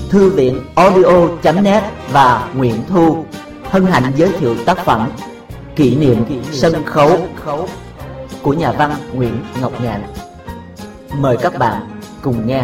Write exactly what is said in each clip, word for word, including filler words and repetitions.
Thư viện audio chấm net và Nguyễn Thu hân hạnh giới thiệu tác phẩm Kỷ niệm sân khấu của nhà văn Nguyễn Ngọc Ngạn. Mời các bạn cùng nghe.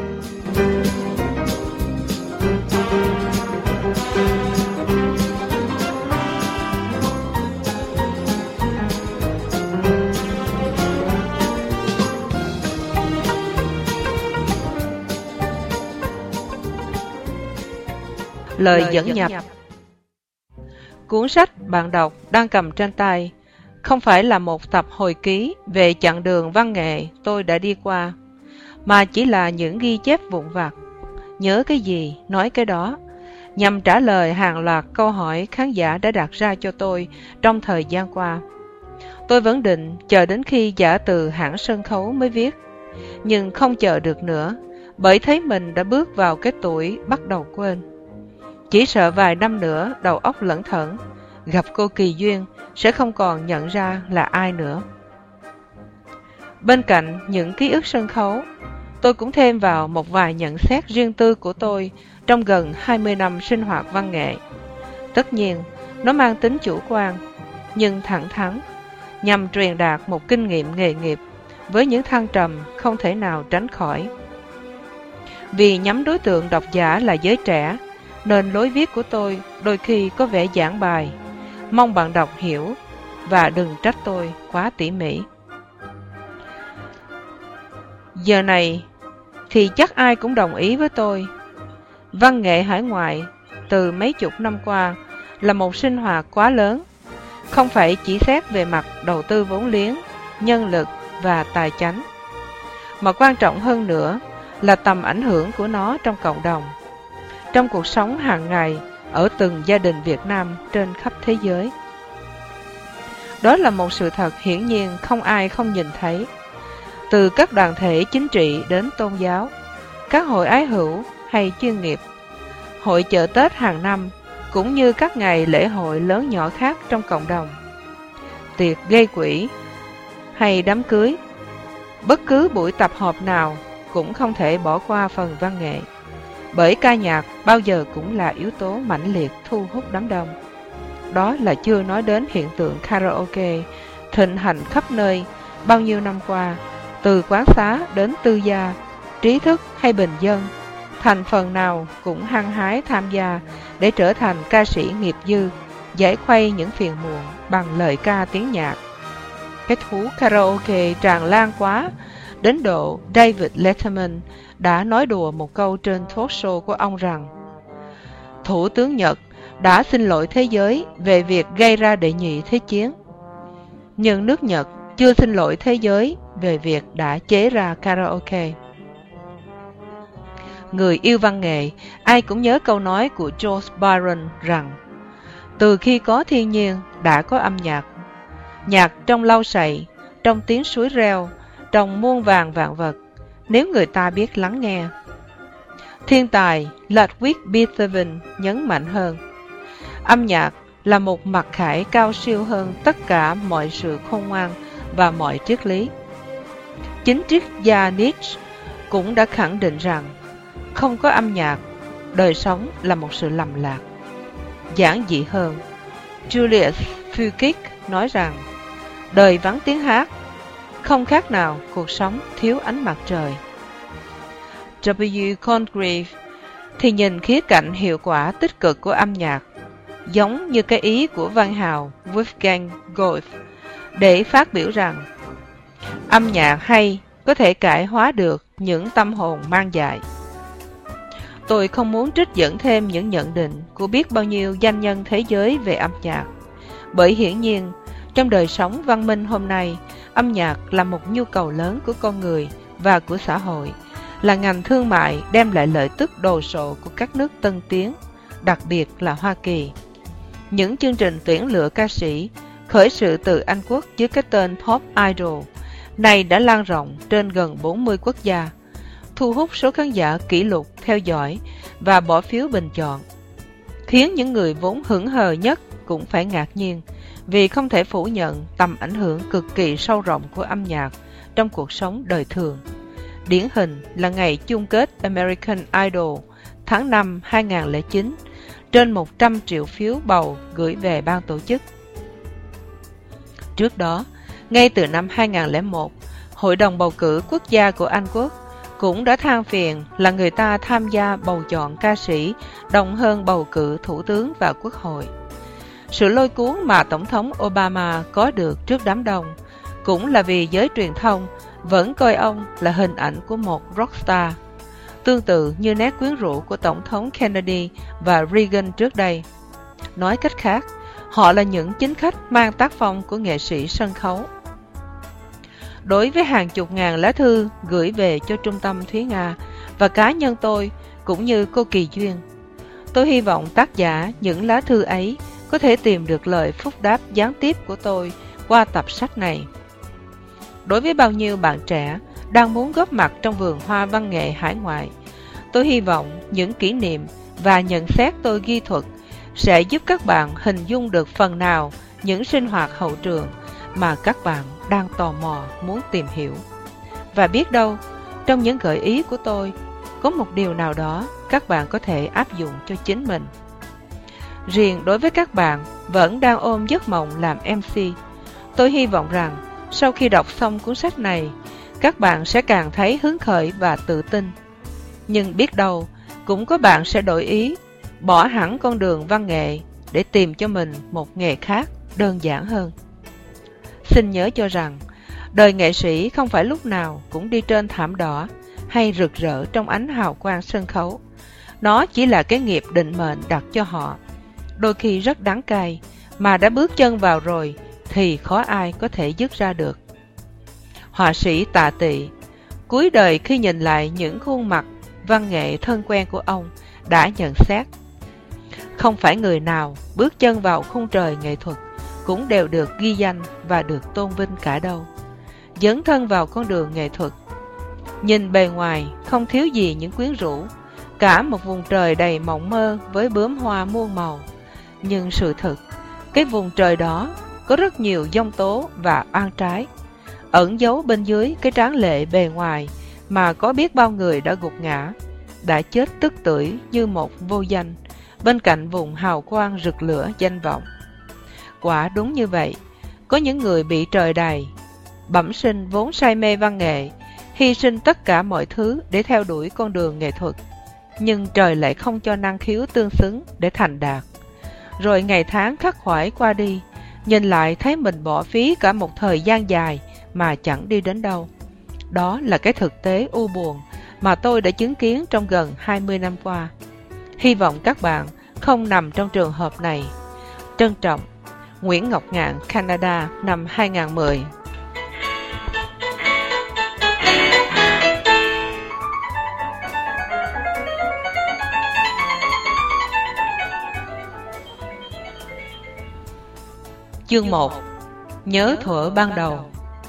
Lời dẫn nhập. Cuốn sách bạn đọc đang cầm trên tay không phải là một tập hồi ký về chặng đường văn nghệ tôi đã đi qua, mà chỉ là những ghi chép vụn vặt, nhớ cái gì nói cái đó, nhằm trả lời hàng loạt câu hỏi khán giả đã đặt ra cho tôi trong thời gian qua. Tôi vẫn định chờ đến khi giả từ hãng sân khấu mới viết, nhưng không chờ được nữa, bởi thấy mình đã bước vào cái tuổi bắt đầu quên. Chỉ sợ vài năm nữa đầu óc lẩn thẩn, gặp cô Kỳ Duyên sẽ không còn nhận ra là ai nữa. Bên cạnh những ký ức sân khấu, tôi cũng thêm vào một vài nhận xét riêng tư của tôi trong gần hai mươi năm sinh hoạt văn nghệ. Tất nhiên, nó mang tính chủ quan, nhưng thẳng thắn, nhằm truyền đạt một kinh nghiệm nghề nghiệp với những thăng trầm không thể nào tránh khỏi. Vì nhắm đối tượng độc giả là giới trẻ, nên lối viết của tôi đôi khi có vẻ giảng bài, mong bạn đọc hiểu và đừng trách tôi quá tỉ mỉ. Giờ này thì chắc ai cũng đồng ý với tôi, văn nghệ hải ngoại từ mấy chục năm qua là một sinh hoạt quá lớn, không phải chỉ xét về mặt đầu tư vốn liếng, nhân lực và tài chánh, mà quan trọng hơn nữa là tầm ảnh hưởng của nó trong cộng đồng, trong cuộc sống hàng ngày ở từng gia đình Việt Nam trên khắp thế giới. Đó là một sự thật hiển nhiên không ai không nhìn thấy. Từ các đoàn thể chính trị đến tôn giáo, các hội ái hữu hay chuyên nghiệp, hội chợ Tết hàng năm, cũng như các ngày lễ hội lớn nhỏ khác trong cộng đồng, tiệc gây quỹ hay đám cưới, bất cứ buổi tập họp nào cũng không thể bỏ qua phần văn nghệ, bởi ca nhạc bao giờ cũng là yếu tố mãnh liệt thu hút đám đông. Đó là chưa nói đến hiện tượng karaoke thịnh hành khắp nơi bao nhiêu năm qua, từ quán xá đến tư gia, trí thức hay bình dân, thành phần nào cũng hăng hái tham gia để trở thành ca sĩ nghiệp dư, giải khuây những phiền muộn bằng lời ca tiếng nhạc. Cái thú karaoke tràn lan quá đến độ David Letterman đã nói đùa một câu trên talk show của ông rằng Thủ tướng Nhật đã xin lỗi thế giới về việc gây ra đệ nhị thế chiến, nhưng nước Nhật chưa xin lỗi thế giới về việc đã chế ra karaoke. Người yêu văn nghệ, ai cũng nhớ câu nói của George Byron rằng từ khi có thiên nhiên đã có âm nhạc. Nhạc trong lau sậy, trong tiếng suối reo, trong muôn vàng vạn vật, nếu người ta biết lắng nghe. Thiên tài Ludwig Beethoven nhấn mạnh hơn, âm nhạc là một mặc khải cao siêu hơn tất cả mọi sự khôn ngoan và mọi triết lý. Chính triết gia Nietzsche cũng đã khẳng định rằng không có âm nhạc, đời sống là một sự lầm lạc. Giản dị hơn, Julius Fuchs nói rằng đời vắng tiếng hát, không khác nào cuộc sống thiếu ánh mặt trời. W. Congreve thì nhìn khía cạnh hiệu quả tích cực của âm nhạc, giống như cái ý của văn hào Wolfgang Goethe, để phát biểu rằng âm nhạc hay có thể cải hóa được những tâm hồn mang dại. Tôi không muốn trích dẫn thêm những nhận định của biết bao nhiêu danh nhân thế giới về âm nhạc, bởi hiển nhiên trong đời sống văn minh hôm nay, âm nhạc là một nhu cầu lớn của con người và của xã hội, là ngành thương mại đem lại lợi tức đồ sộ của các nước tân tiến, đặc biệt là Hoa Kỳ. Những chương trình tuyển lựa ca sĩ khởi sự từ Anh Quốc dưới cái tên Pop Idol này đã lan rộng trên gần bốn mươi quốc gia, thu hút số khán giả kỷ lục theo dõi và bỏ phiếu bình chọn, khiến những người vốn hững hờ nhất cũng phải ngạc nhiên, vì không thể phủ nhận tầm ảnh hưởng cực kỳ sâu rộng của âm nhạc trong cuộc sống đời thường. Điển hình là ngày chung kết American Idol tháng năm hai nghìn không trăm lẻ chín, trên một trăm triệu phiếu bầu gửi về ban tổ chức. Trước đó, ngay từ năm hai nghìn không trăm lẻ một, Hội đồng bầu cử quốc gia của Anh Quốc cũng đã than phiền là người ta tham gia bầu chọn ca sĩ đông hơn bầu cử thủ tướng và quốc hội. Sự lôi cuốn mà Tổng thống Obama có được trước đám đông cũng là vì giới truyền thông vẫn coi ông là hình ảnh của một rockstar, tương tự như nét quyến rũ của Tổng thống Kennedy và Reagan trước đây. Nói cách khác, họ là những chính khách mang tác phong của nghệ sĩ sân khấu. Đối với hàng chục ngàn lá thư gửi về cho Trung tâm Thúy Nga và cá nhân tôi cũng như cô Kỳ Duyên, tôi hy vọng tác giả những lá thư ấy có thể tìm được lời phúc đáp gián tiếp của tôi qua tập sách này. Đối với bao nhiêu bạn trẻ đang muốn góp mặt trong vườn hoa văn nghệ hải ngoại, tôi hy vọng những kỷ niệm và nhận xét tôi ghi thuật sẽ giúp các bạn hình dung được phần nào những sinh hoạt hậu trường mà các bạn đang tò mò muốn tìm hiểu. Và biết đâu, trong những gợi ý của tôi, có một điều nào đó các bạn có thể áp dụng cho chính mình. Riêng đối với các bạn vẫn đang ôm giấc mộng làm em xê, tôi hy vọng rằng sau khi đọc xong cuốn sách này, các bạn sẽ càng thấy hứng khởi và tự tin. Nhưng biết đâu, cũng có bạn sẽ đổi ý, bỏ hẳn con đường văn nghệ để tìm cho mình một nghề khác đơn giản hơn. Xin nhớ cho rằng, đời nghệ sĩ không phải lúc nào cũng đi trên thảm đỏ hay rực rỡ trong ánh hào quang sân khấu. Nó chỉ là cái nghiệp định mệnh đặt cho họ, đôi khi rất đắng cay, mà đã bước chân vào rồi thì khó ai có thể dứt ra được. Họa sĩ Tạ Tỵ, cuối đời khi nhìn lại những khuôn mặt văn nghệ thân quen của ông, đã nhận xét: không phải người nào bước chân vào khung trời nghệ thuật cũng đều được ghi danh và được tôn vinh cả đâu. Dấn thân vào con đường nghệ thuật, nhìn bề ngoài không thiếu gì những quyến rũ, cả một vùng trời đầy mộng mơ với bướm hoa muôn màu. Nhưng sự thực, cái vùng trời đó có rất nhiều giông tố và oan trái, ẩn giấu bên dưới cái tráng lệ bề ngoài mà có biết bao người đã gục ngã, đã chết tức tưởi như một vô danh, bên cạnh vùng hào quang rực lửa danh vọng. Quả đúng như vậy, có những người bị trời đày, bẩm sinh vốn say mê văn nghệ, hy sinh tất cả mọi thứ để theo đuổi con đường nghệ thuật, nhưng trời lại không cho năng khiếu tương xứng để thành đạt. Rồi ngày tháng khắc khoải qua đi, nhìn lại thấy mình bỏ phí cả một thời gian dài mà chẳng đi đến đâu. Đó là cái thực tế u buồn mà tôi đã chứng kiến trong gần hai mươi năm qua. Hy vọng các bạn không nằm trong trường hợp này. Trân trọng, Nguyễn Ngọc Ngạn, Canada, năm hai nghìn không trăm mười. Chương một. Nhớ thuở ban đầu.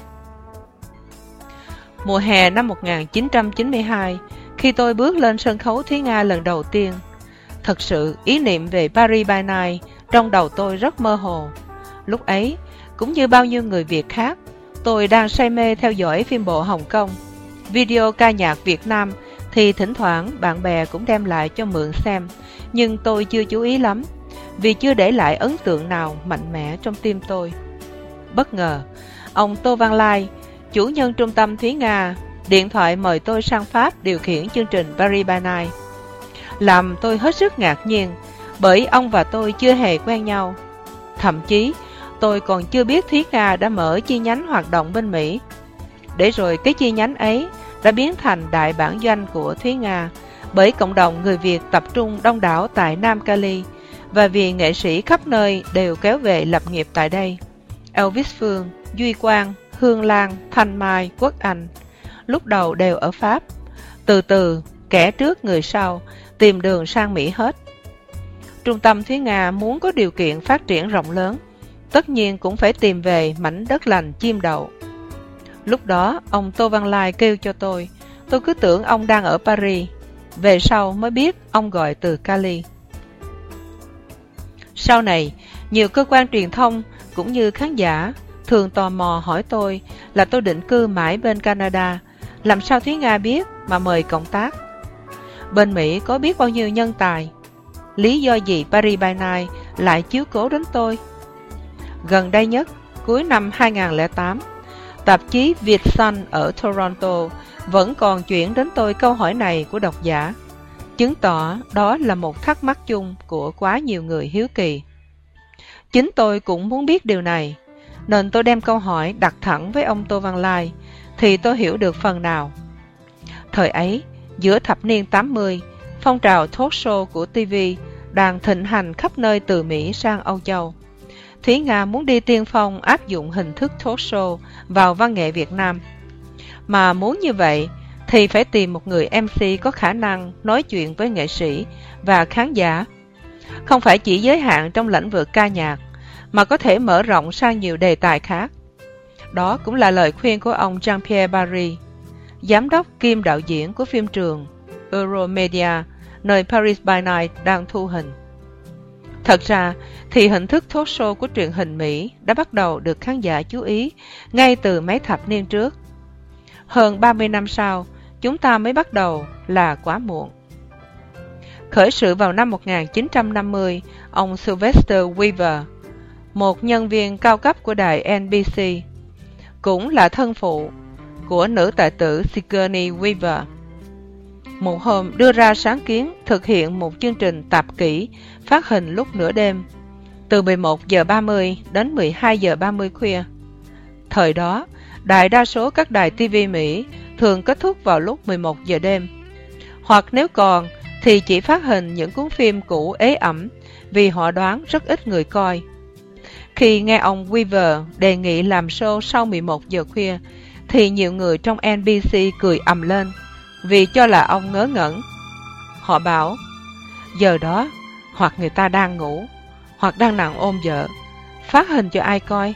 Mùa hè năm một nghìn chín trăm chín mươi hai, khi tôi bước lên sân khấu Thúy Nga lần đầu tiên, thật sự ý niệm về Paris by Night trong đầu tôi rất mơ hồ. Lúc ấy, cũng như bao nhiêu người Việt khác, tôi đang say mê theo dõi phim bộ Hồng Kông. Video ca nhạc Việt Nam thì thỉnh thoảng bạn bè cũng đem lại cho mượn xem, nhưng tôi chưa chú ý lắm, vì chưa để lại ấn tượng nào mạnh mẽ trong tim tôi. Bất ngờ, ông Tô Văn Lai, chủ nhân trung tâm Thúy Nga, điện thoại mời tôi sang Pháp điều khiển chương trình Paris by Night. Làm tôi hết sức ngạc nhiên, bởi ông và tôi chưa hề quen nhau. Thậm chí, tôi còn chưa biết Thúy Nga đã mở chi nhánh hoạt động bên Mỹ. Để rồi cái chi nhánh ấy đã biến thành đại bản doanh của Thúy Nga, bởi cộng đồng người Việt tập trung đông đảo tại Nam Cali, và vì nghệ sĩ khắp nơi đều kéo về lập nghiệp tại đây. Elvis Phương, Duy Quang, Hương Lan, Thanh Mai, Quốc Anh lúc đầu đều ở Pháp. Từ từ, kẻ trước người sau, tìm đường sang Mỹ hết. Trung tâm Thúy Nga muốn có điều kiện phát triển rộng lớn, tất nhiên cũng phải tìm về mảnh đất lành chim đậu. Lúc đó, ông Tô Văn Lai kêu cho tôi, tôi cứ tưởng ông đang ở Paris. Về sau mới biết ông gọi từ Cali. Sau này, nhiều cơ quan truyền thông cũng như khán giả thường tò mò hỏi tôi là tôi định cư mãi bên Canada, làm sao Thúy Nga biết mà mời cộng tác. Bên Mỹ có biết bao nhiêu nhân tài. Lý do gì Paris by Night lại chiếu cố đến tôi? Gần đây nhất, cuối năm hai nghìn không trăm lẻ tám, tạp chí Việt Sun ở Toronto vẫn còn chuyển đến tôi câu hỏi này của độc giả, chứng tỏ đó là một thắc mắc chung của quá nhiều người hiếu kỳ. Chính tôi cũng muốn biết điều này, nên tôi đem câu hỏi đặt thẳng với ông Tô Văn Lai, thì tôi hiểu được phần nào. Thời ấy, giữa thập niên tám mươi, phong trào talk show của ti vi đang thịnh hành khắp nơi từ Mỹ sang Âu Châu. Thúy Nga muốn đi tiên phong áp dụng hình thức talk show vào văn nghệ Việt Nam. Mà muốn như vậy thì phải tìm một người em xê có khả năng nói chuyện với nghệ sĩ và khán giả. Không phải chỉ giới hạn trong lĩnh vực ca nhạc, mà có thể mở rộng sang nhiều đề tài khác. Đó cũng là lời khuyên của ông Jean-Pierre Barry, giám đốc kiêm đạo diễn của phim trường Euromedia, nơi Paris by Night đang thu hình. Thật ra thì hình thức talk show của truyền hình Mỹ đã bắt đầu được khán giả chú ý ngay từ mấy thập niên trước. Hơn ba mươi năm sau, chúng ta mới bắt đầu là quá muộn. Khởi sự vào năm một nghìn chín trăm năm mươi, ông Sylvester Weaver, một nhân viên cao cấp của đài en bê xê, cũng là thân phụ của nữ tài tử Sigourney Weaver, một hôm đưa ra sáng kiến thực hiện một chương trình tạp kỹ phát hình lúc nửa đêm, từ mười một giờ ba mươi đến mười hai giờ ba mươi khuya. Thời đó, đại đa số các đài ti vi Mỹ thường kết thúc vào lúc mười một giờ đêm, hoặc nếu còn thì chỉ phát hình những cuốn phim cũ ế ẩm vì họ đoán rất ít người coi. Khi nghe ông Weaver đề nghị làm show sau mười một giờ khuya, thì nhiều người trong en bê xê cười ầm lên vì cho là ông ngớ ngẩn. Họ bảo, giờ đó hoặc người ta đang ngủ, hoặc đang nằm ôm vợ, phát hình cho ai coi?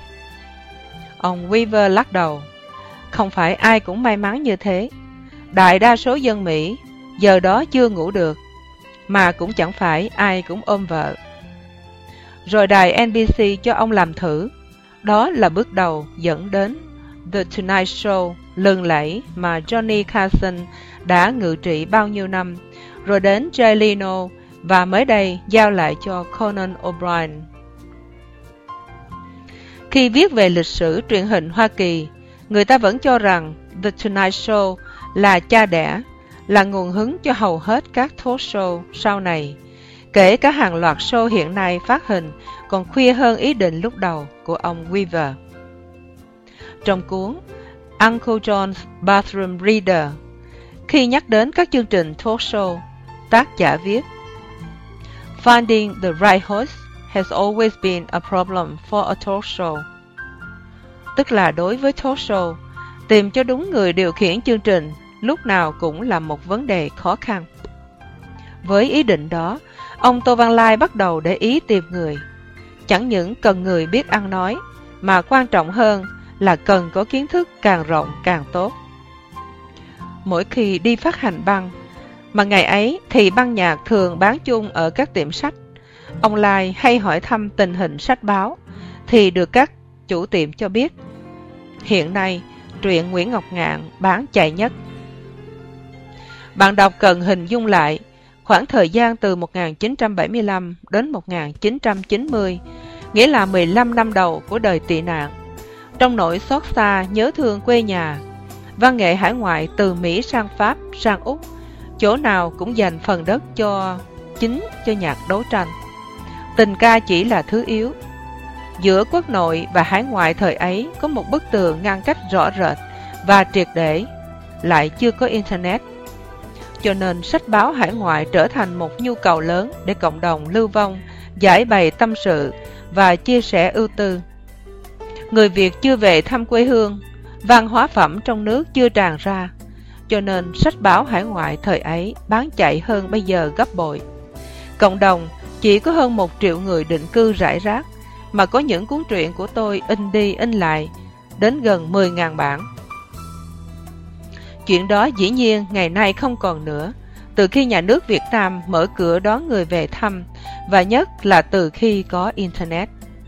Ông Weaver lắc đầu, không phải ai cũng may mắn như thế. Đại đa số dân Mỹ giờ đó chưa ngủ được, mà cũng chẳng phải ai cũng ôm vợ. Rồi đài en bê xê cho ông làm thử. Đó là bước đầu dẫn đến The Tonight Show lừng lẫy mà Johnny Carson đã ngự trị bao nhiêu năm, rồi đến Jay Leno và mới đây giao lại cho Conan O'Brien. Khi viết về lịch sử truyền hình Hoa Kỳ, người ta vẫn cho rằng The Tonight Show là cha đẻ, là nguồn hứng cho hầu hết các talk show sau này, kể cả hàng loạt show hiện nay phát hình còn khuya hơn ý định lúc đầu của ông Weaver. Trong cuốn Uncle John's Bathroom Reader, khi nhắc đến các chương trình talk show, tác giả viết, Finding the right host has always been a problem for a talk show. Tức là đối với talk show, tìm cho đúng người điều khiển chương trình lúc nào cũng là một vấn đề khó khăn. Với ý định đó, ông Tô Văn Lai bắt đầu để ý tìm người. Chẳng những cần người biết ăn nói, mà quan trọng hơn là cần có kiến thức càng rộng càng tốt. Mỗi khi đi phát hành băng, mà ngày ấy thì băng nhạc thường bán chung ở các tiệm sách, ông Lai hay hỏi thăm tình hình sách báo, thì được các chủ tiệm cho biết, hiện nay truyện Nguyễn Ngọc Ngạn bán chạy nhất. Bạn đọc cần hình dung lại khoảng thời gian từ một nghìn chín trăm bảy mươi lăm đến một nghìn chín trăm chín mươi, nghĩa là mười lăm năm đầu của đời tị nạn. Trong nỗi xót xa nhớ thương quê nhà, văn nghệ hải ngoại từ Mỹ sang Pháp sang Úc, chỗ nào cũng dành phần đất cho chính cho nhạc đấu tranh. Tình ca chỉ là thứ yếu. Giữa quốc nội và hải ngoại thời ấy có một bức tường ngăn cách rõ rệt và triệt để, lại chưa có Internet. Cho nên sách báo hải ngoại trở thành một nhu cầu lớn để cộng đồng lưu vong, giải bày tâm sự và chia sẻ ưu tư. Người Việt chưa về thăm quê hương, văn hóa phẩm trong nước chưa tràn ra, cho nên sách báo hải ngoại thời ấy bán chạy hơn bây giờ gấp bội. Cộng đồng chỉ có hơn một triệu người định cư rải rác, mà có những cuốn truyện của tôi in đi in lại đến gần mười nghìn bản. Chuyện đó dĩ nhiên ngày nay không còn nữa, từ khi nhà nước Việt Nam mở cửa đón người về thăm, và nhất là từ khi có Internet.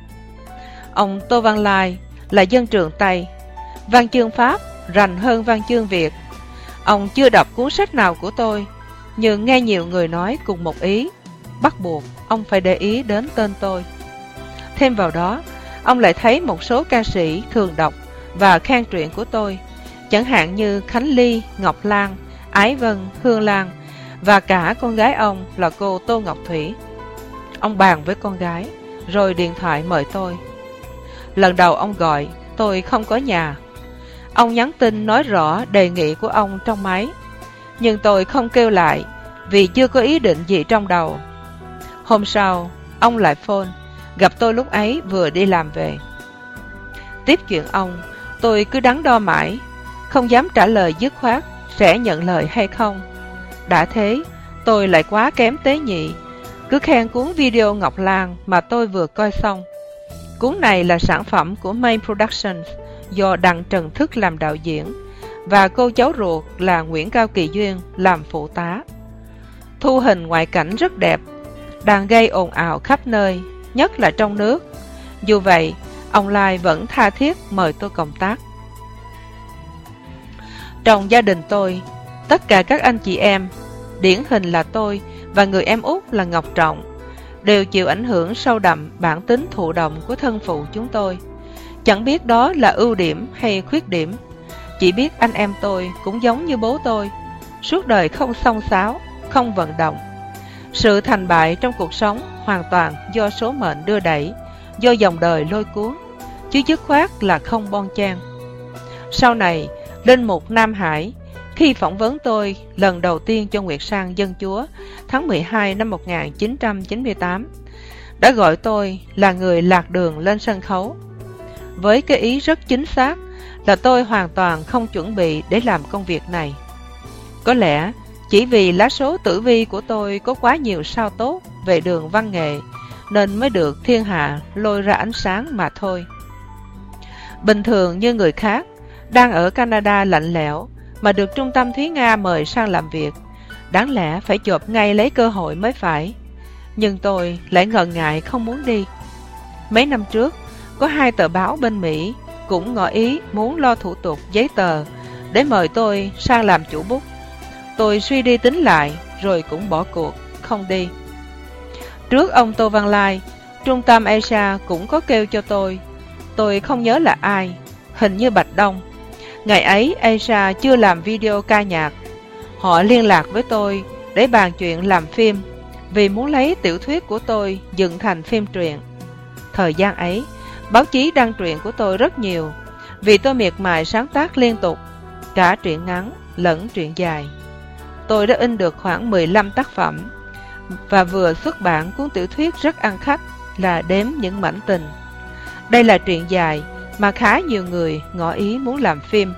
Ông Tô Văn Lai là dân trường Tây, văn chương Pháp rành hơn văn chương Việt. Ông chưa đọc cuốn sách nào của tôi, nhưng nghe nhiều người nói cùng một ý, bắt buộc ông phải để ý đến tên tôi. Thêm vào đó, ông lại thấy một số ca sĩ thường đọc và khen truyện của tôi, chẳng hạn như Khánh Ly, Ngọc Lan, Ái Vân, Hương Lan và cả con gái ông là cô Tô Ngọc Thủy. Ông bàn với con gái, rồi điện thoại mời tôi. Lần đầu ông gọi, tôi không có nhà. Ông nhắn tin nói rõ đề nghị của ông trong máy, nhưng tôi không kêu lại vì chưa có ý định gì trong đầu. Hôm sau, ông lại phone, gặp tôi lúc ấy vừa đi làm về. Tiếp chuyện ông, tôi cứ đắn đo mãi, không dám trả lời dứt khoát sẽ nhận lời hay không. Đã thế, tôi lại quá kém tế nhị, cứ khen cuốn video Ngọc Lan mà tôi vừa coi xong. Cuốn này là sản phẩm của Main Productions do Đặng Trần Thức làm đạo diễn và cô cháu ruột là Nguyễn Cao Kỳ Duyên làm phụ tá. Thu hình ngoại cảnh rất đẹp, đang gây ồn ào khắp nơi, nhất là trong nước. Dù vậy, ông Lai vẫn tha thiết mời tôi cộng tác. Trong gia đình tôi, tất cả các anh chị em, điển hình là tôi và người em út là Ngọc Trọng, đều chịu ảnh hưởng sâu đậm bản tính thụ động của thân phụ chúng tôi. Chẳng biết đó là ưu điểm hay khuyết điểm, chỉ biết anh em tôi cũng giống như bố tôi, suốt đời không xông xáo, không vận động. Sự thành bại trong cuộc sống hoàn toàn do số mệnh đưa đẩy, do dòng đời lôi cuốn, chứ dứt khoát là không bon chen. Sau này, Linh Mục Nam Hải, khi phỏng vấn tôi lần đầu tiên cho Nguyệt Sang Dân Chúa tháng mười hai năm một nghìn chín trăm chín mươi tám, đã gọi tôi là người lạc đường lên sân khấu, với cái ý rất chính xác là tôi hoàn toàn không chuẩn bị để làm công việc này. Có lẽ chỉ vì lá số tử vi của tôi có quá nhiều sao tốt về đường văn nghệ nên mới được thiên hạ lôi ra ánh sáng mà thôi. Bình thường như người khác, đang ở Canada lạnh lẽo mà được Trung tâm Thúy Nga mời sang làm việc, đáng lẽ phải chộp ngay lấy cơ hội mới phải. Nhưng tôi lại ngần ngại không muốn đi. Mấy năm trước, có hai tờ báo bên Mỹ cũng ngỏ ý muốn lo thủ tục giấy tờ để mời tôi sang làm chủ bút. Tôi suy đi tính lại rồi cũng bỏ cuộc, không đi. Trước ông Tô Văn Lai, Trung tâm Asia cũng có kêu cho tôi. Tôi không nhớ là ai, hình như Bạch Đông. Ngày ấy Asia chưa làm video ca nhạc. Họ liên lạc với tôi để bàn chuyện làm phim, vì muốn lấy tiểu thuyết của tôi dựng thành phim truyện. Thời gian ấy, báo chí đăng truyện của tôi rất nhiều, vì tôi miệt mài sáng tác liên tục, cả truyện ngắn lẫn truyện dài. Tôi đã in được khoảng mười lăm tác phẩm, và vừa xuất bản cuốn tiểu thuyết rất ăn khách là Đếm Những Mảnh Tình. Đây là truyện dài mà khá nhiều người ngỏ ý muốn làm phim.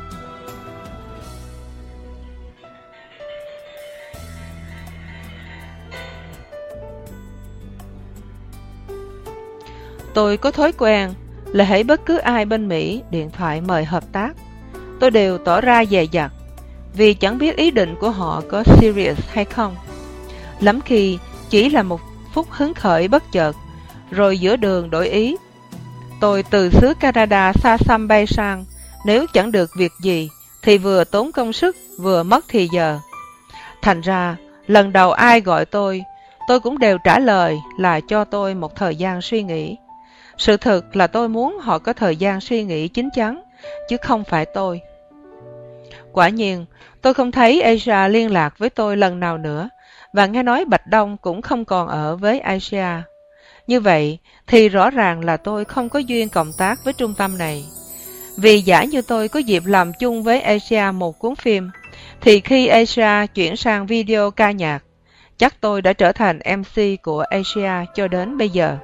Tôi có thói quen là hễ bất cứ ai bên Mỹ điện thoại mời hợp tác, tôi đều tỏ ra dè dặt, vì chẳng biết ý định của họ có serious hay không. Lắm khi chỉ là một phút hứng khởi bất chợt, rồi giữa đường đổi ý. Tôi từ xứ Canada xa xăm bay sang, nếu chẳng được việc gì thì vừa tốn công sức vừa mất thì giờ. Thành ra, lần đầu ai gọi tôi, tôi cũng đều trả lời là cho tôi một thời gian suy nghĩ. Sự thực là tôi muốn họ có thời gian suy nghĩ chín chắn, chứ không phải tôi. Quả nhiên, tôi không thấy Asia liên lạc với tôi lần nào nữa, và nghe nói Bạch Đông cũng không còn ở với Asia. Như vậy thì rõ ràng là tôi không có duyên cộng tác với trung tâm này. Vì giả như tôi có dịp làm chung với Asia một cuốn phim, thì khi Asia chuyển sang video ca nhạc, chắc tôi đã trở thành em xê của Asia cho đến bây giờ.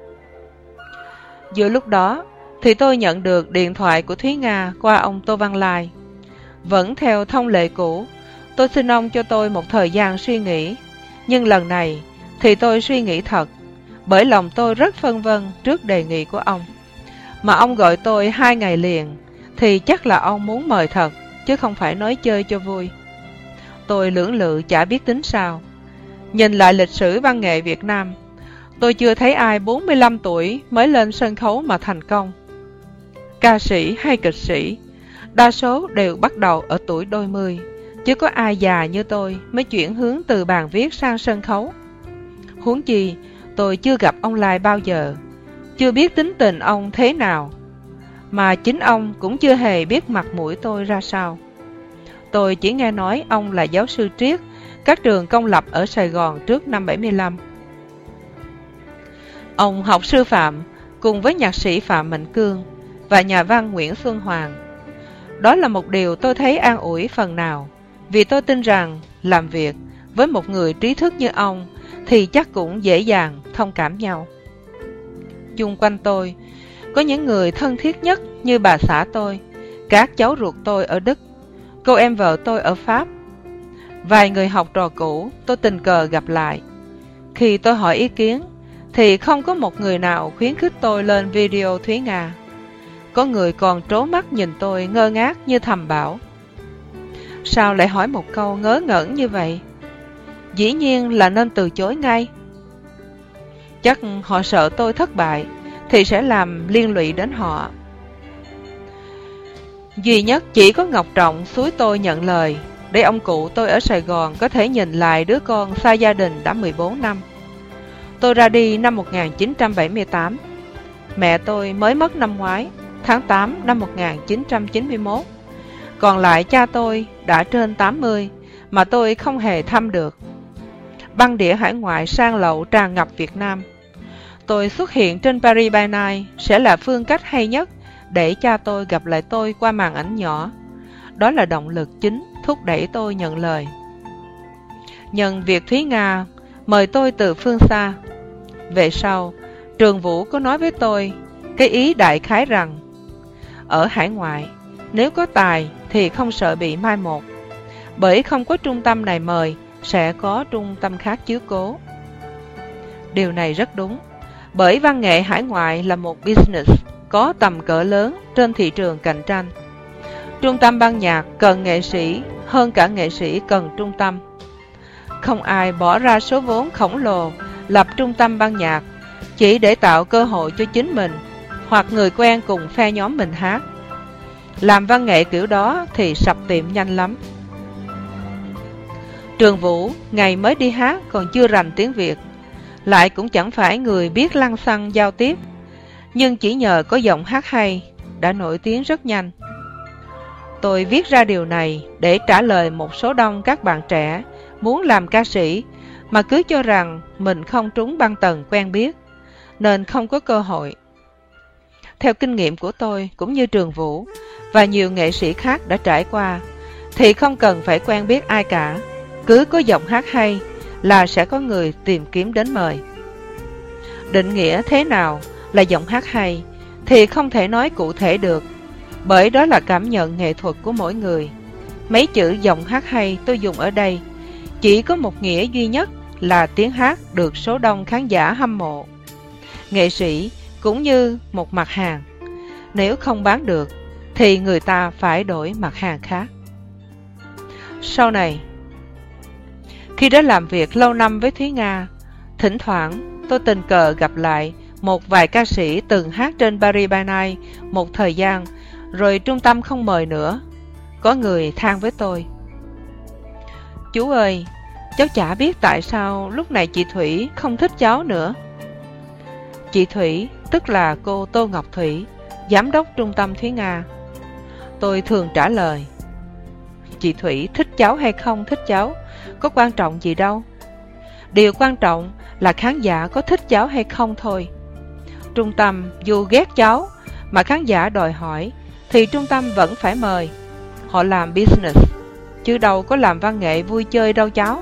Giữa lúc đó thì tôi nhận được điện thoại của Thúy Nga qua ông Tô Văn Lai. Vẫn theo thông lệ cũ, tôi xin ông cho tôi một thời gian suy nghĩ. Nhưng lần này thì tôi suy nghĩ thật, bởi lòng tôi rất phân vân trước đề nghị của ông. Mà ông gọi tôi hai ngày liền thì chắc là ông muốn mời thật, chứ không phải nói chơi cho vui. Tôi lưỡng lự chả biết tính sao. Nhìn lại lịch sử văn nghệ Việt Nam, tôi chưa thấy ai bốn mươi lăm tuổi mới lên sân khấu mà thành công. Ca sĩ hay kịch sĩ, đa số đều bắt đầu ở tuổi đôi mươi, chứ có ai già như tôi mới chuyển hướng từ bàn viết sang sân khấu. Huống chi, tôi chưa gặp ông Lai bao giờ, chưa biết tính tình ông thế nào, mà chính ông cũng chưa hề biết mặt mũi tôi ra sao. Tôi chỉ nghe nói ông là giáo sư triết các trường công lập ở Sài Gòn trước năm bảy mươi lăm. Ông học sư phạm cùng với nhạc sĩ Phạm Mạnh Cương và nhà văn Nguyễn Xuân Hoàng. Đó là một điều tôi thấy an ủi phần nào, vì tôi tin rằng làm việc với một người trí thức như ông thì chắc cũng dễ dàng thông cảm nhau. Chung quanh tôi có những người thân thiết nhất như bà xã tôi, các cháu ruột tôi ở Đức, cô em vợ tôi ở Pháp. Vài người học trò cũ tôi tình cờ gặp lại. Khi tôi hỏi ý kiến thì không có một người nào khuyến khích tôi lên video Thúy Nga. Có người còn trố mắt nhìn tôi ngơ ngác như thầm bảo: sao lại hỏi một câu ngớ ngẩn như vậy? Dĩ nhiên là nên từ chối ngay. Chắc họ sợ tôi thất bại thì sẽ làm liên lụy đến họ. Duy nhất chỉ có Ngọc Trọng xúi tôi nhận lời, để ông cụ tôi ở Sài Gòn có thể nhìn lại đứa con xa gia đình đã mười bốn năm. Tôi ra đi năm một nghìn chín trăm bảy mươi tám. Mẹ tôi mới mất năm ngoái, tháng tám năm một nghìn chín trăm chín mươi mốt. Còn lại cha tôi đã trên tám mươi mà tôi không hề thăm được. Băng đĩa hải ngoại sang lậu tràn ngập Việt Nam. Tôi xuất hiện trên Paris by Night sẽ là phương cách hay nhất để cha tôi gặp lại tôi qua màn ảnh nhỏ. Đó là động lực chính thúc đẩy tôi nhận lời. Nhân việc Thúy Nga mời tôi từ phương xa. Về sau, Trường Vũ có nói với tôi cái ý đại khái rằng ở hải ngoại, nếu có tài thì không sợ bị mai một, bởi không có trung tâm này mời sẽ có trung tâm khác chiếu cố. Điều này rất đúng, bởi văn nghệ hải ngoại là một business có tầm cỡ lớn trên thị trường cạnh tranh. Trung tâm ban nhạc cần nghệ sĩ hơn cả nghệ sĩ cần trung tâm. Không ai bỏ ra số vốn khổng lồ lập trung tâm ban nhạc chỉ để tạo cơ hội cho chính mình hoặc người quen cùng phe nhóm mình hát. Làm văn nghệ kiểu đó thì sập tiệm nhanh lắm. Trường Vũ ngày mới đi hát còn chưa rành tiếng Việt, lại cũng chẳng phải người biết lăng xăng giao tiếp, nhưng chỉ nhờ có giọng hát hay đã nổi tiếng rất nhanh. Tôi viết ra điều này để trả lời một số đông các bạn trẻ muốn làm ca sĩ mà cứ cho rằng mình không trúng băng tầng quen biết, nên không có cơ hội. Theo kinh nghiệm của tôi cũng như Trường Vũ và nhiều nghệ sĩ khác đã trải qua, thì không cần phải quen biết ai cả, cứ có giọng hát hay là sẽ có người tìm kiếm đến mời. Định nghĩa thế nào là giọng hát hay thì không thể nói cụ thể được, bởi đó là cảm nhận nghệ thuật của mỗi người. Mấy chữ giọng hát hay tôi dùng ở đây chỉ có một nghĩa duy nhất là tiếng hát được số đông khán giả hâm mộ. Nghệ sĩ cũng như một mặt hàng, nếu không bán được thì người ta phải đổi mặt hàng khác. Sau này, khi đã làm việc lâu năm với Thúy Nga, thỉnh thoảng tôi tình cờ gặp lại một vài ca sĩ từng hát trên Paris by Night một thời gian, rồi trung tâm không mời nữa. Có người than với tôi: chú ơi, cháu chả biết tại sao lúc này chị Thủy không thích cháu nữa. Chị Thủy tức là cô Tô Ngọc Thủy, giám đốc trung tâm Thúy Nga. Tôi thường trả lời: chị Thủy thích cháu hay không thích cháu có quan trọng gì đâu. Điều quan trọng là khán giả có thích cháu hay không thôi. Trung tâm dù ghét cháu mà khán giả đòi hỏi thì trung tâm vẫn phải mời. Họ làm business chứ đâu có làm văn nghệ vui chơi đâu cháu.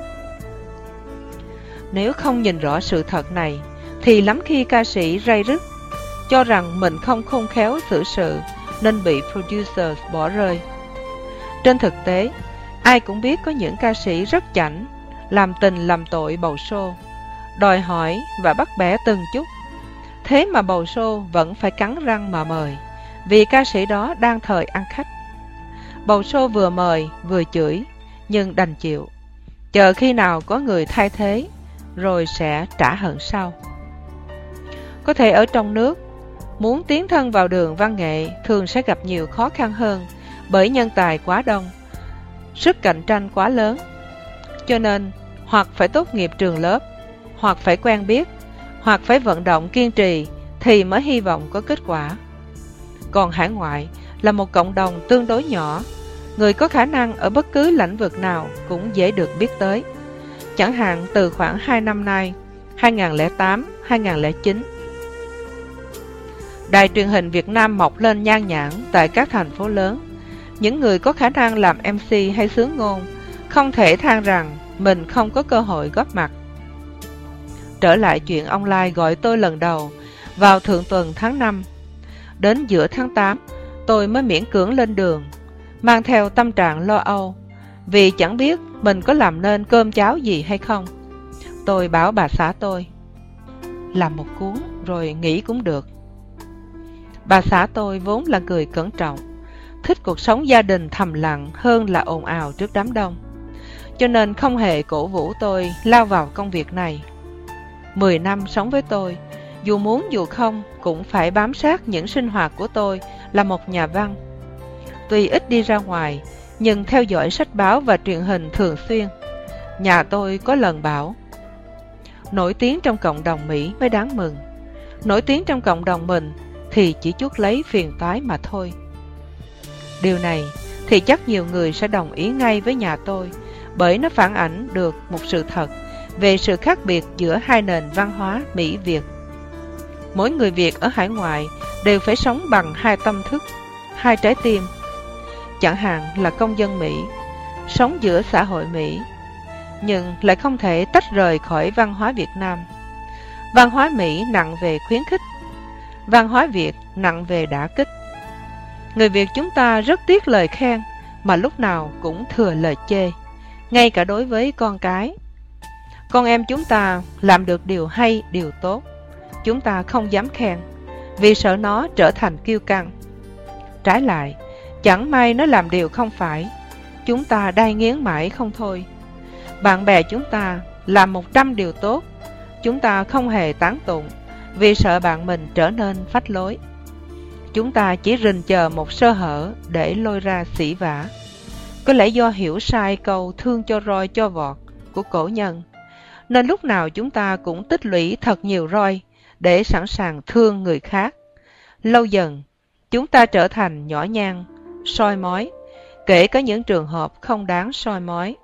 Nếu không nhìn rõ sự thật này thì lắm khi ca sĩ ray rứt, cho rằng mình không khôn khéo xử sự nên bị producers bỏ rơi. Trên thực tế, ai cũng biết có những ca sĩ rất chảnh, làm tình làm tội bầu show, đòi hỏi và bắt bẻ từng chút. Thế mà bầu show vẫn phải cắn răng mà mời, vì ca sĩ đó đang thời ăn khách. Bầu show vừa mời vừa chửi, nhưng đành chịu, chờ khi nào có người thay thế, rồi sẽ trả hận sau. Có thể ở trong nước, muốn tiến thân vào đường văn nghệ thường sẽ gặp nhiều khó khăn hơn, bởi nhân tài quá đông. sức cạnh tranh quá lớn. Cho nên, hoặc phải tốt nghiệp trường lớp, hoặc phải quen biết, hoặc phải vận động kiên trì thì mới hy vọng có kết quả. Còn hải ngoại là một cộng đồng tương đối nhỏ, người có khả năng ở bất cứ lĩnh vực nào cũng dễ được biết tới. Chẳng hạn từ khoảng hai năm nay, hai nghìn không trăm lẻ tám đến hai nghìn không trăm lẻ chín, đài truyền hình Việt Nam mọc lên nhan nhản tại các thành phố lớn. Những người có khả năng làm em xê hay xướng ngôn không thể than rằng mình không có cơ hội góp mặt. Trở lại chuyện ông Lai gọi tôi lần đầu vào thượng tuần tháng năm. Đến giữa tháng tám, tôi mới miễn cưỡng lên đường, mang theo tâm trạng lo âu, vì chẳng biết mình có làm nên cơm cháo gì hay không. Tôi bảo bà xã tôi, làm một cuốn rồi nghỉ cũng được. Bà xã tôi vốn là người cẩn trọng, thích cuộc sống gia đình thầm lặng hơn là ồn ào trước đám đông, cho nên không hề cổ vũ tôi lao vào công việc này. Mười năm sống với tôi, dù muốn dù không cũng phải bám sát những sinh hoạt của tôi là một nhà văn. Tuy ít đi ra ngoài, nhưng theo dõi sách báo và truyền hình thường xuyên. Nhà tôi có lần bảo, nổi tiếng trong cộng đồng Mỹ mới đáng mừng, nổi tiếng trong cộng đồng mình thì chỉ chuốc lấy phiền toái mà thôi. Điều này thì chắc nhiều người sẽ đồng ý ngay với nhà tôi, bởi nó phản ảnh được một sự thật về sự khác biệt giữa hai nền văn hóa Mỹ-Việt. Mỗi người Việt ở hải ngoại đều phải sống bằng hai tâm thức, hai trái tim. Chẳng hạn là công dân Mỹ, sống giữa xã hội Mỹ, nhưng lại không thể tách rời khỏi văn hóa Việt Nam. Văn hóa Mỹ nặng về khuyến khích, văn hóa Việt nặng về đả kích. Người Việt chúng ta rất tiếc lời khen, mà lúc nào cũng thừa lời chê, ngay cả đối với con cái. Con em chúng ta làm được điều hay, điều tốt, chúng ta không dám khen, vì sợ nó trở thành kiêu căng. Trái lại, chẳng may nó làm điều không phải, chúng ta đay nghiến mãi không thôi. Bạn bè chúng ta làm một trăm điều tốt, chúng ta không hề tán tụng, vì sợ bạn mình trở nên phách lối. Chúng ta chỉ rình chờ một sơ hở để lôi ra sỉ vả. Có lẽ do hiểu sai câu thương cho roi cho vọt của cổ nhân, nên lúc nào chúng ta cũng tích lũy thật nhiều roi để sẵn sàng thương người khác. Lâu dần, chúng ta trở thành nhỏ nhan, soi mói, kể cả những trường hợp không đáng soi mói.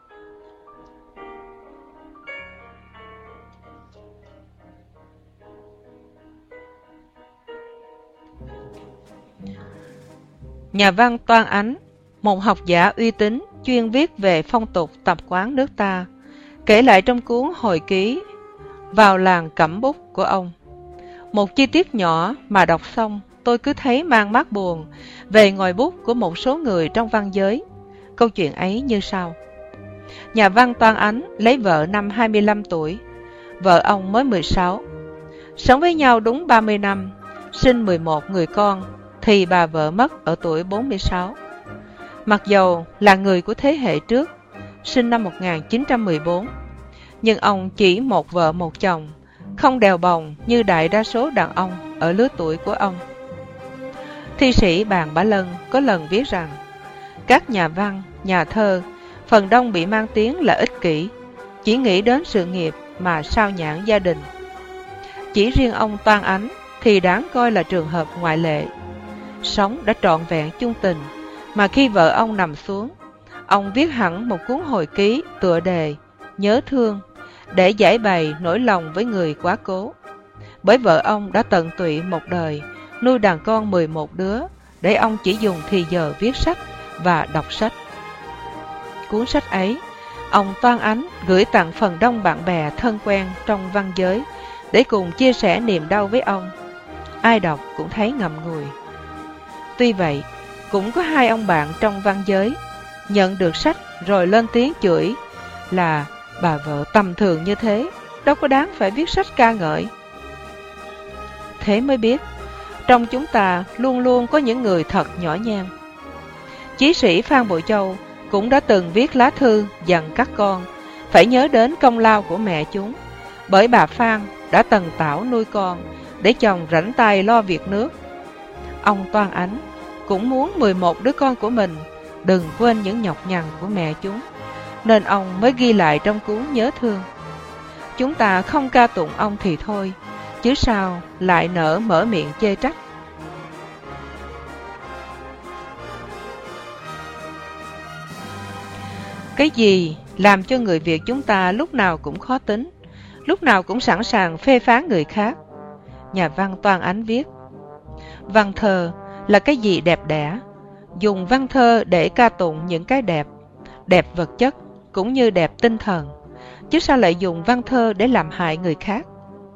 Nhà văn Toan Ánh, một học giả uy tín chuyên viết về phong tục tập quán nước ta, kể lại trong cuốn hồi ký Vào làng cẩm bút của ông. Một chi tiết nhỏ mà đọc xong tôi cứ thấy mang mát buồn về ngòi bút của một số người trong văn giới. Câu chuyện ấy như sau. Nhà văn Toan Ánh lấy vợ năm hai mươi lăm tuổi, vợ ông mới mười sáu. Sống với nhau đúng ba mươi năm, sinh mười một người con, thì bà vợ mất ở tuổi bốn mươi sáu. Mặc dầu là người của thế hệ trước, sinh năm một nghìn chín trăm mười bốn, nhưng ông chỉ một vợ một chồng, không đèo bồng như đại đa số đàn ông ở lứa tuổi của ông. Thi sĩ Bàn Bá Lân có lần viết rằng, các nhà văn, nhà thơ, phần đông bị mang tiếng là ích kỷ, chỉ nghĩ đến sự nghiệp mà sao nhãng gia đình. Chỉ riêng ông Toan Ánh thì đáng coi là trường hợp ngoại lệ. Sống đã trọn vẹn chung tình, mà khi vợ ông nằm xuống, ông viết hẳn một cuốn hồi ký tựa đề Nhớ Thương để giải bày nỗi lòng với người quá cố. Bởi vợ ông đã tận tụy một đời, nuôi đàn con mười một đứa, để ông chỉ dùng thì giờ viết sách và đọc sách. Cuốn sách ấy, ông Toan Ánh gửi tặng phần đông bạn bè thân quen trong văn giới để cùng chia sẻ niềm đau với ông. Ai đọc cũng thấy ngậm ngùi. Tuy vậy, cũng có hai ông bạn trong văn giới nhận được sách rồi lên tiếng chửi là bà vợ tầm thường như thế, đâu có đáng phải viết sách ca ngợi. Thế mới biết, trong chúng ta luôn luôn có những người thật nhỏ nhan. Chí sĩ Phan Bội Châu cũng đã từng viết lá thư dặn các con phải nhớ đến công lao của mẹ chúng, bởi bà Phan đã tần tảo nuôi con để chồng rảnh tay lo việc nước. Ông Toan Ánh cũng muốn mười một đứa con của mình đừng quên những nhọc nhằn của mẹ chúng, nên ông mới ghi lại trong cuốn nhớ thương. Chúng ta không ca tụng ông thì thôi, chứ sao lại nỡ mở miệng chê trách. Cái gì làm cho người Việt chúng ta lúc nào cũng khó tính, lúc nào cũng sẵn sàng phê phán người khác? Nhà văn Toan Ánh viết, văn thơ là cái gì đẹp đẽ, dùng văn thơ để ca tụng những cái đẹp, đẹp vật chất cũng như đẹp tinh thần, chứ sao lại dùng văn thơ để làm hại người khác?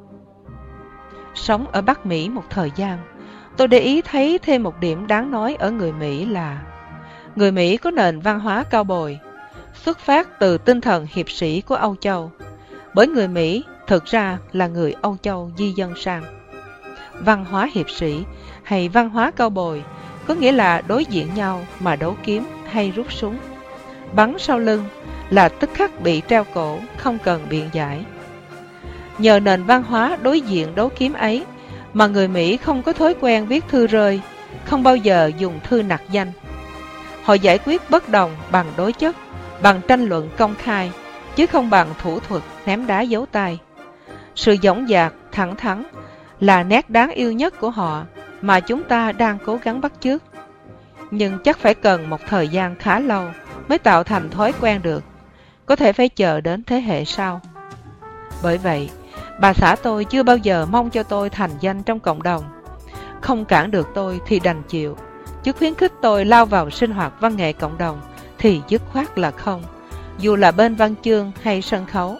Sống ở Bắc Mỹ một thời gian, tôi để ý thấy thêm một điểm đáng nói ở người Mỹ là người Mỹ có nền văn hóa cao bồi, xuất phát từ tinh thần hiệp sĩ của Âu Châu, bởi người Mỹ thực ra là người Âu Châu di dân sang. Văn hóa hiệp sĩ hay văn hóa cao bồi có nghĩa là đối diện nhau mà đấu kiếm hay rút súng, bắn sau lưng là tức khắc bị treo cổ, không cần biện giải. Nhờ nền văn hóa đối diện đấu kiếm ấy mà người Mỹ không có thói quen viết thư rơi, không bao giờ dùng thư nặc danh. Họ giải quyết bất đồng bằng đối chất, bằng tranh luận công khai, chứ không bằng thủ thuật ném đá giấu tay. Sự dõng dạc, thẳng thắn là nét đáng yêu nhất của họ mà chúng ta đang cố gắng bắt chước. Nhưng chắc phải cần một thời gian khá lâu mới tạo thành thói quen được, có thể phải chờ đến thế hệ sau. Bởi vậy, bà xã tôi chưa bao giờ mong cho tôi thành danh trong cộng đồng. Không cản được tôi thì đành chịu, chứ khuyến khích tôi lao vào sinh hoạt văn nghệ cộng đồng thì dứt khoát là không, dù là bên văn chương hay sân khấu.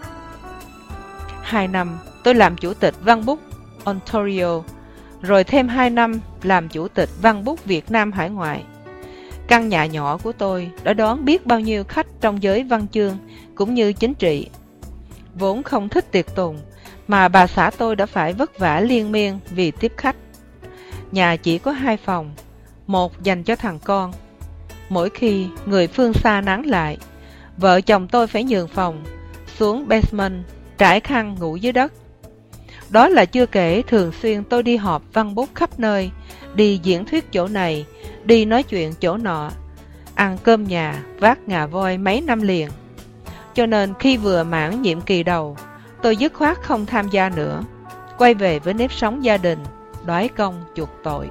Hai năm tôi làm chủ tịch Văn Bút Ontario, rồi thêm hai năm làm chủ tịch Văn Bút Việt Nam hải ngoại. Căn nhà nhỏ của tôi đã đón biết bao nhiêu khách trong giới văn chương cũng như chính trị. Vốn không thích tiệc tùng, mà bà xã tôi đã phải vất vả liên miên vì tiếp khách. Nhà chỉ có hai phòng, một dành cho thằng con. Mỗi khi người phương xa nắng lại, vợ chồng tôi phải nhường phòng, xuống basement, trải khăn ngủ dưới đất. Đó là chưa kể thường xuyên tôi đi họp Văn Bút khắp nơi, đi diễn thuyết chỗ này, đi nói chuyện chỗ nọ, ăn cơm nhà, vác ngà voi mấy năm liền. Cho nên khi vừa mãn nhiệm kỳ đầu, tôi dứt khoát không tham gia nữa, quay về với nếp sống gia đình, đói công chuộc tội.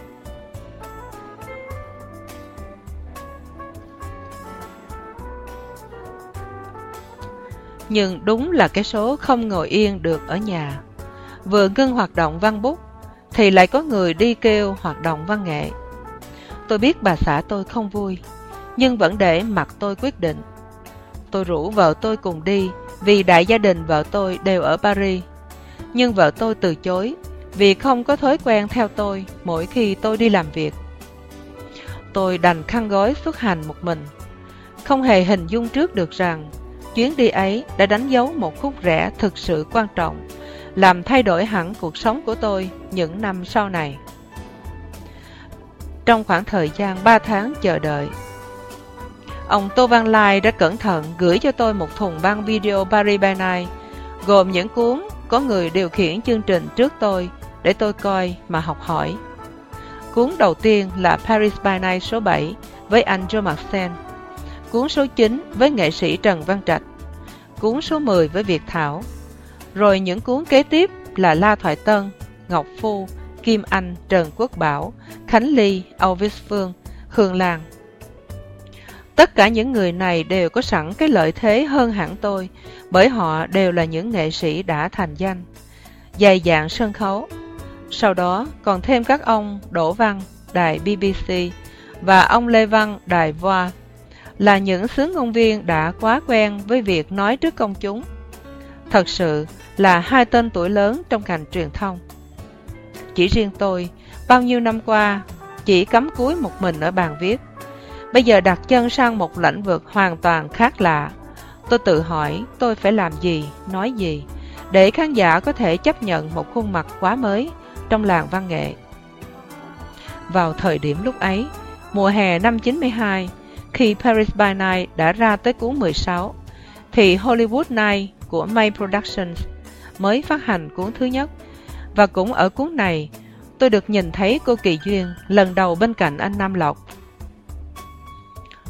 Nhưng đúng là cái số không ngồi yên được ở nhà. Vừa ngưng hoạt động Văn Bút thì lại có người đi kêu hoạt động văn nghệ. Tôi biết bà xã tôi không vui, nhưng vẫn để mặc tôi quyết định. Tôi rủ vợ tôi cùng đi vì đại gia đình vợ tôi đều ở Paris. Nhưng vợ tôi từ chối vì không có thói quen theo tôi mỗi khi tôi đi làm việc. Tôi đành khăn gói xuất hành một mình, không hề hình dung trước được rằng chuyến đi ấy đã đánh dấu một khúc rẽ thực sự quan trọng, làm thay đổi hẳn cuộc sống của tôi những năm sau này. Trong khoảng thời gian ba tháng chờ đợi, ông Tô Văn Lai đã cẩn thận gửi cho tôi một thùng băng video Paris by Night, gồm những cuốn có người điều khiển chương trình trước tôi để tôi coi mà học hỏi. Cuốn đầu tiên là Paris by Night số bảy với anh Joe Marcel, cuốn số chín với nghệ sĩ Trần Văn Trạch, cuốn số mười với Việt Thảo, rồi những cuốn kế tiếp là La Thoại Tân, Ngọc Phu, Kim Anh, Trần Quốc Bảo, Khánh Ly, Âu Viết Phương, Hương Lan. Tất cả những người này đều có sẵn cái lợi thế hơn hẳn tôi, bởi họ đều là những nghệ sĩ đã thành danh, dày dạn sân khấu. Sau đó còn thêm các ông Đỗ Văn, đài bê bê xê, và ông Lê Văn, đài Voix, là những xướng ngôn viên đã quá quen với việc nói trước công chúng. Thật sự là hai tên tuổi lớn trong ngành truyền thông. Chỉ riêng tôi, bao nhiêu năm qua, chỉ cắm cúi một mình ở bàn viết. Bây giờ đặt chân sang một lĩnh vực hoàn toàn khác lạ. Tôi tự hỏi tôi phải làm gì, nói gì, để khán giả có thể chấp nhận một khuôn mặt quá mới trong làng văn nghệ. Vào thời điểm lúc ấy, mùa hè năm chín mươi hai, khi Paris by Night đã ra tới cuốn mười sáu, thì Hollywood Night của May Productions mới phát hành cuốn thứ nhất. Và cũng ở cuốn này, tôi được nhìn thấy cô Kỳ Duyên lần đầu bên cạnh anh Nam Lộc.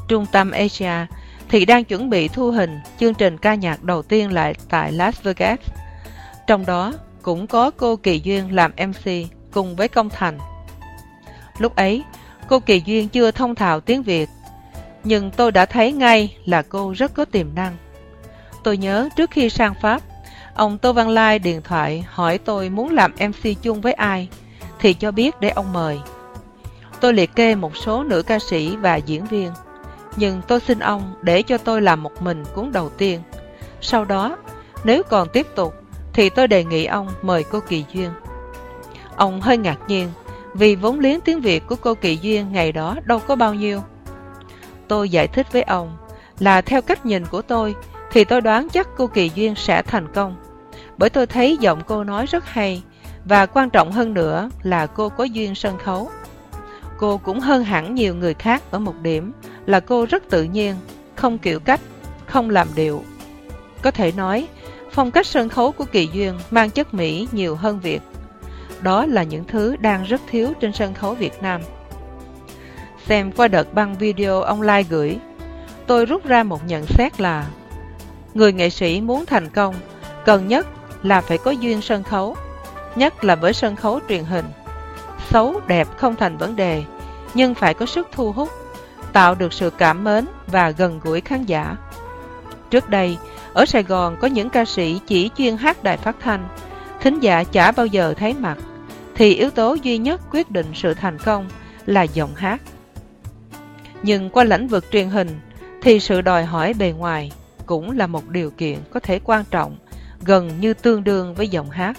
Trung tâm Asia thì đang chuẩn bị thu hình chương trình ca nhạc đầu tiên lại tại Las Vegas. Trong đó cũng có cô Kỳ Duyên làm em xê cùng với Công Thành. Lúc ấy, cô Kỳ Duyên chưa thông thạo tiếng Việt, nhưng tôi đã thấy ngay là cô rất có tiềm năng. Tôi nhớ trước khi sang Pháp, ông Tô Văn Lai điện thoại hỏi tôi muốn làm em xê chung với ai, thì cho biết để ông mời. Tôi liệt kê một số nữ ca sĩ và diễn viên, nhưng tôi xin ông để cho tôi làm một mình cuốn đầu tiên. Sau đó, nếu còn tiếp tục, thì tôi đề nghị ông mời cô Kỳ Duyên. Ông hơi ngạc nhiên, vì vốn liếng tiếng Việt của cô Kỳ Duyên ngày đó đâu có bao nhiêu. Tôi giải thích với ông là theo cách nhìn của tôi, thì tôi đoán chắc cô Kỳ Duyên sẽ thành công, bởi tôi thấy giọng cô nói rất hay, và quan trọng hơn nữa là cô có duyên sân khấu. Cô cũng hơn hẳn nhiều người khác ở một điểm là cô rất tự nhiên, không kiểu cách, không làm điệu. Có thể nói, phong cách sân khấu của Kỳ Duyên mang chất Mỹ nhiều hơn Việt. Đó là những thứ đang rất thiếu trên sân khấu Việt Nam. Xem qua đợt băng video ông Lai gửi, tôi rút ra một nhận xét là người nghệ sĩ muốn thành công, cần nhất là phải có duyên sân khấu, nhất là với sân khấu truyền hình. Xấu đẹp không thành vấn đề, nhưng phải có sức thu hút, tạo được sự cảm mến và gần gũi khán giả. Trước đây, ở Sài Gòn có những ca sĩ chỉ chuyên hát đài phát thanh, thính giả chả bao giờ thấy mặt, thì yếu tố duy nhất quyết định sự thành công là giọng hát. Nhưng qua lĩnh vực truyền hình, thì sự đòi hỏi bề ngoài cũng là một điều kiện có thể quan trọng, gần như tương đương với giọng hát.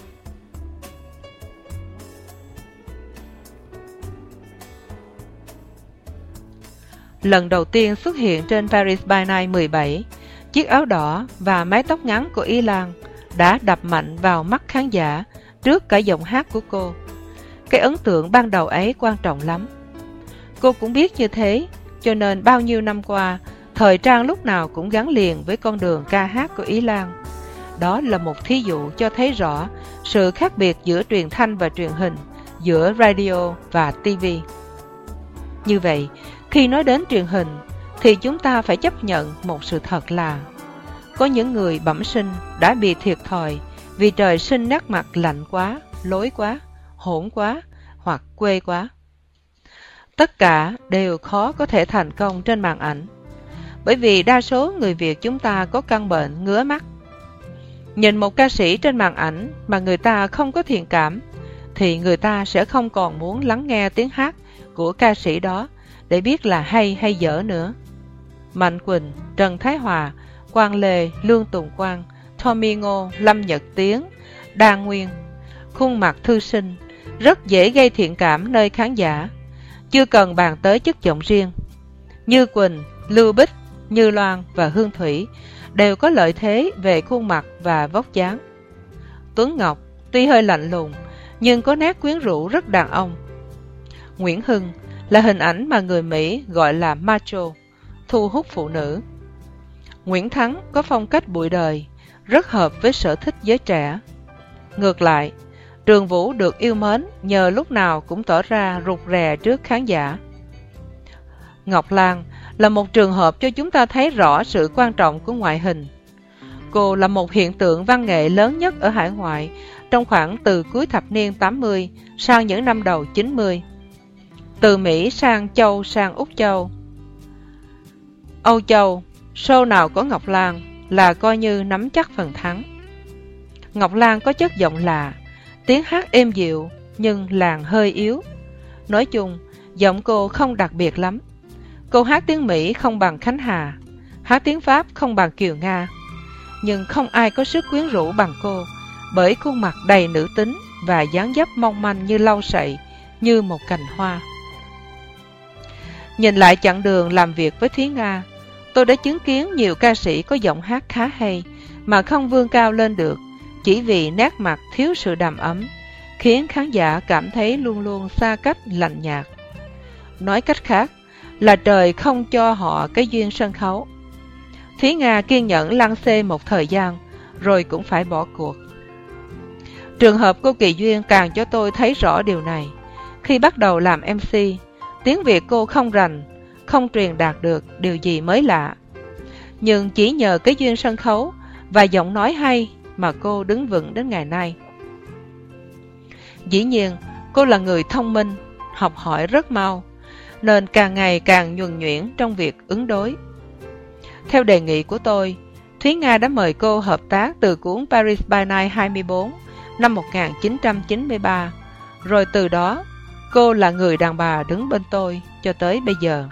Lần đầu tiên xuất hiện trên Paris by Night mười bảy, chiếc áo đỏ và mái tóc ngắn của Y Lan đã đập mạnh vào mắt khán giả trước cả giọng hát của cô. Cái ấn tượng ban đầu ấy quan trọng lắm. Cô cũng biết như thế, cho nên bao nhiêu năm qua, thời trang lúc nào cũng gắn liền với con đường ca hát của Y Lan. Đó là một thí dụ cho thấy rõ sự khác biệt giữa truyền thanh và truyền hình, giữa radio và ti vi. Như vậy, khi nói đến truyền hình, thì chúng ta phải chấp nhận một sự thật là có những người bẩm sinh đã bị thiệt thòi vì trời sinh nét mặt lạnh quá, lối quá, hỗn quá hoặc quê quá. Tất cả đều khó có thể thành công trên màn ảnh, bởi vì đa số người Việt chúng ta có căn bệnh ngứa mắt. Nhìn một ca sĩ trên màn ảnh mà người ta không có thiện cảm, thì người ta sẽ không còn muốn lắng nghe tiếng hát của ca sĩ đó để biết là hay hay dở nữa. Mạnh Quỳnh, Trần Thái Hòa, Quang Lê, Lương Tùng Quang, Tommy Ngô, Lâm Nhật Tiến, Đa Nguyên, khuôn mặt thư sinh, rất dễ gây thiện cảm nơi khán giả, chưa cần bàn tới chất giọng riêng. Như Quỳnh, Lưu Bích, Như Loan và Hương Thủy đều có lợi thế về khuôn mặt và vóc dáng. Tuấn Ngọc tuy hơi lạnh lùng, nhưng có nét quyến rũ rất đàn ông. Nguyễn Hưng là hình ảnh mà người Mỹ gọi là macho, thu hút phụ nữ. Nguyễn Thắng có phong cách bụi đời, rất hợp với sở thích giới trẻ. Ngược lại, Trường Vũ được yêu mến nhờ lúc nào cũng tỏ ra rụt rè trước khán giả. Ngọc Lan là một trường hợp cho chúng ta thấy rõ sự quan trọng của ngoại hình. Cô là một hiện tượng văn nghệ lớn nhất ở hải ngoại trong khoảng từ cuối thập niên tám mươi sang những năm đầu chín mươi. Từ Mỹ sang Châu sang Úc Châu, Âu Châu, show nào có Ngọc Lan là coi như nắm chắc phần thắng. Ngọc Lan có chất giọng lạ, tiếng hát êm dịu nhưng làn hơi yếu. Nói chung, giọng cô không đặc biệt lắm. Cô hát tiếng Mỹ không bằng Khánh Hà, hát tiếng Pháp không bằng Kiều Nga. Nhưng không ai có sức quyến rũ bằng cô, bởi khuôn mặt đầy nữ tính và dáng dấp mong manh như lau sậy, như một cành hoa. Nhìn lại chặng đường làm việc với Thúy Nga, tôi đã chứng kiến nhiều ca sĩ có giọng hát khá hay mà không vươn cao lên được, chỉ vì nét mặt thiếu sự đàm ấm, khiến khán giả cảm thấy luôn luôn xa cách lạnh nhạt. Nói cách khác là trời không cho họ cái duyên sân khấu. Thúy Nga kiên nhẫn lăn xê một thời gian, rồi cũng phải bỏ cuộc. Trường hợp cô Kỳ Duyên càng cho tôi thấy rõ điều này. Khi bắt đầu làm em xê, tiếng Việt cô không rành, không truyền đạt được điều gì mới lạ. Nhưng chỉ nhờ cái duyên sân khấu và giọng nói hay mà cô đứng vững đến ngày nay. Dĩ nhiên, cô là người thông minh, học hỏi rất mau, nên càng ngày càng nhuần nhuyễn trong việc ứng đối. Theo đề nghị của tôi, Thúy Nga đã mời cô hợp tác từ cuốn Paris by Night hai mươi bốn năm một nghìn chín trăm chín mươi ba, rồi từ đó cô là người đàn bà đứng bên tôi cho tới bây giờ.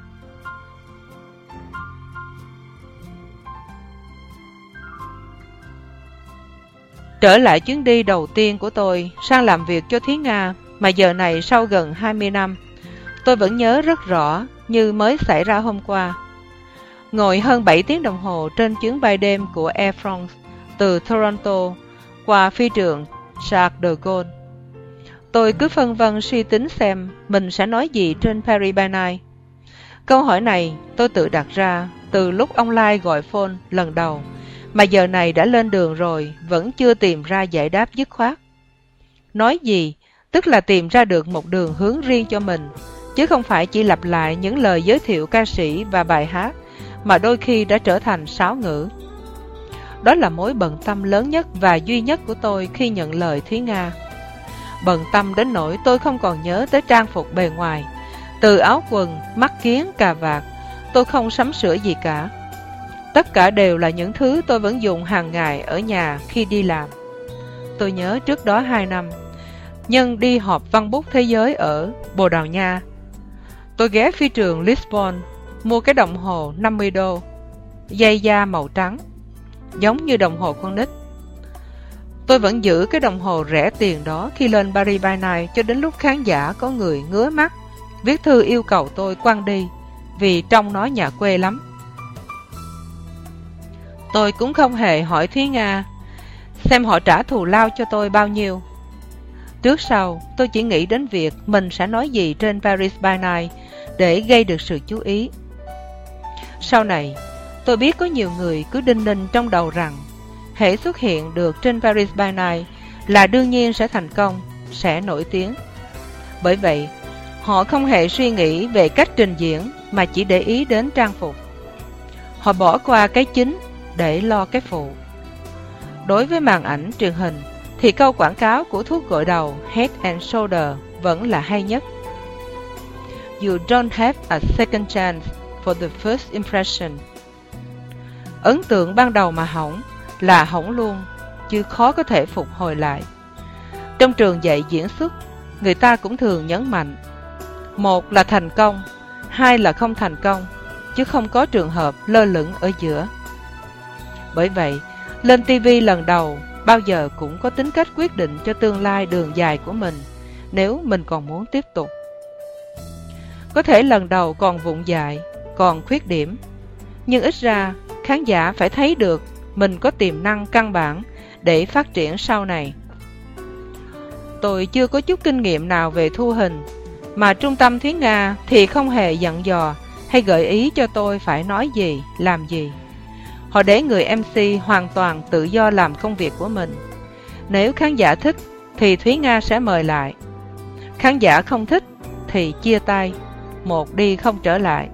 Trở lại chuyến đi đầu tiên của tôi sang làm việc cho Thúy Nga, mà giờ này sau gần hai mươi năm, tôi vẫn nhớ rất rõ như mới xảy ra hôm qua. Ngồi hơn bảy tiếng đồng hồ trên chuyến bay đêm của Air France từ Toronto qua phi trường Charles de Gaulle, tôi cứ phân vân suy tính xem mình sẽ nói gì trên Paris by Night. Câu hỏi này tôi tự đặt ra từ lúc ông Lai gọi phone lần đầu, mà giờ này đã lên đường rồi vẫn chưa tìm ra giải đáp dứt khoát. Nói gì, tức là tìm ra được một đường hướng riêng cho mình, chứ không phải chỉ lặp lại những lời giới thiệu ca sĩ và bài hát mà đôi khi đã trở thành sáo ngữ. Đó là mối bận tâm lớn nhất và duy nhất của tôi khi nhận lời Thúy Nga. Bận tâm đến nỗi tôi không còn nhớ tới trang phục bề ngoài. Từ áo quần, mắt kiếng, cà vạt, tôi không sắm sửa gì cả. Tất cả đều là những thứ tôi vẫn dùng hàng ngày ở nhà khi đi làm. Tôi nhớ trước đó hai năm, nhân đi họp văn bút thế giới ở Bồ Đào Nha, tôi ghé phi trường Lisbon mua cái đồng hồ năm mươi đô, dây da màu trắng, giống như đồng hồ con nít. Tôi vẫn giữ cái đồng hồ rẻ tiền đó khi lên Paris by Night cho đến lúc khán giả có người ngứa mắt, viết thư yêu cầu tôi quăng đi vì trông nó nhà quê lắm. Tôi cũng không hề hỏi Thúy Nga xem họ trả thù lao cho tôi bao nhiêu. Trước sau, tôi chỉ nghĩ đến việc mình sẽ nói gì trên Paris by Night để gây được sự chú ý. Sau này, tôi biết có nhiều người cứ đinh ninh trong đầu rằng hễ xuất hiện được trên Paris by Night là đương nhiên sẽ thành công, sẽ nổi tiếng. Bởi vậy, họ không hề suy nghĩ về cách trình diễn mà chỉ để ý đến trang phục. Họ bỏ qua cái chính để lo cái phụ. Đối với màn ảnh truyền hình thì câu quảng cáo của thuốc gội đầu Head and Shoulder vẫn là hay nhất. You don't have a second chance for the first impression. Ấn tượng ban đầu mà hỏng là hỏng luôn, chứ khó có thể phục hồi lại. Trong trường dạy diễn xuất, người ta cũng thường nhấn mạnh: một là thành công, hai là không thành công, chứ không có trường hợp lơ lửng ở giữa. Bởi vậy, lên ti vi lần đầu bao giờ cũng có tính cách quyết định cho tương lai đường dài của mình, nếu mình còn muốn tiếp tục. Có thể lần đầu còn vụng dại, còn khuyết điểm, nhưng ít ra khán giả phải thấy được mình có tiềm năng căn bản để phát triển sau này. Tôi chưa có chút kinh nghiệm nào về thu hình, mà trung tâm Thúy Nga thì không hề dặn dò hay gợi ý cho tôi phải nói gì, làm gì. Họ để người em xê hoàn toàn tự do làm công việc của mình. Nếu khán giả thích thì Thúy Nga sẽ mời lại. Khán giả không thích thì chia tay, một đi không trở lại.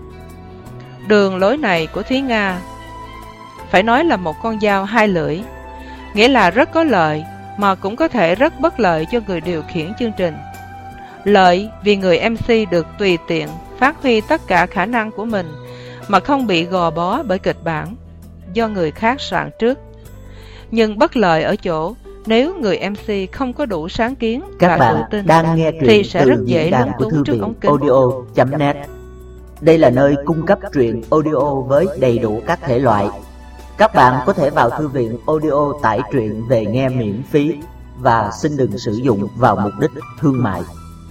Đường lối này của Thúy Nga phải nói là một con dao hai lưỡi, nghĩa là rất có lợi mà cũng có thể rất bất lợi cho người điều khiển chương trình. Lợi vì người em xê được tùy tiện phát huy tất cả khả năng của mình mà không bị gò bó bởi kịch bản do người khác soạn trước. Nhưng bất lợi ở chỗ nếu người em xê không có đủ sáng kiến Các và bạn tự tin đang nghe truyện thì sẽ từ rất dễ diễn lúng đàn của túng thư trước viện ống kính. audio chấm net. Đây là nơi cung cấp truyện audio với đầy đủ các thể loại. Các bạn có thể vào thư viện audio tải truyện về nghe miễn phí và xin đừng sử dụng vào mục đích thương mại.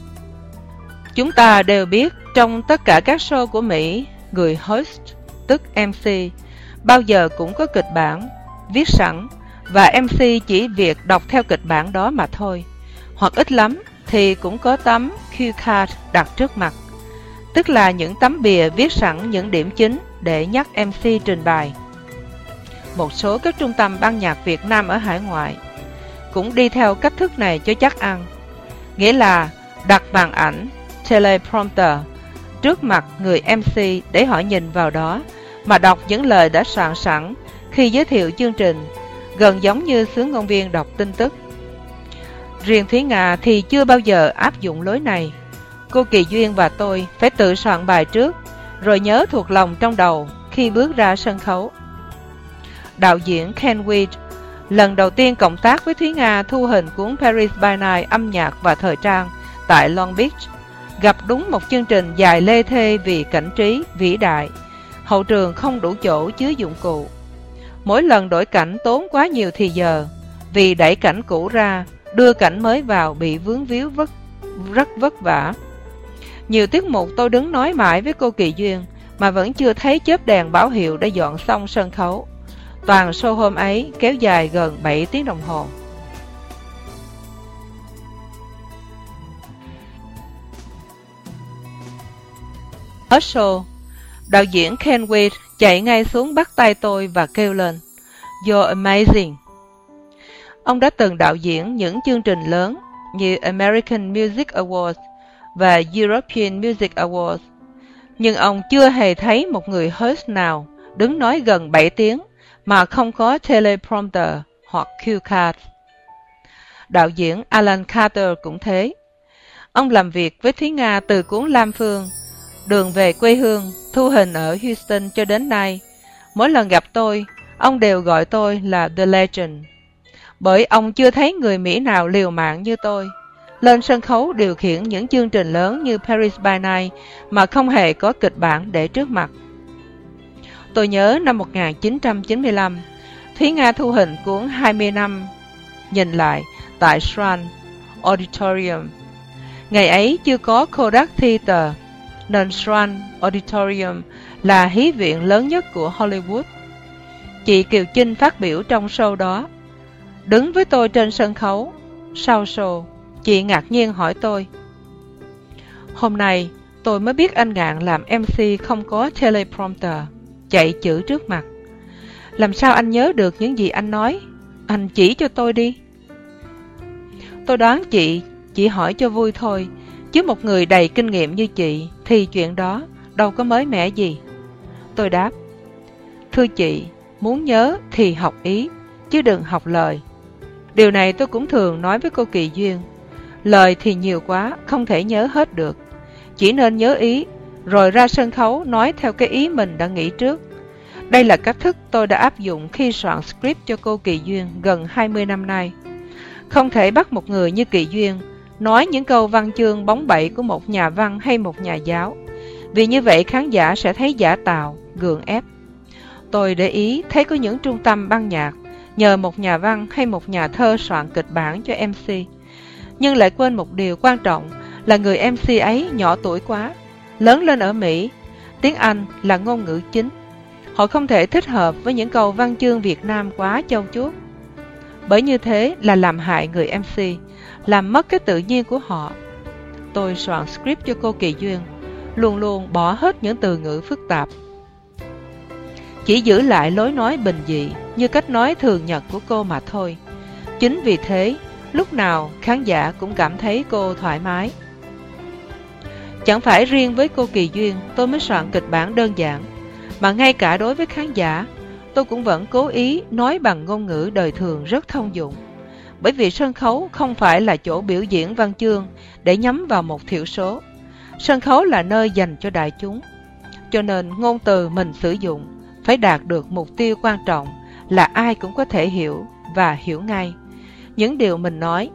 Chúng ta đều biết trong tất cả các show của Mỹ, người host, tức em xê, bao giờ cũng có kịch bản, viết sẵn, và em xê chỉ việc đọc theo kịch bản đó mà thôi. Hoặc ít lắm thì cũng có tấm cue card đặt trước mặt, tức là những tấm bìa viết sẵn những điểm chính để nhắc em xê trình bày. Một số các trung tâm ban nhạc Việt Nam ở hải ngoại cũng đi theo cách thức này cho chắc ăn, nghĩa là đặt màn ảnh teleprompter trước mặt người em xê để họ nhìn vào đó mà đọc những lời đã soạn sẵn khi giới thiệu chương trình, gần giống như xướng ngôn viên đọc tin tức. Riêng Thúy Nga thì chưa bao giờ áp dụng lối này. Cô Kỳ Duyên và tôi phải tự soạn bài trước, rồi nhớ thuộc lòng trong đầu khi bước ra sân khấu. Đạo diễn Ken Weed lần đầu tiên cộng tác với Thúy Nga thu hình cuốn Paris by Night âm nhạc và thời trang tại Long Beach, gặp đúng một chương trình dài lê thê vì cảnh trí vĩ đại. Hậu trường không đủ chỗ chứa dụng cụ. Mỗi lần đổi cảnh tốn quá nhiều thì giờ, vì đẩy cảnh cũ ra, đưa cảnh mới vào bị vướng víu vất, rất vất vả. Nhiều tiết mục tôi đứng nói mãi với cô Kỳ Duyên mà vẫn chưa thấy chớp đèn báo hiệu đã dọn xong sân khấu. Toàn show hôm ấy kéo dài gần bảy tiếng đồng hồ. Hết show, đạo diễn Ken Weed chạy ngay xuống bắt tay tôi và kêu lên, "You're amazing." Ông đã từng đạo diễn những chương trình lớn như American Music Awards và European Music Awards, nhưng ông chưa hề thấy một người host nào đứng nói gần bảy tiếng mà không có teleprompter hoặc cue card. Đạo diễn Alan Carter cũng thế. Ông làm việc với Thúy Nga từ cuốn Lam Phương, Đường về quê hương, thu hình ở Houston cho đến nay. Mỗi lần gặp tôi, ông đều gọi tôi là The Legend. Bởi ông chưa thấy người Mỹ nào liều mạng như tôi, lên sân khấu điều khiển những chương trình lớn như Paris by Night mà không hề có kịch bản để trước mặt. Tôi nhớ năm một nghìn chín trăm chín mươi lăm, Thúy Nga thu hình cuốn hai mươi năm nhìn lại tại Strand Auditorium. Ngày ấy chưa có Kodak Theater, nên Strand Auditorium là hí viện lớn nhất của Hollywood. Chị Kiều Chinh phát biểu trong show đó. Đứng với tôi trên sân khấu, sau show, chị ngạc nhiên hỏi tôi, "Hôm nay tôi mới biết anh Ngạn làm em xê không có teleprompter, chạy chữ trước mặt. Làm sao anh nhớ được những gì anh nói? Anh chỉ cho tôi đi." Tôi đoán chị chỉ hỏi cho vui thôi, chứ một người đầy kinh nghiệm như chị thì chuyện đó đâu có mới mẻ gì. Tôi đáp, "Thưa chị, muốn nhớ thì học ý, chứ đừng học lời." Điều này tôi cũng thường nói với cô Kỳ Duyên. Lời thì nhiều quá, không thể nhớ hết được. Chỉ nên nhớ ý, rồi ra sân khấu nói theo cái ý mình đã nghĩ trước. Đây là cách thức tôi đã áp dụng khi soạn script cho cô Kỳ Duyên gần hai mươi năm nay. Không thể bắt một người như Kỳ Duyên nói những câu văn chương bóng bẩy của một nhà văn hay một nhà giáo, vì như vậy khán giả sẽ thấy giả tạo, gượng ép. Tôi để ý thấy có những trung tâm ban nhạc nhờ một nhà văn hay một nhà thơ soạn kịch bản cho em xê, nhưng lại quên một điều quan trọng là người em xê ấy nhỏ tuổi quá, lớn lên ở Mỹ, tiếng Anh là ngôn ngữ chính. Họ không thể thích hợp với những câu văn chương Việt Nam quá châu chuốt. Bởi như thế là làm hại người em xê, làm mất cái tự nhiên của họ. Tôi soạn script cho cô Kỳ Duyên, luôn luôn bỏ hết những từ ngữ phức tạp, chỉ giữ lại lối nói bình dị như cách nói thường nhật của cô mà thôi. Chính vì thế, lúc nào khán giả cũng cảm thấy cô thoải mái. Chẳng phải riêng với cô Kỳ Duyên tôi mới soạn kịch bản đơn giản, mà ngay cả đối với khán giả, tôi cũng vẫn cố ý nói bằng ngôn ngữ đời thường rất thông dụng. Bởi vì sân khấu không phải là chỗ biểu diễn văn chương để nhắm vào một thiểu số. Sân khấu là nơi dành cho đại chúng. Cho nên ngôn từ mình sử dụng phải đạt được mục tiêu quan trọng là ai cũng có thể hiểu và hiểu ngay những điều mình nói.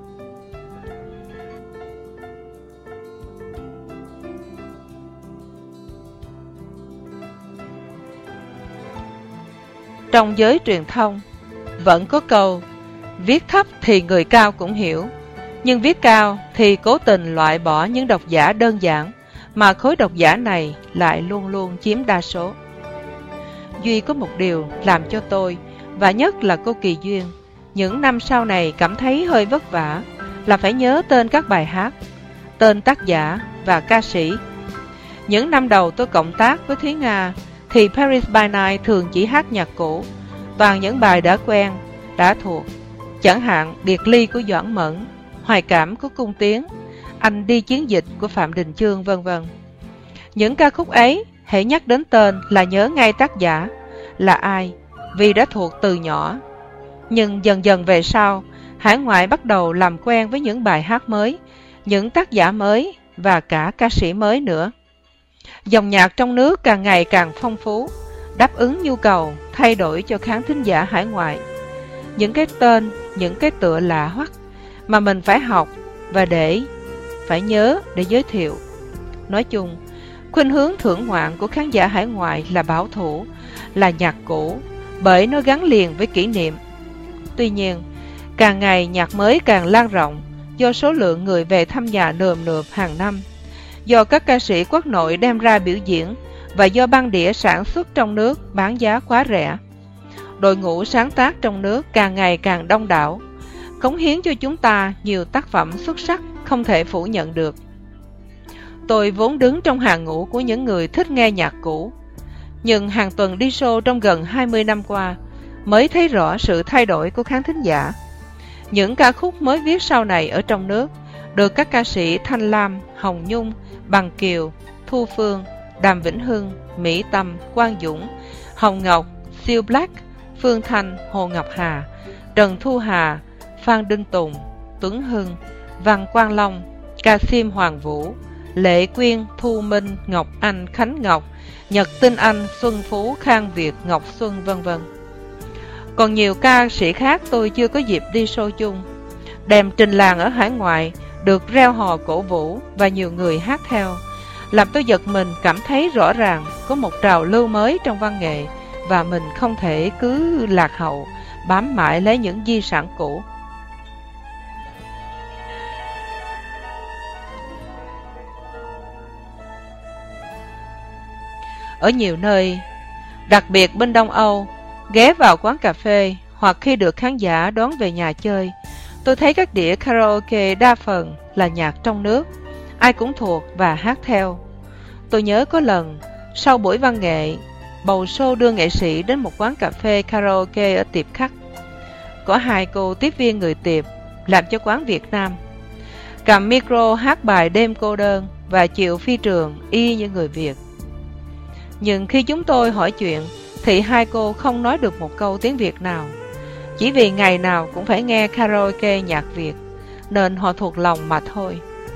Trong giới truyền thông, vẫn có câu, viết thấp thì người cao cũng hiểu, nhưng viết cao thì cố tình loại bỏ những độc giả đơn giản, mà khối độc giả này lại luôn luôn chiếm đa số. Duy có một điều làm cho tôi, và nhất là cô Kỳ Duyên, những năm sau này cảm thấy hơi vất vả, là phải nhớ tên các bài hát, tên tác giả và ca sĩ. Những năm đầu tôi cộng tác với Thúy Nga, thì Paris by Night thường chỉ hát nhạc cũ, toàn những bài đã quen, đã thuộc, chẳng hạn Điệt Ly của Doãn Mẫn, Hoài Cảm của Cung Tiến, Anh đi chiến dịch của Phạm Đình Chương, vân vân. Những ca khúc ấy, hễ nhắc đến tên là nhớ ngay tác giả là ai, vì đã thuộc từ nhỏ. Nhưng dần dần về sau, hải ngoại bắt đầu làm quen với những bài hát mới, những tác giả mới và cả ca sĩ mới nữa. Dòng nhạc trong nước càng ngày càng phong phú, đáp ứng nhu cầu, thay đổi cho khán thính giả hải ngoại. Những cái tên, những cái tựa lạ hoắc mà mình phải học và để phải nhớ để giới thiệu. Nói chung, khuynh hướng thưởng ngoạn của khán giả hải ngoại là bảo thủ, là nhạc cũ, bởi nó gắn liền với kỷ niệm. Tuy nhiên, càng ngày nhạc mới càng lan rộng do số lượng người về thăm nhà nườm nượp hàng năm, do các ca sĩ quốc nội đem ra biểu diễn và do băng đĩa sản xuất trong nước bán giá quá rẻ. Đội ngũ sáng tác trong nước càng ngày càng đông đảo, cống hiến cho chúng ta nhiều tác phẩm xuất sắc không thể phủ nhận được. Tôi vốn đứng trong hàng ngũ của những người thích nghe nhạc cũ, nhưng hàng tuần đi show trong gần hai mươi năm qua mới thấy rõ sự thay đổi của khán thính giả. Những ca khúc mới viết sau này ở trong nước được các ca sĩ Thanh Lam, Hồng Nhung, Bằng Kiều, Thu Phương, Đàm Vĩnh Hưng, Mỹ Tâm, Quang Dũng, Hồng Ngọc, Siêu Black, Phương Thanh, Hồ Ngọc Hà, Trần Thu Hà, Phan Đinh Tùng, Tuấn Hưng, Văn Quang Long, Ca Sim Hoàng Vũ, Lệ Quyên, Thu Minh, Ngọc Anh, Khánh Ngọc, Nhật Tinh Anh, Xuân Phú, Khang Việt, Ngọc Xuân, vân vân. Còn nhiều ca sĩ khác tôi chưa có dịp đi show chung. Đèm trình làng ở hải ngoại được reo hò cổ vũ và nhiều người hát theo, làm tôi giật mình cảm thấy rõ ràng có một trào lưu mới trong văn nghệ và mình không thể cứ lạc hậu, bám mãi lấy những di sản cũ. Ở nhiều nơi, đặc biệt bên Đông Âu, ghé vào quán cà phê hoặc khi được khán giả đón về nhà chơi, tôi thấy các đĩa karaoke đa phần là nhạc trong nước, ai cũng thuộc và hát theo. Tôi nhớ có lần, sau buổi văn nghệ, bầu show đưa nghệ sĩ đến một quán cà phê karaoke ở tiệp khắc. Có hai cô tiếp viên người tiệp làm cho quán Việt Nam, cầm micro hát bài Đêm Cô Đơn và chịu phi trường y như người Việt. Nhưng khi chúng tôi hỏi chuyện thì hai cô không nói được một câu tiếng Việt nào, chỉ vì ngày nào cũng phải nghe karaoke nhạc Việt nên họ thuộc lòng mà thôi.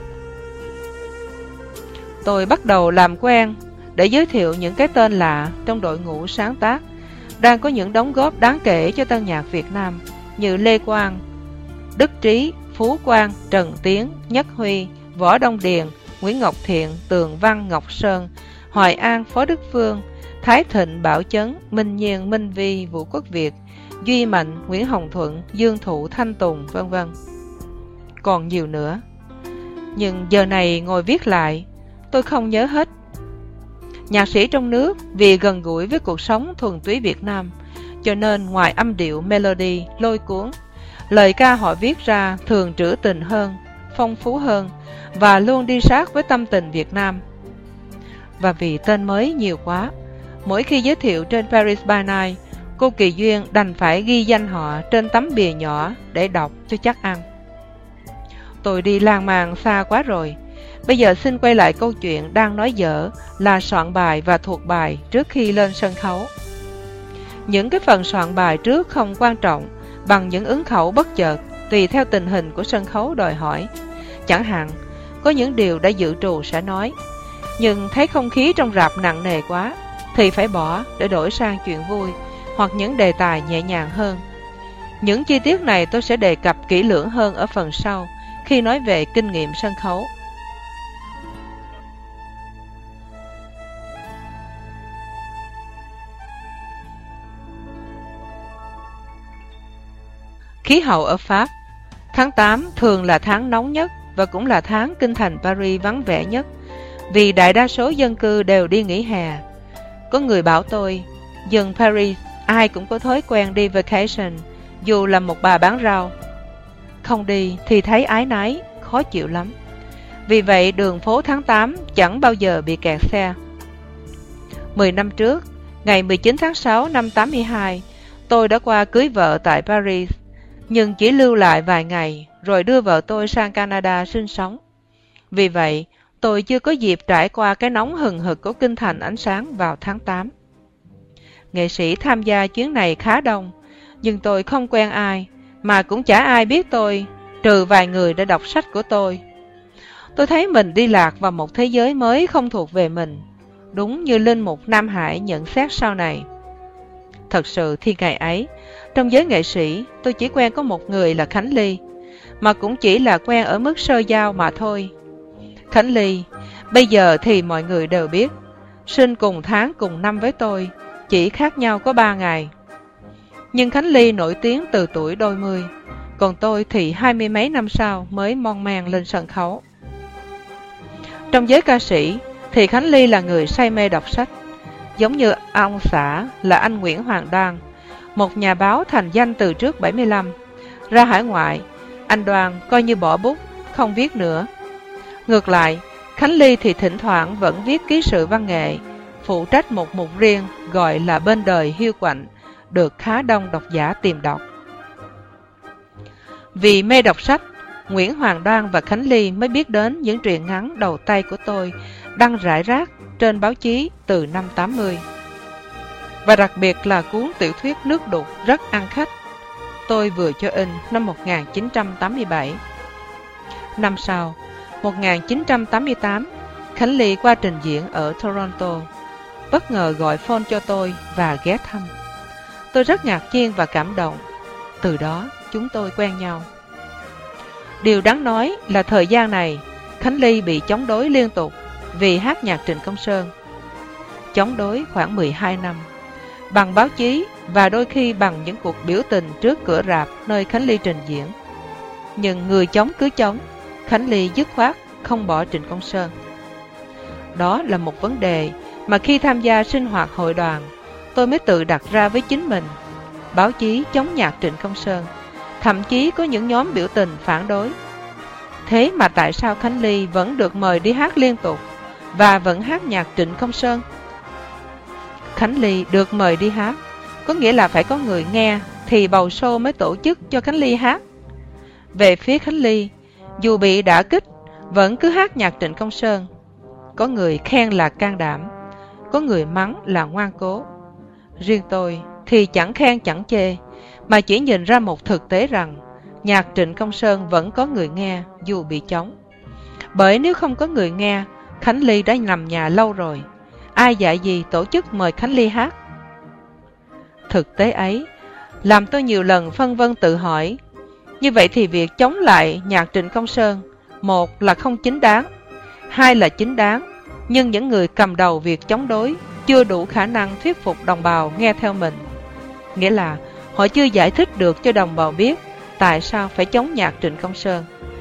Tôi bắt đầu làm quen để giới thiệu những cái tên lạ trong đội ngũ sáng tác đang có những đóng góp đáng kể cho tân nhạc Việt Nam như Lê Quang, Đức Trí, Phú Quang, Trần Tiến, Nhất Huy, Võ Đông Điền, Nguyễn Ngọc Thiện, Tường Văn, Ngọc Sơn, Hoài An, Phó Đức Phương, Thái Thịnh, Bảo Chấn, Minh Nhiên, Minh Vi, Vũ Quốc Việt, Duy Mạnh, Nguyễn Hồng Thuận, Dương Thụ, Thanh Tùng, vân vân. Còn nhiều nữa. Nhưng giờ này ngồi viết lại, tôi không nhớ hết. Nhạc sĩ trong nước vì gần gũi với cuộc sống thuần túy Việt Nam, cho nên ngoài âm điệu melody lôi cuốn, lời ca họ viết ra thường trữ tình hơn, phong phú hơn và luôn đi sát với tâm tình Việt Nam. Và vì tên mới nhiều quá, mỗi khi giới thiệu trên Paris by Night, cô Kỳ Duyên đành phải ghi danh họ trên tấm bìa nhỏ để đọc cho chắc ăn. Tôi đi lang mang xa quá rồi. Bây giờ xin quay lại câu chuyện đang nói dở là soạn bài và thuộc bài trước khi lên sân khấu. Những cái phần soạn bài trước không quan trọng bằng những ứng khẩu bất chợt tùy theo tình hình của sân khấu đòi hỏi. Chẳng hạn, có những điều đã dự trù sẽ nói, nhưng thấy không khí trong rạp nặng nề quá thì phải bỏ để đổi sang chuyện vui hoặc những đề tài nhẹ nhàng hơn. Những chi tiết này tôi sẽ đề cập kỹ lưỡng hơn ở phần sau khi nói về kinh nghiệm sân khấu. Khí hậu ở Pháp. Tháng tám thường là tháng nóng nhất và cũng là tháng kinh thành Paris vắng vẻ nhất, vì đại đa số dân cư đều đi nghỉ hè. Có người bảo tôi, dân Paris ai cũng có thói quen đi vacation, dù là một bà bán rau. Không đi thì thấy áy náy, khó chịu lắm. Vì vậy đường phố tháng tám chẳng bao giờ bị kẹt xe. Mười năm trước, ngày mười chín tháng sáu năm tám mươi hai, tôi đã qua cưới vợ tại Paris, nhưng chỉ lưu lại vài ngày rồi đưa vợ tôi sang Canada sinh sống. Vì vậy, tôi tôi chưa có dịp trải qua cái nóng hừng hực của kinh thành ánh sáng vào tháng tám. Nghệ sĩ tham gia chuyến này khá đông, nhưng tôi không quen ai, mà cũng chả ai biết tôi, trừ vài người đã đọc sách của tôi. Tôi thấy mình đi lạc vào một thế giới mới không thuộc về mình, đúng như linh mục Nam Hải nhận xét sau này. Thật sự thì ngày ấy, trong giới nghệ sĩ, tôi chỉ quen có một người là Khánh Ly, mà cũng chỉ là quen ở mức sơ giao mà thôi. Khánh Ly, bây giờ thì mọi người đều biết, sinh cùng tháng cùng năm với tôi, chỉ khác nhau có ba ngày. Nhưng Khánh Ly nổi tiếng từ tuổi đôi mươi, còn tôi thì hai mươi mấy năm sau mới mon men lên sân khấu. Trong giới ca sĩ thì Khánh Ly là người say mê đọc sách, giống như ông xã là anh Nguyễn Hoàng Đoan, một nhà báo thành danh từ trước bảy mươi lăm. Ra hải ngoại, anh Đoan coi như bỏ bút, không viết nữa. Ngược lại, Khánh Ly thì thỉnh thoảng vẫn viết ký sự văn nghệ, phụ trách một mục riêng gọi là Bên đời hiu quạnh, được khá đông độc giả tìm đọc. Vì mê đọc sách, Nguyễn Hoàng Đoan và Khánh Ly mới biết đến những truyện ngắn đầu tay của tôi đăng rải rác trên báo chí từ năm tám mươi. Và đặc biệt là cuốn tiểu thuyết Nước Đục rất ăn khách, tôi vừa cho in năm một nghìn chín trăm tám mươi bảy. Năm sau, một nghìn chín trăm tám mươi tám, Khánh Ly qua trình diễn ở Toronto, bất ngờ gọi phone cho tôi và ghé thăm. Tôi rất ngạc nhiên và cảm động. Từ đó, chúng tôi quen nhau. Điều đáng nói là thời gian này, Khánh Ly bị chống đối liên tục vì hát nhạc Trịnh Công Sơn. Chống đối khoảng mười hai năm, bằng báo chí và đôi khi bằng những cuộc biểu tình trước cửa rạp nơi Khánh Ly trình diễn. Nhưng người chống cứ chống, Khánh Ly dứt khoát không bỏ Trịnh Công Sơn. Đó là một vấn đề mà khi tham gia sinh hoạt hội đoàn, tôi mới tự đặt ra với chính mình. Báo chí chống nhạc Trịnh Công Sơn, thậm chí có những nhóm biểu tình phản đối. Thế mà tại sao Khánh Ly vẫn được mời đi hát liên tục và vẫn hát nhạc Trịnh Công Sơn? Khánh Ly được mời đi hát, có nghĩa là phải có người nghe thì bầu show mới tổ chức cho Khánh Ly hát. Về phía Khánh Ly, dù bị đả kích, vẫn cứ hát nhạc Trịnh Công Sơn. Có người khen là can đảm, có người mắng là ngoan cố. Riêng tôi thì chẳng khen chẳng chê, mà chỉ nhìn ra một thực tế rằng nhạc Trịnh Công Sơn vẫn có người nghe dù bị chống. Bởi nếu không có người nghe, Khánh Ly đã nằm nhà lâu rồi. Ai dạy gì tổ chức mời Khánh Ly hát? Thực tế ấy làm tôi nhiều lần phân vân tự hỏi, như vậy thì việc chống lại nhạc Trịnh Công Sơn, một là không chính đáng, hai là chính đáng, nhưng những người cầm đầu việc chống đối chưa đủ khả năng thuyết phục đồng bào nghe theo mình. Nghĩa là họ chưa giải thích được cho đồng bào biết tại sao phải chống nhạc Trịnh Công Sơn.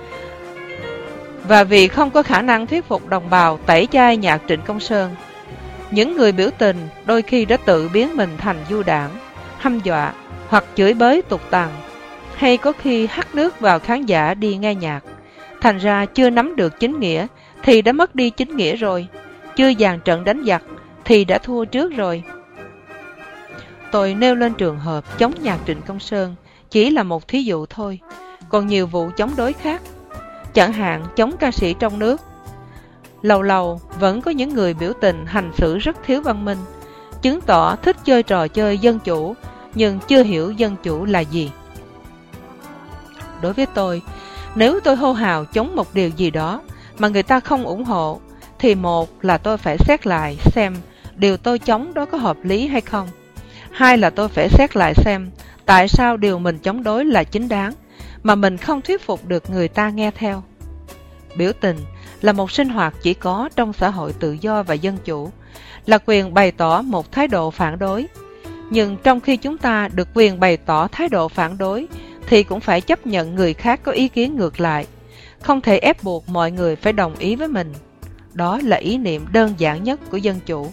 Và vì không có khả năng thuyết phục đồng bào tẩy chay nhạc Trịnh Công Sơn, những người biểu tình đôi khi đã tự biến mình thành du đảng, hăm dọa hoặc chửi bới tục tằn, hay có khi hắt nước vào khán giả đi nghe nhạc. Thành ra chưa nắm được chính nghĩa thì đã mất đi chính nghĩa rồi, chưa dàn trận đánh giặc thì đã thua trước rồi. Tôi nêu lên trường hợp chống nhạc Trịnh Công Sơn chỉ là một thí dụ thôi, còn nhiều vụ chống đối khác. Chẳng hạn chống ca sĩ trong nước. Lâu lâu vẫn có những người biểu tình hành xử rất thiếu văn minh, chứng tỏ thích chơi trò chơi dân chủ, nhưng chưa hiểu dân chủ là gì. Đối với tôi, nếu tôi hô hào chống một điều gì đó mà người ta không ủng hộ, thì một là tôi phải xét lại xem điều tôi chống đó có hợp lý hay không. Hai là tôi phải xét lại xem tại sao điều mình chống đối là chính đáng, mà mình không thuyết phục được người ta nghe theo. Biểu tình là một sinh hoạt chỉ có trong xã hội tự do và dân chủ, là quyền bày tỏ một thái độ phản đối. Nhưng trong khi chúng ta được quyền bày tỏ thái độ phản đối, thì cũng phải chấp nhận người khác có ý kiến ngược lại, không thể ép buộc mọi người phải đồng ý với mình. Đó là ý niệm đơn giản nhất của dân chủ.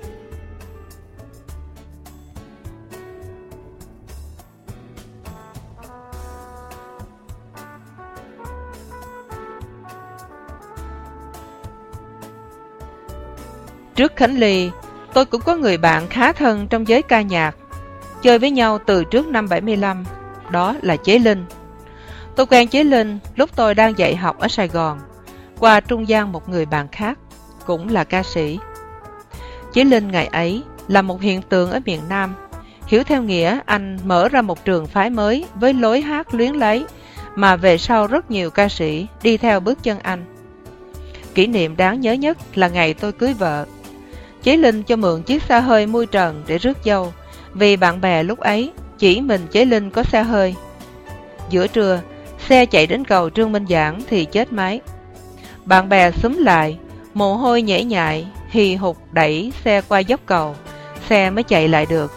Trước Khánh Ly, tôi cũng có người bạn khá thân trong giới ca nhạc, chơi với nhau từ trước năm bảy mươi lăm, đó là Chế Linh. Tôi quen Chế Linh lúc tôi đang dạy học ở Sài Gòn, qua trung gian một người bạn khác, cũng là ca sĩ. Chí Linh ngày ấy là một hiện tượng ở miền Nam, hiểu theo nghĩa anh mở ra một trường phái mới với lối hát luyến lấy, mà về sau rất nhiều ca sĩ đi theo bước chân anh. Kỷ niệm đáng nhớ nhất là ngày tôi cưới vợ. Chí Linh cho mượn chiếc xe hơi mui trần để rước dâu, vì bạn bè lúc ấy chỉ mình Chí Linh có xe hơi. Giữa trưa, xe chạy đến cầu Trương Minh Giảng thì chết máy. Bạn bè xúm lại, mồ hôi nhễ nhại, hì hục đẩy xe qua dốc cầu, xe mới chạy lại được.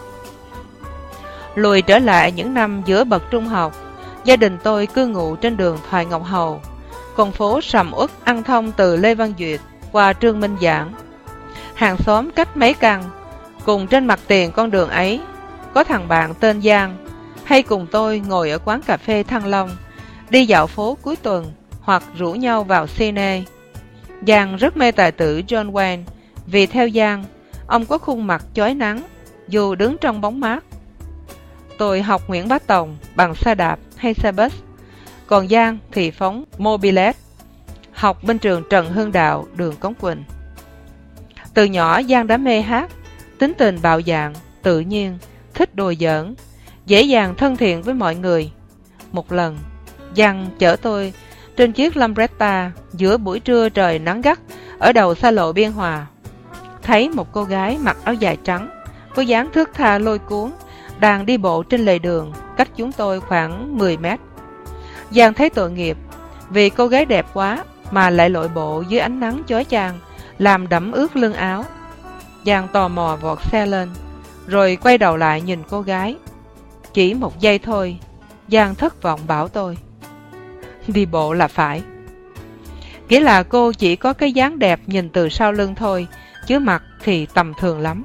Lùi trở lại những năm giữa bậc trung học, gia đình tôi cư ngụ trên đường Thoại Ngọc Hầu, con phố sầm uất ăn thông từ Lê Văn Duyệt qua Trương Minh Giảng. Hàng xóm cách mấy căn, cùng trên mặt tiền con đường ấy có thằng bạn tên Giang, hay cùng tôi ngồi ở quán cà phê Thăng Long, đi dạo phố cuối tuần hoặc rủ nhau vào cine. Giang rất mê tài tử John Wayne, vì theo Giang, ông có khuôn mặt chói nắng dù đứng trong bóng mát. Tôi học Nguyễn Bá Tòng bằng xe đạp hay xe bus, còn Giang thì phóng Mobilet, học bên trường Trần Hưng Đạo, đường Cống Quỳnh. Từ nhỏ Giang đã mê hát, tính tình bạo dạn, tự nhiên, thích đùa giỡn, dễ dàng thân thiện với mọi người. Một lần, Giang chở tôi trên chiếc Lambretta giữa buổi trưa trời nắng gắt ở đầu xa lộ Biên Hòa. Thấy một cô gái mặc áo dài trắng, có dáng thướt tha lôi cuốn, đang đi bộ trên lề đường cách chúng tôi khoảng mười mét. Giang thấy tội nghiệp, vì cô gái đẹp quá mà lại lội bộ dưới ánh nắng chói chang, làm đẫm ướt lưng áo. Giang tò mò vọt xe lên, rồi quay đầu lại nhìn cô gái. Chỉ một giây thôi, Giang thất vọng bảo tôi: đi bộ là phải. Nghĩa là cô chỉ có cái dáng đẹp nhìn từ sau lưng thôi, chứ mặt thì tầm thường lắm.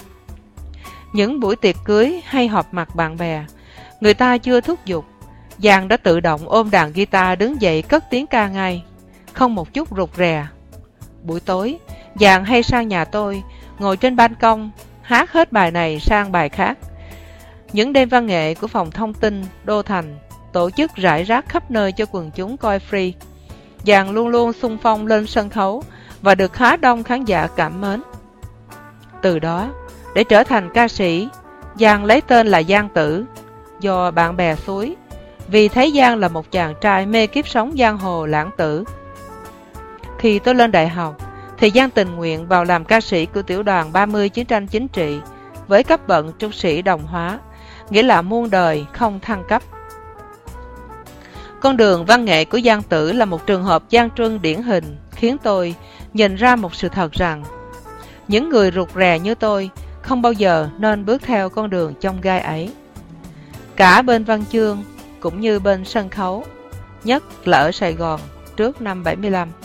Những buổi tiệc cưới hay họp mặt bạn bè, người ta chưa thúc giục, Giang đã tự động ôm đàn guitar đứng dậy cất tiếng ca ngay, không một chút rụt rè. Buổi tối, Giang hay sang nhà tôi, ngồi trên ban công, hát hết bài này sang bài khác. Những đêm văn nghệ của phòng thông tin Đô Thành tổ chức rải rác khắp nơi cho quần chúng coi free. Giang luôn luôn xung phong lên sân khấu và được khá đông khán giả cảm mến. Từ đó, để trở thành ca sĩ, Giang lấy tên là Giang Tử, do bạn bè xúi, vì thấy Giang là một chàng trai mê kiếp sống giang hồ lãng tử. Khi tôi lên đại học, thì Giang tình nguyện vào làm ca sĩ của tiểu đoàn ba mươi chiến tranh chính trị, với cấp bậc trung sĩ đồng hóa, nghĩa là muôn đời không thăng cấp. Con đường văn nghệ của Giang Tử là một trường hợp gian truân điển hình, khiến tôi nhìn ra một sự thật rằng những người rụt rè như tôi không bao giờ nên bước theo con đường chông gai ấy. Cả bên văn chương cũng như bên sân khấu, nhất là ở Sài Gòn trước năm bảy mươi lăm.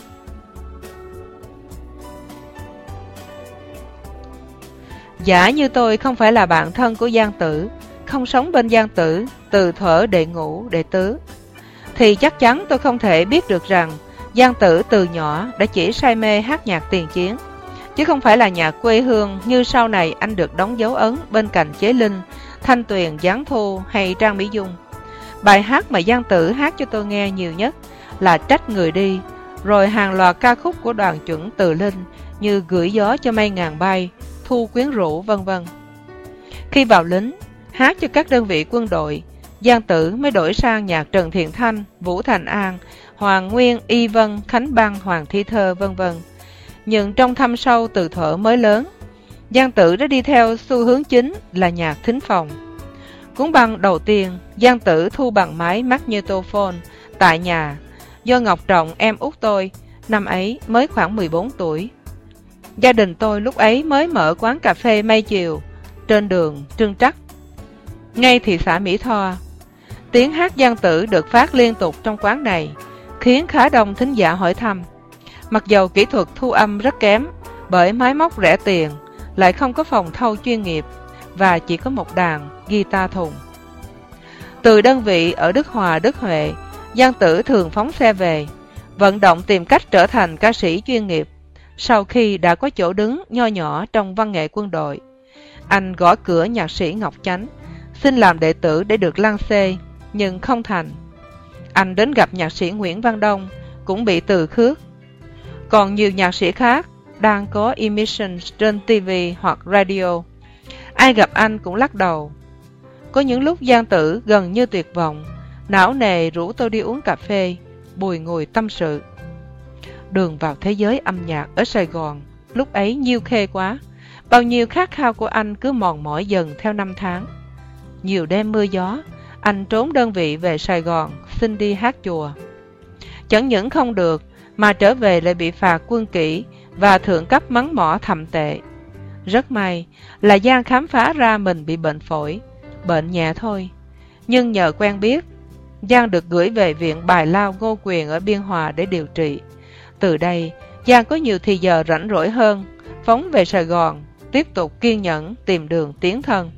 Giả như tôi không phải là bạn thân của Giang Tử, không sống bên Giang Tử từ thuở đệ ngũ, đệ tứ, thì chắc chắn tôi không thể biết được rằng Giang Tử từ nhỏ đã chỉ say mê hát nhạc tiền chiến, chứ không phải là nhạc quê hương như sau này anh được đóng dấu ấn bên cạnh Chế Linh, Thanh Tuyền, Giáng Thu hay Trang Mỹ Dung. Bài hát mà Giang Tử hát cho tôi nghe nhiều nhất là Trách Người Đi, rồi hàng loạt ca khúc của đoàn chuẩn Từ Linh như Gửi Gió Cho Mây Ngàn Bay, Thu Quyến Rũ, vân vân. Khi vào lính, hát cho các đơn vị quân đội, Giang Tử mới đổi sang nhạc Trần Thiện Thanh, Vũ Thành An, Hoàng Nguyên, Y Vân, Khánh Băng, Hoàng Thi Thơ, vân vân. Nhưng trong thâm sâu từ thuở mới lớn, Giang Tử đã đi theo xu hướng chính là nhạc thính phòng. Cuốn băng đầu tiên, Giang Tử thu bằng máy magnetophone tại nhà, do Ngọc Trọng, em út tôi, năm ấy mới khoảng mười bốn tuổi. Gia đình tôi lúc ấy mới mở quán cà phê Mây Chiều, trên đường Trương Trắc, ngay thị xã Mỹ Tho. Tiếng hát Giang Tử được phát liên tục trong quán này, khiến khá đông thính giả hỏi thăm. Mặc dầu kỹ thuật thu âm rất kém, bởi máy móc rẻ tiền, lại không có phòng thâu chuyên nghiệp, và chỉ có một đàn guitar thùng. Từ đơn vị ở Đức Hòa, Đức Huệ, Giang Tử thường phóng xe về, vận động tìm cách trở thành ca sĩ chuyên nghiệp. Sau khi đã có chỗ đứng nho nhỏ trong văn nghệ quân đội, anh gõ cửa nhạc sĩ Ngọc Chánh, xin làm đệ tử để được lăng xê, nhưng không thành. Anh đến gặp nhạc sĩ Nguyễn Văn Đông, cũng bị từ khước. Còn nhiều nhạc sĩ khác đang có emissions trên ti vi hoặc radio. Ai gặp anh cũng lắc đầu. Có những lúc Giang Tử gần như tuyệt vọng, não nề rủ tôi đi uống cà phê, bùi ngùi tâm sự. Đường vào thế giới âm nhạc ở Sài Gòn lúc ấy nhiêu khê quá, bao nhiêu khát khao của anh cứ mòn mỏi dần theo năm tháng. Nhiều đêm mưa gió, anh trốn đơn vị về Sài Gòn xin đi hát chùa. Chẳng những không được, mà trở về lại bị phạt quân kỷ và thượng cấp mắng mỏ thậm tệ. Rất may là Giang khám phá ra mình bị bệnh phổi, bệnh nhẹ thôi. Nhưng nhờ quen biết, Giang được gửi về viện Bài Lao Ngô Quyền ở Biên Hòa để điều trị. Từ đây, Giang có nhiều thì giờ rảnh rỗi hơn, phóng về Sài Gòn, tiếp tục kiên nhẫn tìm đường tiến thân.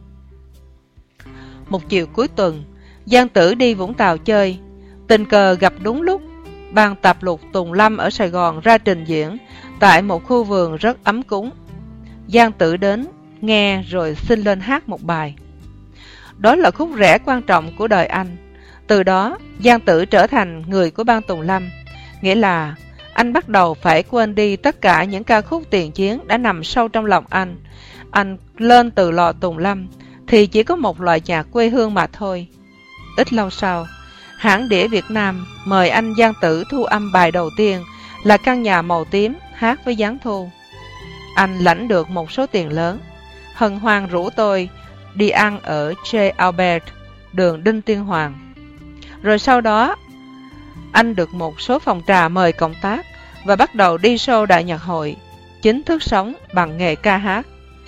Một chiều cuối tuần, Giang Tử đi Vũng Tàu chơi, tình cờ gặp đúng lúc ban tập lục Tùng Lâm ở Sài Gòn ra trình diễn tại một khu vườn rất ấm cúng. Giang Tử đến, nghe rồi xin lên hát một bài. Đó là khúc rẽ quan trọng của đời anh. Từ đó, Giang Tử trở thành người của ban Tùng Lâm, nghĩa là anh bắt đầu phải quên đi tất cả những ca khúc tiền chiến đã nằm sâu trong lòng anh. Anh lên từ lò Tùng Lâm thì chỉ có một loại nhạc quê hương mà thôi. Ít lâu sau, hãng đĩa Việt Nam mời anh Giang Tử thu âm bài đầu tiên là Căn Nhà Màu Tím hát với Giáng Thu. Anh lãnh được một số tiền lớn, hân hoan rủ tôi đi ăn ở J. Albert, đường Đinh Tiên Hoàng. Rồi sau đó, anh được một số phòng trà mời cộng tác và bắt đầu đi show đại nhạc hội, chính thức sống bằng nghề ca hát.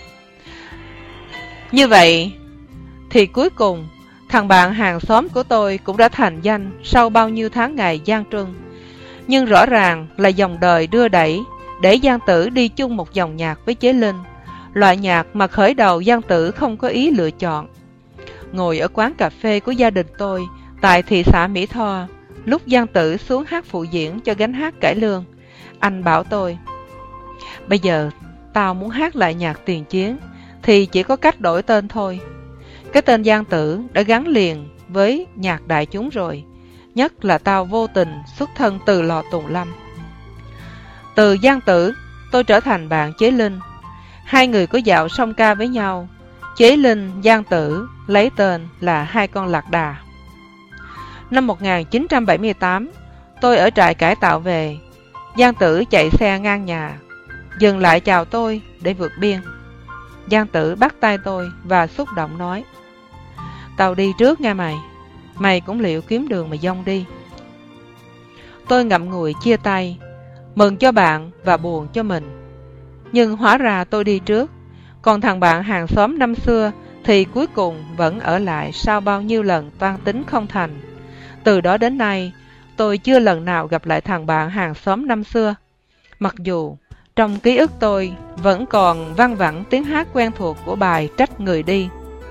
Như vậy thì cuối cùng, thằng bạn hàng xóm của tôi cũng đã thành danh sau bao nhiêu tháng ngày gian truân. Nhưng rõ ràng là dòng đời đưa đẩy để Giang Tử đi chung một dòng nhạc với Chế Linh, loại nhạc mà khởi đầu Giang Tử không có ý lựa chọn. Ngồi ở quán cà phê của gia đình tôi tại thị xã Mỹ Tho, lúc Giang Tử xuống hát phụ diễn cho gánh hát cải lương, anh bảo tôi: bây giờ tao muốn hát lại nhạc tiền chiến thì chỉ có cách đổi tên thôi. Cái tên Giang Tử đã gắn liền với nhạc đại chúng rồi, nhất là tao vô tình xuất thân từ lò Tùng Lâm. Từ Giang Tử, tôi trở thành bạn Chế Linh. Hai người có dạo song ca với nhau. Chế Linh, Giang Tử lấy tên là Hai Con Lạc Đà. Năm một nghìn chín trăm bảy mươi tám, tôi ở trại cải tạo về. Giang Tử chạy xe ngang nhà, dừng lại chào tôi để vượt biên. Giang Tử bắt tay tôi và xúc động nói: tao đi trước nghe mày, mày cũng liệu kiếm đường mà dông đi. Tôi ngậm ngùi chia tay, mừng cho bạn và buồn cho mình. Nhưng hóa ra tôi đi trước, còn thằng bạn hàng xóm năm xưa thì cuối cùng vẫn ở lại sau bao nhiêu lần toan tính không thành. Từ đó đến nay, tôi chưa lần nào gặp lại thằng bạn hàng xóm năm xưa. Mặc dù trong ký ức tôi vẫn còn văng vẳng tiếng hát quen thuộc của bài Trách Người Đi.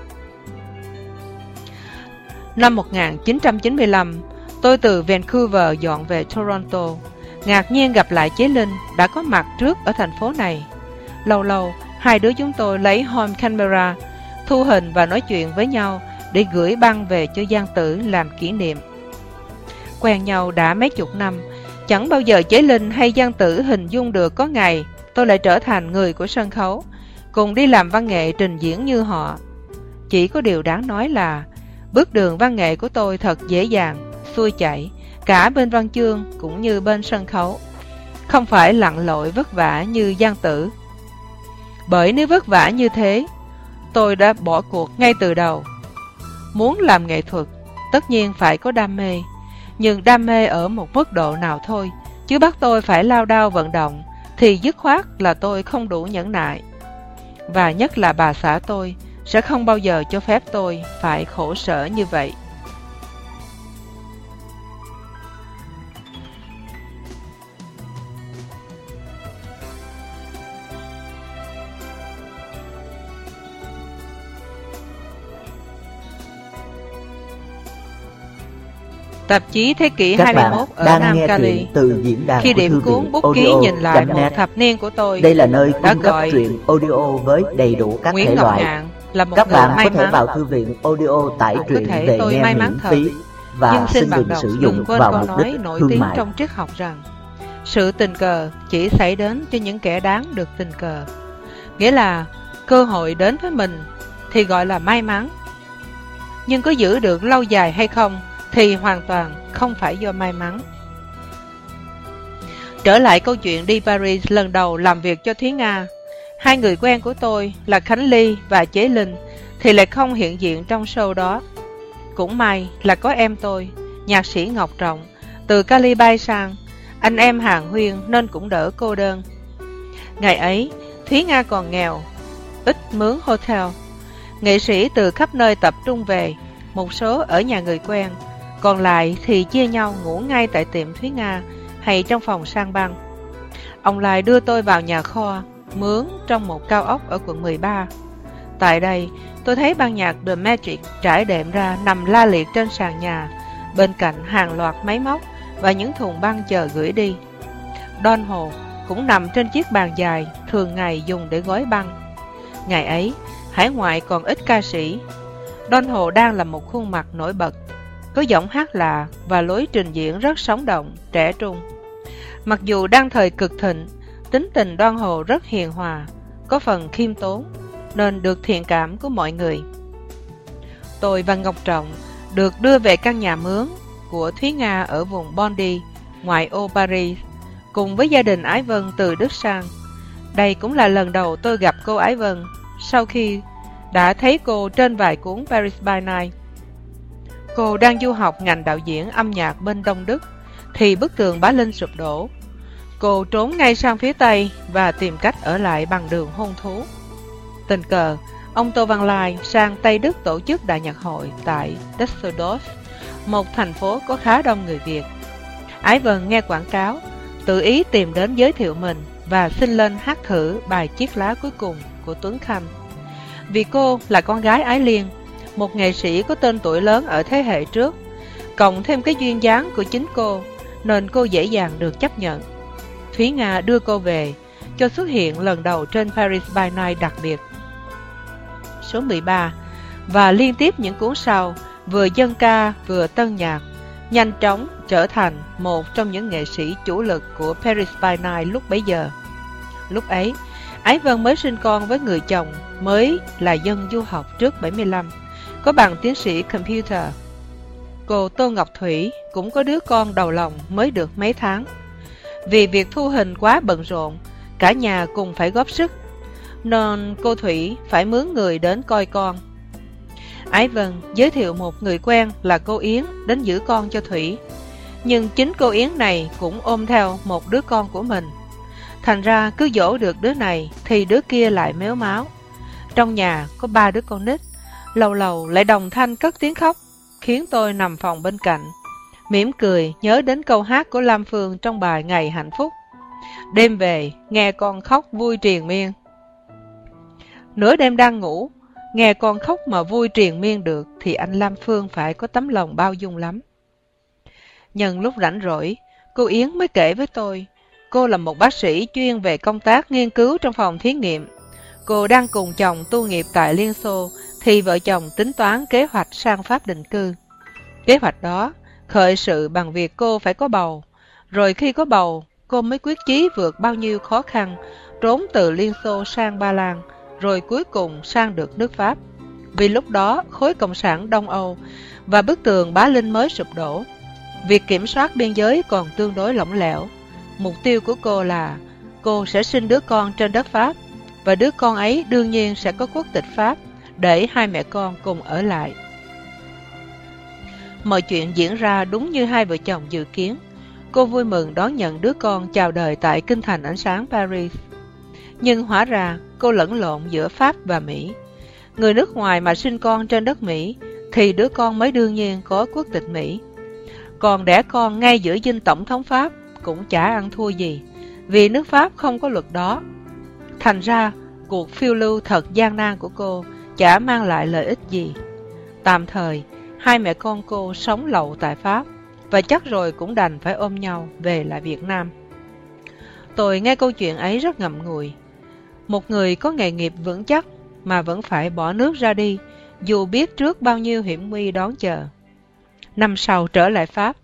Năm một nghìn chín trăm chín mươi lăm, tôi từ Vancouver dọn về Toronto. Ngạc nhiên gặp lại Chế Linh đã có mặt trước ở thành phố này. Lâu lâu, hai đứa chúng tôi lấy home camera, thu hình và nói chuyện với nhau để gửi băng về cho Giang Tử làm kỷ niệm. Quen nhau đã mấy chục năm, chẳng bao giờ Chế Linh hay Giang Tử hình dung được có ngày tôi lại trở thành người của sân khấu, cùng đi làm văn nghệ trình diễn như họ. Chỉ có điều đáng nói là bước đường văn nghệ của tôi thật dễ dàng, xuôi chảy, cả bên văn chương cũng như bên sân khấu, không phải lặn lội vất vả như Giang Tử. Bởi nếu vất vả như thế, tôi đã bỏ cuộc ngay từ đầu. Muốn làm nghệ thuật, tất nhiên phải có đam mê, nhưng đam mê ở một mức độ nào thôi, chứ bắt tôi phải lao đao vận động thì dứt khoát là tôi không đủ nhẫn nại. Và nhất là bà xã tôi sẽ không bao giờ cho phép tôi phải khổ sở như vậy. Tạp chí Thế kỷ Các hai mươi mốt ở Nam Cali, từ diễn đàn khi của điểm thư cuốn viện bút ký audio nhìn lại chấm một net. thập niên của tôi, Đây là nơi đã cung cấp gọi truyện audio với đầy đủ các Nguyễn thể Ngọc loại. Ngạn là một Các người bạn may có thể mắn. vào thư viện audio tải Có truyện thể về tôi nghe may mắn miễn thật, phí và nhưng xin xin ban đừng đầu sử đừng dụng quên vào câu mục nói đích nổi thương tiếng mại. trong triết học rằng Sự tình cờ chỉ xảy đến cho những kẻ đáng được tình cờ. Nghĩa là cơ hội đến với mình thì gọi là may mắn. Nhưng có giữ được lâu dài hay không thì hoàn toàn không phải do may mắn. Trở lại câu chuyện đi Paris lần đầu làm việc cho Thúy Nga. Hai người quen của tôi là Khánh Ly và Chế Linh thì lại không hiện diện trong show đó. Cũng may là có em tôi, nhạc sĩ Ngọc Trọng, từ Cali bay sang, anh em hàng huyên nên cũng đỡ cô đơn. Ngày ấy, Thúy Nga còn nghèo, ít mướn hotel. Nghệ sĩ từ khắp nơi tập trung về, một số ở nhà người quen, còn lại thì chia nhau ngủ ngay tại tiệm Thúy Nga hay trong phòng sang băng. Ông lại đưa tôi vào nhà kho, mướn trong một cao ốc ở quận mười ba. Tại đây, tôi thấy ban nhạc The Magic trải đệm ra nằm la liệt trên sàn nhà, bên cạnh hàng loạt máy móc và những thùng băng chờ gửi đi. Don Hồ cũng nằm trên chiếc bàn dài thường ngày dùng để gói băng. Ngày ấy, hải ngoại còn ít ca sĩ. Don Hồ đang là một khuôn mặt nổi bật, có giọng hát lạ và lối trình diễn rất sống động, trẻ trung. Mặc dù đang thời cực thịnh, tính tình Don Hồ rất hiền hòa, có phần khiêm tốn, nên được thiện cảm của mọi người. Tôi và Ngọc Trọng được đưa về căn nhà mướn của Thúy Nga ở vùng Bondy, ngoại ô Paris, cùng với gia đình Ái Vân từ Đức sang. Đây cũng là lần đầu tôi gặp cô Ái Vân, sau khi đã thấy cô trên vài cuốn Paris by Night. Cô đang du học ngành đạo diễn âm nhạc bên Đông Đức, thì bức tường Bá Linh sụp đổ. Cô trốn ngay sang phía Tây và tìm cách ở lại bằng đường hôn thú. Tình cờ, ông Tô Văn Lai sang Tây Đức tổ chức đại nhạc hội tại Düsseldorf, một thành phố có khá đông người Việt. Ái Vân nghe quảng cáo, tự ý tìm đến giới thiệu mình và xin lên hát thử bài Chiếc lá cuối cùng của Tuấn Khanh. Vì cô là con gái Ái Liên, một nghệ sĩ có tên tuổi lớn ở thế hệ trước, cộng thêm cái duyên dáng của chính cô, nên cô dễ dàng được chấp nhận. Thúy Nga đưa cô về, cho xuất hiện lần đầu trên Paris by Night đặc biệt số mười ba, và liên tiếp những cuốn sau, vừa dân ca vừa tân nhạc, nhanh chóng trở thành một trong những nghệ sĩ chủ lực của Paris by Night lúc bấy giờ. Lúc ấy, Ái Vân mới sinh con với người chồng mới là dân du học trước bảy mươi lăm, có bằng tiến sĩ computer. Cô Tô Ngọc Thủy cũng có đứa con đầu lòng mới được mấy tháng. Vì việc thu hình quá bận rộn, cả nhà cùng phải góp sức, nên cô Thủy phải mướn người đến coi con. Ái Vân giới thiệu một người quen là cô Yến đến giữ con cho Thủy. Nhưng chính cô Yến này cũng ôm theo một đứa con của mình. Thành ra cứ dỗ được đứa này thì đứa kia lại mếu máo. Trong nhà có ba đứa con nít, lâu lâu lại đồng thanh cất tiếng khóc, khiến tôi nằm phòng bên cạnh, mỉm cười nhớ đến câu hát của Lam Phương trong bài Ngày Hạnh Phúc. Đêm về nghe con khóc vui triền miên. Nửa đêm đang ngủ, nghe con khóc mà vui triền miên được thì anh Lam Phương phải có tấm lòng bao dung lắm. Nhân lúc rảnh rỗi, cô Yến mới kể với tôi, cô là một bác sĩ chuyên về công tác nghiên cứu trong phòng thí nghiệm. Cô đang cùng chồng tu nghiệp tại Liên Xô, thì vợ chồng tính toán kế hoạch sang Pháp định cư. Kế hoạch đó khởi sự bằng việc cô phải có bầu, rồi khi có bầu, cô mới quyết chí vượt bao nhiêu khó khăn, trốn từ Liên Xô sang Ba Lan, rồi cuối cùng sang được nước Pháp. Vì lúc đó khối cộng sản Đông Âu và bức tường Bá Linh mới sụp đổ, việc kiểm soát biên giới còn tương đối lỏng lẻo. Mục tiêu của cô là cô sẽ sinh đứa con trên đất Pháp, và đứa con ấy đương nhiên sẽ có quốc tịch Pháp, để hai mẹ con cùng ở lại. Mọi chuyện diễn ra đúng như hai vợ chồng dự kiến. Cô vui mừng đón nhận đứa con chào đời tại kinh thành ánh sáng Paris. Nhưng hóa ra cô lẫn lộn giữa Pháp và Mỹ. Người nước ngoài mà sinh con trên đất Mỹ thì đứa con mới đương nhiên có quốc tịch Mỹ. Còn đẻ con ngay giữa dinh tổng thống Pháp cũng chả ăn thua gì, vì nước Pháp không có luật đó. Thành ra cuộc phiêu lưu thật gian nan của cô chả mang lại lợi ích gì. Tạm thời, hai mẹ con cô sống lậu tại Pháp, và chắc rồi cũng đành phải ôm nhau về lại Việt Nam. Tôi nghe câu chuyện ấy rất ngậm ngùi. Một người có nghề nghiệp vững chắc mà vẫn phải bỏ nước ra đi, dù biết trước bao nhiêu hiểm nguy đón chờ. Năm sau trở lại Pháp,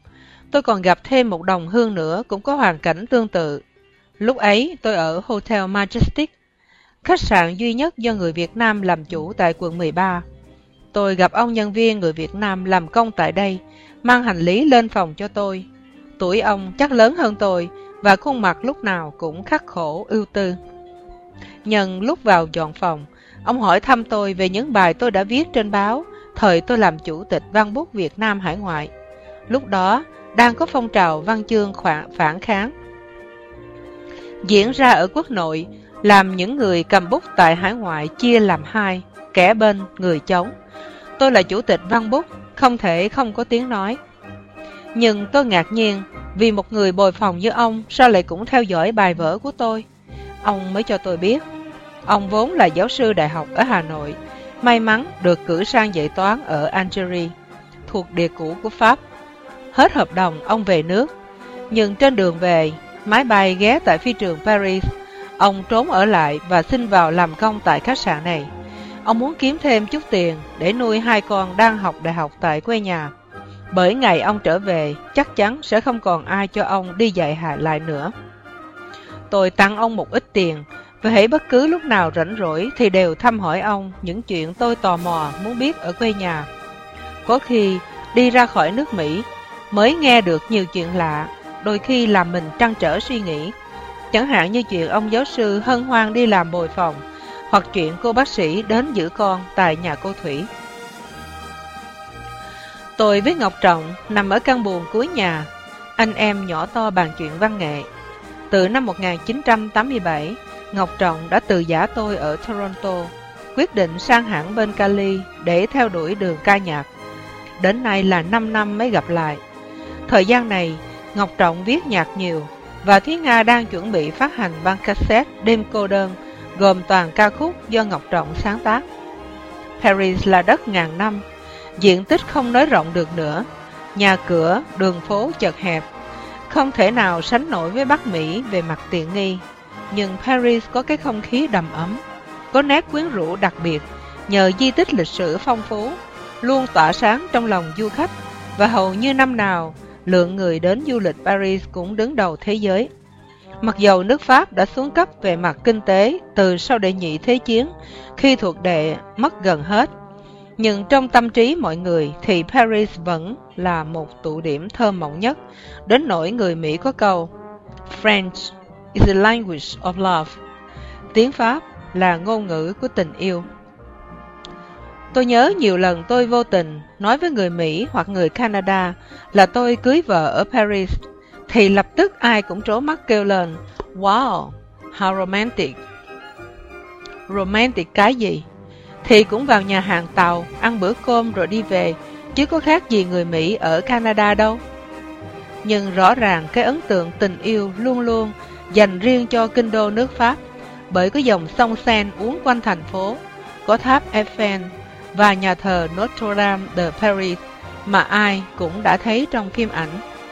tôi còn gặp thêm một đồng hương nữa cũng có hoàn cảnh tương tự. Lúc ấy tôi ở Hotel Majestic, khách sạn duy nhất do người Việt Nam làm chủ tại quận mười ba. Tôi gặp ông nhân viên người Việt Nam làm công tại đây, mang hành lý lên phòng cho tôi. Tuổi ông chắc lớn hơn tôi, và khuôn mặt lúc nào cũng khắc khổ ưu tư. Nhân lúc vào dọn phòng, ông hỏi thăm tôi về những bài tôi đã viết trên báo thời tôi làm chủ tịch Văn bút Việt Nam hải ngoại. Lúc đó đang có phong trào văn chương phản kháng diễn ra ở quốc nội, làm những người cầm bút tại hải ngoại chia làm hai, kẻ bên người chống. Tôi là chủ tịch Văn bút, không thể không có tiếng nói. Nhưng tôi ngạc nhiên vì một người bồi phòng như ông sao lại cũng theo dõi bài vở của tôi. Ông mới cho tôi biết ông vốn là giáo sư đại học ở Hà Nội, may mắn được cử sang dạy toán ở Algeria, thuộc địa cũ của Pháp. Hết hợp đồng ông về nước, nhưng trên đường về, máy bay ghé tại phi trường Paris. Ông trốn ở lại và xin vào làm công tại khách sạn này. Ông muốn kiếm thêm chút tiền để nuôi hai con đang học đại học tại quê nhà. Bởi ngày ông trở về, chắc chắn sẽ không còn ai cho ông đi dạy lại nữa. Tôi tặng ông một ít tiền, và hễ bất cứ lúc nào rảnh rỗi thì đều thăm hỏi ông những chuyện tôi tò mò muốn biết ở quê nhà. Có khi đi ra khỏi nước Mỹ mới nghe được nhiều chuyện lạ, đôi khi làm mình trăn trở suy nghĩ. Chẳng hạn như chuyện ông giáo sư hân hoan đi làm bồi phòng, hoặc chuyện cô bác sĩ đến giữ con tại nhà cô Thủy. Tôi với Ngọc Trọng nằm ở căn buồng cuối nhà, anh em nhỏ to bàn chuyện văn nghệ. Từ năm một nghìn chín trăm tám mươi bảy, Ngọc Trọng đã từ giã tôi ở Toronto, quyết định sang hẳn bên Cali để theo đuổi đường ca nhạc. Đến nay là năm năm mới gặp lại. Thời gian này, Ngọc Trọng viết nhạc nhiều, và Thúy Nga đang chuẩn bị phát hành băng cassette Đêm cô đơn, gồm toàn ca khúc do Ngọc Trọng sáng tác. Paris là đất ngàn năm, diện tích không nới rộng được nữa, nhà cửa, đường phố chật hẹp, không thể nào sánh nổi với Bắc Mỹ về mặt tiện nghi. Nhưng Paris có cái không khí đầm ấm, có nét quyến rũ đặc biệt nhờ di tích lịch sử phong phú, luôn tỏa sáng trong lòng du khách, và hầu như năm nào lượng người đến du lịch Paris cũng đứng đầu thế giới. Mặc dầu nước Pháp đã xuống cấp về mặt kinh tế từ sau đệ nhị thế chiến, khi thuộc địa mất gần hết, nhưng trong tâm trí mọi người thì Paris vẫn là một tụ điểm thơ mộng nhất, đến nỗi người Mỹ có câu French is the language of love. Tiếng Pháp là ngôn ngữ của tình yêu. Tôi nhớ nhiều lần tôi vô tình nói với người Mỹ hoặc người Canada là tôi cưới vợ ở Paris, thì lập tức ai cũng trố mắt kêu lên Wow, how romantic. Romantic cái gì? Thì cũng vào nhà hàng tàu, ăn bữa cơm rồi đi về, chứ có khác gì người Mỹ ở Canada đâu. Nhưng rõ ràng cái ấn tượng tình yêu luôn luôn dành riêng cho kinh đô nước Pháp, bởi có dòng sông Seine uốn quanh thành phố, có tháp Eiffel và nhà thờ Notre Dame de Paris mà ai cũng đã thấy trong phim ảnh.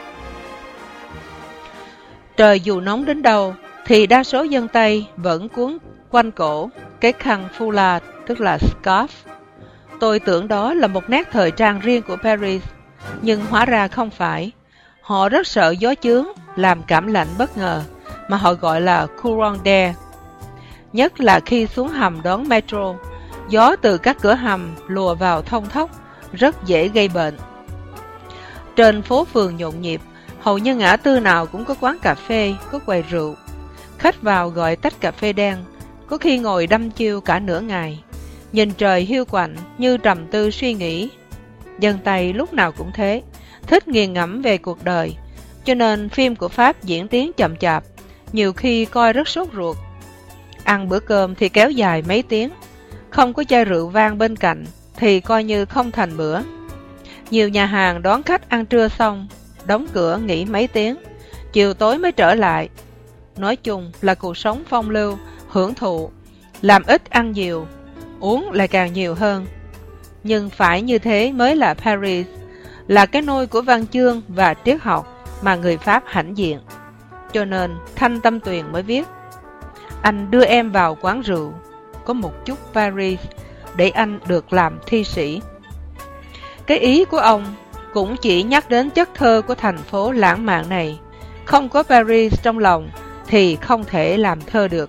Trời dù nóng đến đâu thì đa số dân Tây vẫn cuốn quanh cổ cái khăn foulard, tức là scarf. Tôi tưởng đó là một nét thời trang riêng của Paris, nhưng hóa ra không phải. Họ rất sợ gió chướng làm cảm lạnh bất ngờ, mà họ gọi là courant d'air. Nhất là khi xuống hầm đón metro, gió từ các cửa hầm lùa vào thông thốc, rất dễ gây bệnh. Trên phố phường nhộn nhịp, hầu như ngã tư nào cũng có quán cà phê, có quầy rượu. Khách vào gọi tách cà phê đen, có khi ngồi đăm chiêu cả nửa ngày, nhìn trời hiu quạnh như trầm tư suy nghĩ. Dân Tây lúc nào cũng thế, thích nghiền ngẫm về cuộc đời, cho nên phim của Pháp diễn tiến chậm chạp, nhiều khi coi rất sốt ruột. Ăn bữa cơm thì kéo dài mấy tiếng, không có chai rượu vang bên cạnh thì coi như không thành bữa. Nhiều nhà hàng đón khách ăn trưa xong, đóng cửa nghỉ mấy tiếng, chiều tối mới trở lại. Nói chung là cuộc sống phong lưu, hưởng thụ, làm ít ăn nhiều, uống lại càng nhiều hơn. Nhưng phải như thế mới là Paris, là cái nôi của văn chương và triết học mà người Pháp hãnh diện. Cho nên Thanh Tâm Tuyền mới viết: anh đưa em vào quán rượu, có một chút Paris, để anh được làm thi sĩ. Cái ý của ông cũng chỉ nhắc đến chất thơ của thành phố lãng mạn này. Không có Paris trong lòng thì không thể làm thơ được.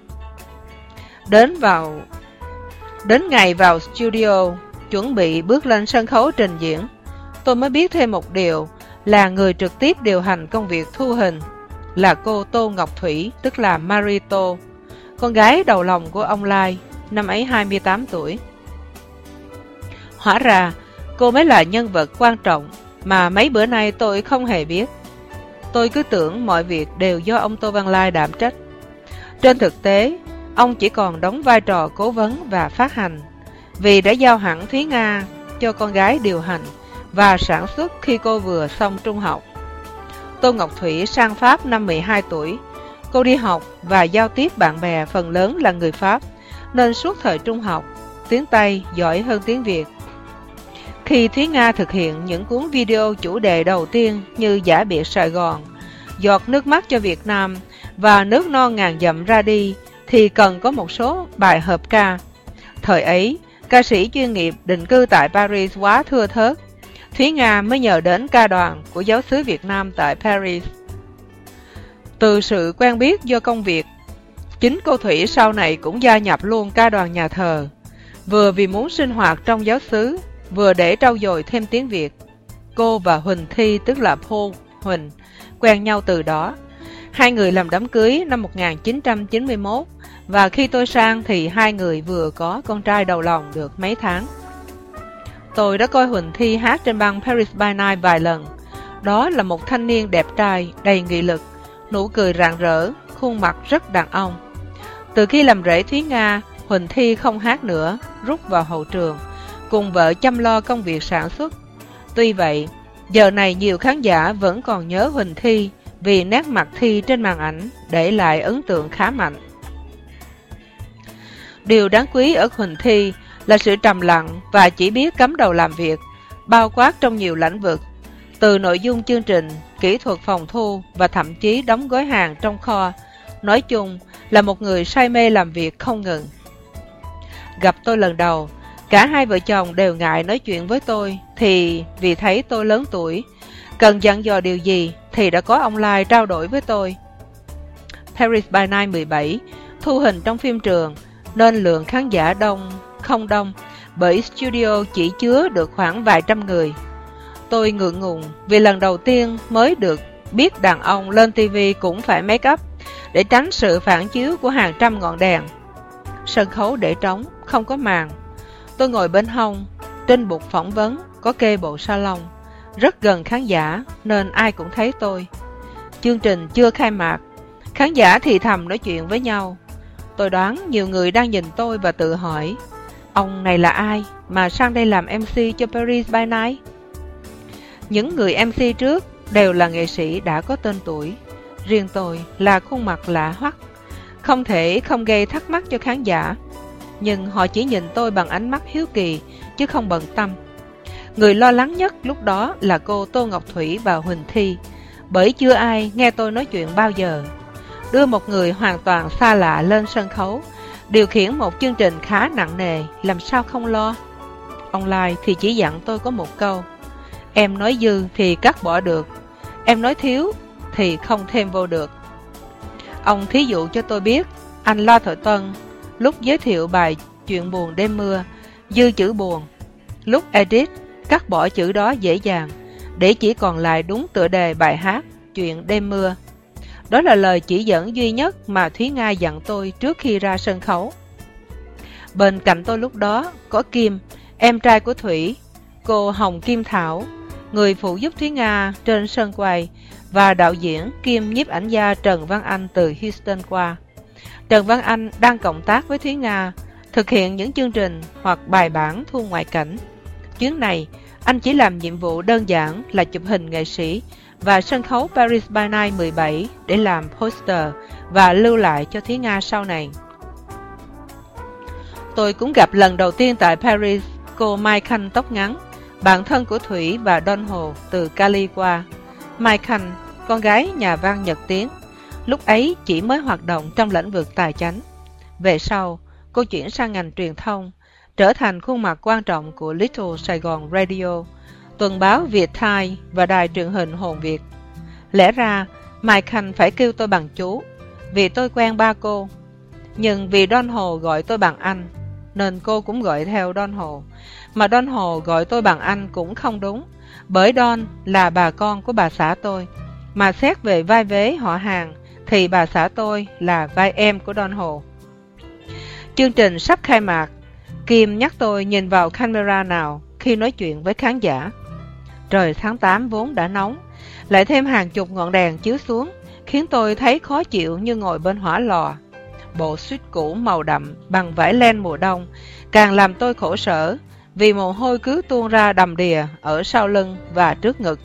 Đến vào Đến ngày vào studio, chuẩn bị bước lên sân khấu trình diễn, tôi mới biết thêm một điều là người trực tiếp điều hành công việc thu hình là cô Tô Ngọc Thủy, tức là Marito, con gái đầu lòng của ông Lai, năm ấy hai mươi tám tuổi. Hóa ra, cô mới là nhân vật quan trọng mà mấy bữa nay tôi không hề biết. Tôi cứ tưởng mọi việc đều do ông Tô Văn Lai đảm trách. Trên thực tế, ông chỉ còn đóng vai trò cố vấn và phát hành, vì đã giao hẳn Thúy Nga cho con gái điều hành và sản xuất khi cô vừa xong trung học. Tô Ngọc Thủy sang Pháp năm mười hai tuổi. Cô đi học và giao tiếp bạn bè phần lớn là người Pháp, nên suốt thời trung học, tiếng Tây giỏi hơn tiếng Việt. Khi Thúy Nga thực hiện những cuốn video chủ đề đầu tiên như Giả biệt Sài Gòn, Giọt nước mắt cho Việt Nam và Nước non ngàn dặm ra đi, thì cần có một số bài hợp ca. Thời ấy, ca sĩ chuyên nghiệp định cư tại Paris quá thưa thớt. Thúy Nga mới nhờ đến ca đoàn của giáo xứ Việt Nam tại Paris. Từ sự quen biết do công việc, chính cô Thủy sau này cũng gia nhập luôn ca đoàn nhà thờ, vừa vì muốn sinh hoạt trong giáo xứ, vừa để trau dồi thêm tiếng Việt. Cô và Huỳnh Thi, tức là Paul Huỳnh, quen nhau từ đó. Hai người làm đám cưới năm một nghìn chín trăm chín mươi mốt, và khi tôi sang thì hai người vừa có con trai đầu lòng được mấy tháng. Tôi đã coi Huỳnh Thi hát trên băng Paris by Night vài lần. Đó là một thanh niên đẹp trai, đầy nghị lực, nụ cười rạng rỡ, khuôn mặt rất đàn ông. Từ khi làm rể Thúy Nga, Huỳnh Thi không hát nữa, rút vào hậu trường, cùng vợ chăm lo công việc sản xuất. Tuy vậy, giờ này nhiều khán giả vẫn còn nhớ Huỳnh Thi vì nét mặt Thi trên màn ảnh để lại ấn tượng khá mạnh. Điều đáng quý ở Huỳnh Thi là sự trầm lặng và chỉ biết cắm đầu làm việc, bao quát trong nhiều lĩnh vực, từ nội dung chương trình, kỹ thuật phòng thu và thậm chí đóng gói hàng trong kho. Nói chung là một người say mê làm việc không ngừng. Gặp tôi lần đầu, cả hai vợ chồng đều ngại nói chuyện với tôi, thì vì thấy tôi lớn tuổi, cần dặn dò điều gì thì đã có ông Lai trao đổi với tôi. Paris by Night mười bảy thu hình trong phim trường nên lượng khán giả đông không đông, bởi studio chỉ chứa được khoảng vài trăm người. Tôi ngượng ngùng vì lần đầu tiên mới được biết đàn ông lên ti vi cũng phải make up để tránh sự phản chiếu của hàng trăm ngọn đèn. Sân khấu để trống, không có màn. Tôi ngồi bên hông, trên bục phỏng vấn có kê bộ salon, rất gần khán giả nên ai cũng thấy tôi. Chương trình chưa khai mạc, khán giả thì thầm nói chuyện với nhau. Tôi đoán nhiều người đang nhìn tôi và tự hỏi, ông này là ai mà sang đây làm em xê cho Paris by Night? Những người em xê trước đều là nghệ sĩ đã có tên tuổi, riêng tôi là khuôn mặt lạ hoắc, không thể không gây thắc mắc cho khán giả. Nhưng họ chỉ nhìn tôi bằng ánh mắt hiếu kỳ chứ không bận tâm. Người lo lắng nhất lúc đó là cô Tô Ngọc Thủy và Huỳnh Thi, bởi chưa ai nghe tôi nói chuyện bao giờ. Đưa một người hoàn toàn xa lạ lên sân khấu, điều khiển một chương trình khá nặng nề, làm sao không lo. Ông Lai thì chỉ dặn tôi có một câu: em nói dư thì cắt bỏ được, em nói thiếu thì không thêm vô được. Ông thí dụ cho tôi biết, anh La Thợ Tân lúc giới thiệu bài Chuyện buồn đêm mưa, dư chữ buồn, lúc edit cắt bỏ chữ đó dễ dàng, để chỉ còn lại đúng tựa đề bài hát Chuyện đêm mưa. Đó là lời chỉ dẫn duy nhất mà Thúy Nga dặn tôi trước khi ra sân khấu. Bên cạnh tôi lúc đó có Kim, em trai của Thủy, cô Hồng Kim Thảo, người phụ giúp Thúy Nga trên sân quay, và đạo diễn kiêm nhiếp ảnh gia Trần Văn Anh từ Houston qua. Trần Văn Anh đang cộng tác với Thúy Nga, thực hiện những chương trình hoặc bài bản thu ngoại cảnh. Chuyến này, anh chỉ làm nhiệm vụ đơn giản là chụp hình nghệ sĩ và sân khấu Paris by Night mười bảy để làm poster và lưu lại cho Thúy Nga sau này. Tôi cũng gặp lần đầu tiên tại Paris cô Mai Khanh tóc ngắn, bạn thân của Thủy và Don Hồ từ Cali qua. Mai Khanh, con gái nhà văn Nhật Tiến, lúc ấy chỉ mới hoạt động trong lĩnh vực tài chánh. Về sau, cô chuyển sang ngành truyền thông, trở thành khuôn mặt quan trọng của Little Sài Gòn Radio. tuần báo Việt Time và đài truyền hình Hồn Việt. Lẽ ra Mai Khanh phải kêu tôi bằng chú, vì tôi quen ba cô. Nhưng vì Don Hồ gọi tôi bằng anh, nên cô cũng gọi theo Don Hồ. Mà Don Hồ gọi tôi bằng anh cũng không đúng, bởi Don là bà con của bà xã tôi. Mà xét về vai vế họ hàng, thì bà xã tôi là vai em của Don Hồ. Chương trình sắp khai mạc, Kim nhắc tôi nhìn vào camera nào khi nói chuyện với khán giả. Trời tháng tám vốn đã nóng, lại thêm hàng chục ngọn đèn chiếu xuống, khiến tôi thấy khó chịu như ngồi bên hỏa lò. Bộ suit cũ màu đậm bằng vải len mùa đông càng làm tôi khổ sở, vì mồ hôi cứ tuôn ra đầm đìa ở sau lưng và trước ngực.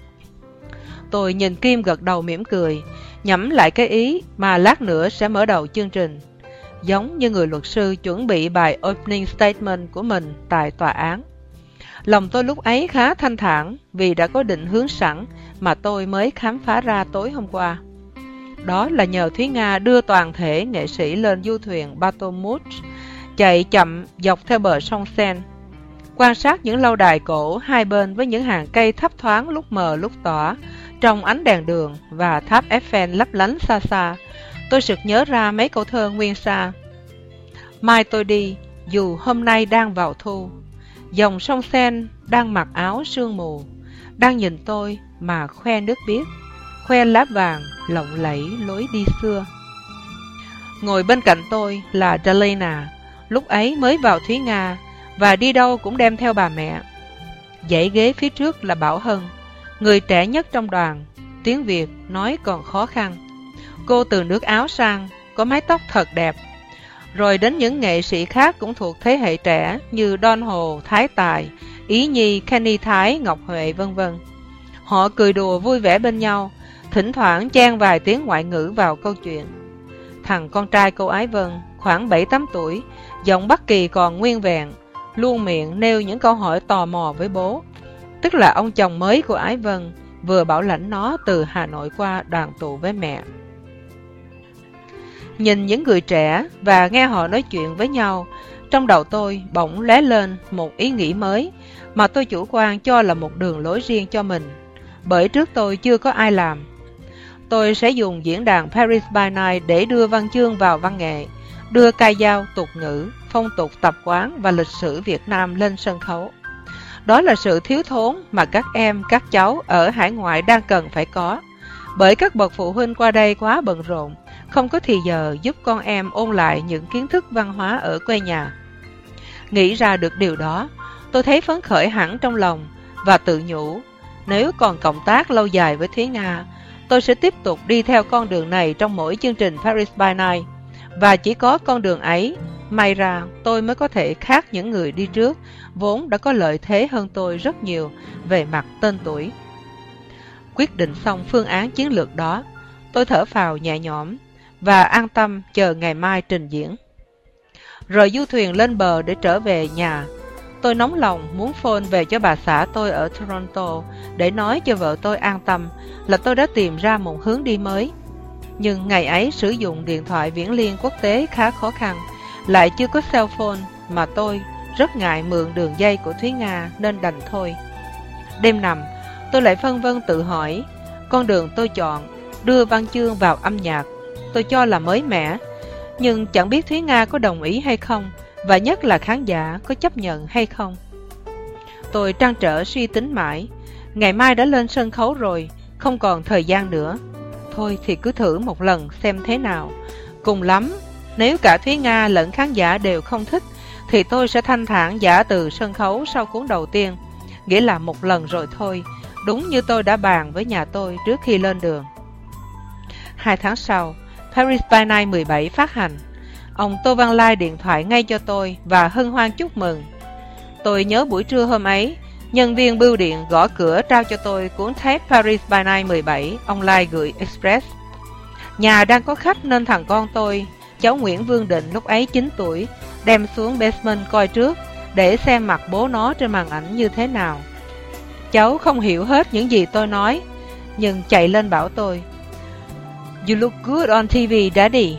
Tôi nhìn Kim gật đầu mỉm cười, nhẩm lại cái ý mà lát nữa sẽ mở đầu chương trình, giống như người luật sư chuẩn bị bài opening statement của mình tại tòa án. Lòng tôi lúc ấy khá thanh thản vì đã có định hướng sẵn mà tôi mới khám phá ra tối hôm qua. Đó là nhờ Thúy Nga đưa toàn thể nghệ sĩ lên du thuyền Bateau-Mouche, chạy chậm dọc theo bờ sông Seine, quan sát những lâu đài cổ hai bên với những hàng cây thấp thoáng lúc mờ lúc tỏ trong ánh đèn đường và tháp Eiffel lấp lánh xa xa. Tôi sực nhớ ra mấy câu thơ nguyên sa. Mai tôi đi, dù hôm nay đang vào thu, dòng sông Seine đang mặc áo sương mù, đang nhìn tôi mà khoe nước biếc, khoe lá vàng lộng lẫy lối đi xưa. Ngồi bên cạnh tôi là Delena, lúc ấy mới vào Thúy Nga và đi đâu cũng đem theo bà mẹ. Dãy ghế phía trước là Bảo Hân, người trẻ nhất trong đoàn, tiếng Việt nói còn khó khăn. Cô từ nước Áo sang, có mái tóc thật đẹp. Rồi đến những nghệ sĩ khác cũng thuộc thế hệ trẻ như Don Hồ, Thái Tài, Ý Nhi, Kenny Thái, Ngọc Huệ vân vân. Họ cười đùa vui vẻ bên nhau, thỉnh thoảng chen vài tiếng ngoại ngữ vào câu chuyện. Thằng con trai cô Ái Vân, khoảng bảy tám tuổi, giọng Bắc Kỳ còn nguyên vẹn, luôn miệng nêu những câu hỏi tò mò với bố, tức là ông chồng mới của Ái Vân, vừa bảo lãnh nó từ Hà Nội qua đoàn tụ với mẹ. Nhìn những người trẻ và nghe họ nói chuyện với nhau, trong đầu tôi bỗng lóe lên một ý nghĩ mới mà tôi chủ quan cho là một đường lối riêng cho mình, bởi trước tôi chưa có ai làm. Tôi sẽ dùng diễn đàn Paris by Night để đưa văn chương vào văn nghệ, đưa ca dao, tục ngữ, phong tục tập quán và lịch sử Việt Nam lên sân khấu. Đó là sự thiếu thốn mà các em, các cháu ở hải ngoại đang cần phải có, bởi các bậc phụ huynh qua đây quá bận rộn, không có thì giờ giúp con em ôn lại những kiến thức văn hóa ở quê nhà. Nghĩ ra được điều đó, tôi thấy phấn khởi hẳn trong lòng và tự nhủ, nếu còn cộng tác lâu dài với Thúy Nga, tôi sẽ tiếp tục đi theo con đường này trong mỗi chương trình Paris by Night, và chỉ có con đường ấy, may ra tôi mới có thể khác những người đi trước, vốn đã có lợi thế hơn tôi rất nhiều về mặt tên tuổi. Quyết định xong phương án chiến lược đó, tôi thở phào nhẹ nhõm và an tâm chờ ngày mai trình diễn. Rồi du thuyền lên bờ để trở về nhà, tôi nóng lòng muốn phone về cho bà xã tôi ở Toronto để nói cho vợ tôi an tâm là tôi đã tìm ra một hướng đi mới. Nhưng ngày ấy sử dụng điện thoại viễn liên quốc tế khá khó khăn, lại chưa có cell phone mà tôi rất ngại mượn đường dây của Thúy Nga nên đành thôi. Đêm nằm, tôi lại phân vân tự hỏi, con đường tôi chọn, đưa văn chương vào âm nhạc, tôi cho là mới mẻ, nhưng chẳng biết Thúy Nga có đồng ý hay không, và nhất là khán giả có chấp nhận hay không. Tôi trăn trở suy tính mãi, ngày mai đã lên sân khấu rồi, không còn thời gian nữa. Thôi thì cứ thử một lần xem thế nào. Cùng lắm, nếu cả Thúy Nga lẫn khán giả đều không thích, thì tôi sẽ thanh thản giả từ sân khấu sau cuốn đầu tiên, nghĩa là một lần rồi thôi, đúng như tôi đã bàn với nhà tôi trước khi lên đường. Hai tháng sau, Paris by Night mười bảy phát hành. Ông Tô Văn Lai điện thoại ngay cho tôi và hân hoan chúc mừng. Tôi nhớ buổi trưa hôm ấy, nhân viên bưu điện gõ cửa trao cho tôi cuốn tape Paris by Night mười bảy, ông Lai gửi Express. Nhà đang có khách nên thằng con tôi, cháu Nguyễn Vương Định lúc ấy chín tuổi, đem xuống basement coi trước để xem mặt bố nó trên màn ảnh như thế nào. Cháu không hiểu hết những gì tôi nói, nhưng chạy lên bảo tôi, "You look good on ti vi, Daddy."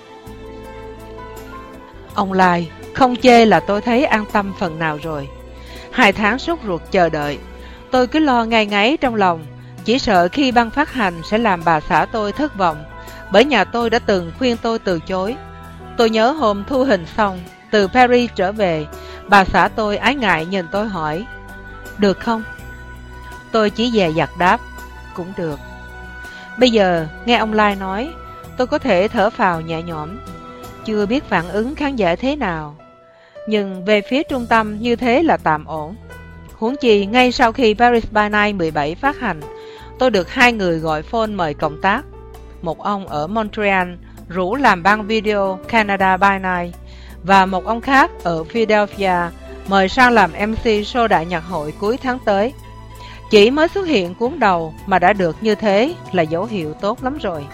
Ông Lai không chê là tôi thấy an tâm phần nào rồi. Hai tháng sốt ruột chờ đợi, Tôi cứ lo ngay ngáy trong lòng, chỉ sợ khi băng phát hành sẽ làm bà xã tôi thất vọng, bởi nhà tôi đã từng khuyên tôi từ chối. Tôi nhớ hôm thu hình xong, từ Paris trở về, bà xã tôi ái ngại nhìn tôi hỏi, được không? Tôi chỉ dè dặt đáp, cũng được. Bây giờ, nghe ông Lai nói, tôi có thể thở phào nhẹ nhõm, chưa biết phản ứng khán giả thế nào. Nhưng về phía trung tâm như thế là tạm ổn. Huống chi, ngay sau khi Paris by Night mười bảy phát hành, tôi được hai người gọi phone mời cộng tác. Một ông ở Montreal rủ làm băng video Canada by Night, và một ông khác ở Philadelphia mời sang làm em xê show đại nhạc hội cuối tháng tới. Chỉ mới xuất hiện cuốn đầu mà đã được như thế là dấu hiệu tốt lắm rồi.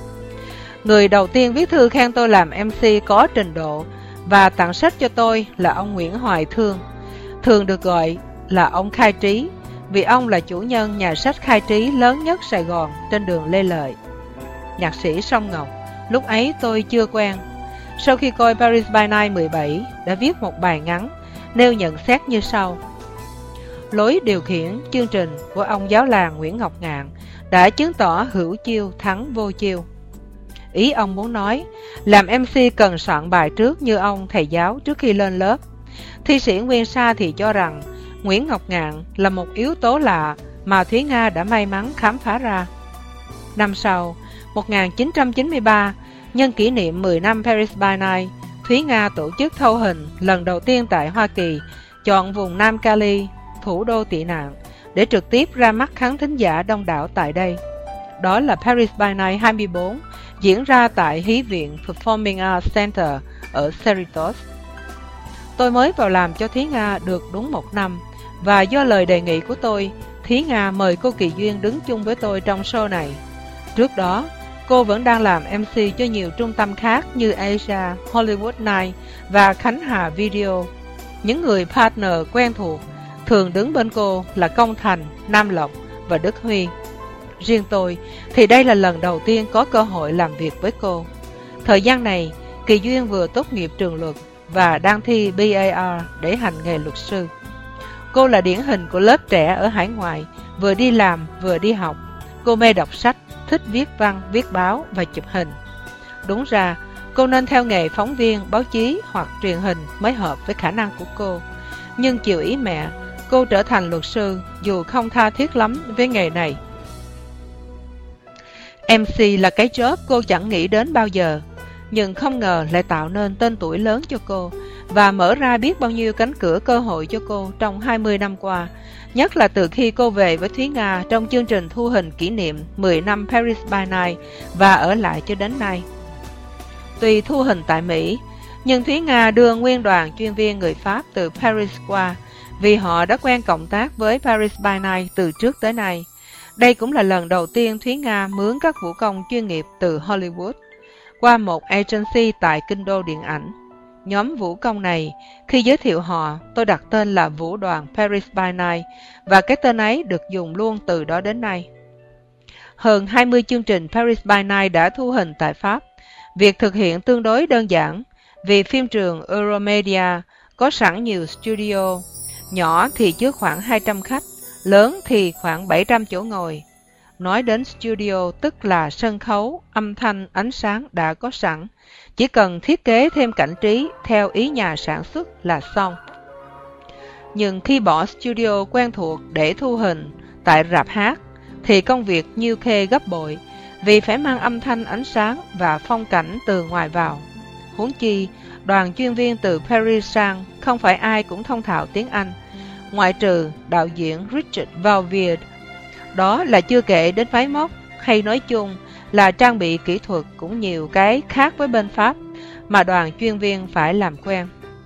Người đầu tiên viết thư khen tôi làm em xê có trình độ và tặng sách cho tôi là ông Nguyễn Hoài Thương, thường được gọi là ông Khai Trí, vì ông là chủ nhân nhà sách Khai Trí lớn nhất Sài Gòn trên đường Lê Lợi. Nhạc sĩ Song Ngọc, lúc ấy tôi chưa quen. Sau khi coi Paris by Night mười bảy, đã viết một bài ngắn, nêu nhận xét như sau. Lối điều khiển chương trình của ông giáo làng Nguyễn Ngọc Ngạn đã chứng tỏ hữu chiêu thắng vô chiêu. Ý ông muốn nói, làm em xê cần soạn bài trước như ông thầy giáo trước khi lên lớp. Thi sĩ Nguyên Sa thì cho rằng Nguyễn Ngọc Ngạn là một yếu tố lạ mà Thúy Nga đã may mắn khám phá ra. Năm sau, một nghìn chín trăm chín mươi ba, nhân kỷ niệm mười năm Paris by Night, Thúy Nga tổ chức thâu hình lần đầu tiên tại Hoa Kỳ, chọn vùng Nam Cali, thủ đô tị nạn, để trực tiếp ra mắt khán thính giả đông đảo tại đây. Đó là Paris by Night hai mươi bốn, diễn ra tại Hí viện Performing Arts Center ở Cerritos. Tôi mới vào làm cho Thúy Nga được đúng một năm, và do lời đề nghị của tôi, Thúy Nga mời cô Kỳ Duyên đứng chung với tôi trong show này. Trước đó, cô vẫn đang làm em xê cho nhiều trung tâm khác như Asia, Hollywood Night và Khánh Hà Video. Những người partner quen thuộc thường đứng bên cô là Công Thành, Nam Lộc và Đức Huy. Riêng tôi thì đây là lần đầu tiên có cơ hội làm việc với cô. Thời gian này, Kỳ Duyên vừa tốt nghiệp trường luật và đang thi B A R để hành nghề luật sư. Cô là điển hình của lớp trẻ ở hải ngoại, vừa đi làm vừa đi học. Cô mê đọc sách, thích viết văn, viết báo và chụp hình. Đúng ra, cô nên theo nghề phóng viên, báo chí hoặc truyền hình mới hợp với khả năng của cô. Nhưng chiều ý mẹ, cô trở thành luật sư dù không tha thiết lắm với nghề này. em xê là cái job cô chẳng nghĩ đến bao giờ, nhưng không ngờ lại tạo nên tên tuổi lớn cho cô và mở ra biết bao nhiêu cánh cửa cơ hội cho cô trong hai mươi năm qua, nhất là từ khi cô về với Thúy Nga trong chương trình thu hình kỷ niệm mười năm Paris by Night và ở lại cho đến nay. Tuy thu hình tại Mỹ, nhưng Thúy Nga đưa nguyên đoàn chuyên viên người Pháp từ Paris qua, vì họ đã quen cộng tác với Paris by Night từ trước tới nay. Đây cũng là lần đầu tiên Thúy Nga mướn các vũ công chuyên nghiệp từ Hollywood qua một agency tại kinh đô điện ảnh. Nhóm vũ công này, khi giới thiệu họ, tôi đặt tên là Vũ đoàn Paris by Night, và cái tên ấy được dùng luôn từ đó đến nay. Hơn hai mươi chương trình Paris by Night đã thu hình tại Pháp. Việc thực hiện tương đối đơn giản, vì phim trường Euromedia có sẵn nhiều studio, nhỏ thì chứa khoảng hai trăm khách, lớn thì khoảng bảy trăm chỗ ngồi. Nói đến studio tức là sân khấu, âm thanh, ánh sáng đã có sẵn, chỉ cần thiết kế thêm cảnh trí theo ý nhà sản xuất là xong. Nhưng khi bỏ studio quen thuộc để thu hình tại rạp hát, thì công việc nhiêu khê gấp bội, vì phải mang âm thanh, ánh sáng và phong cảnh từ ngoài vào. Huống chi, đoàn chuyên viên từ Paris sang không phải ai cũng thông thạo tiếng Anh, ngoại trừ đạo diễn Richard Valvier. Đó là chưa kể đến máy móc, hay nói chung là trang bị kỹ thuật cũng nhiều cái khác với bên Pháp mà đoàn chuyên viên phải làm quen.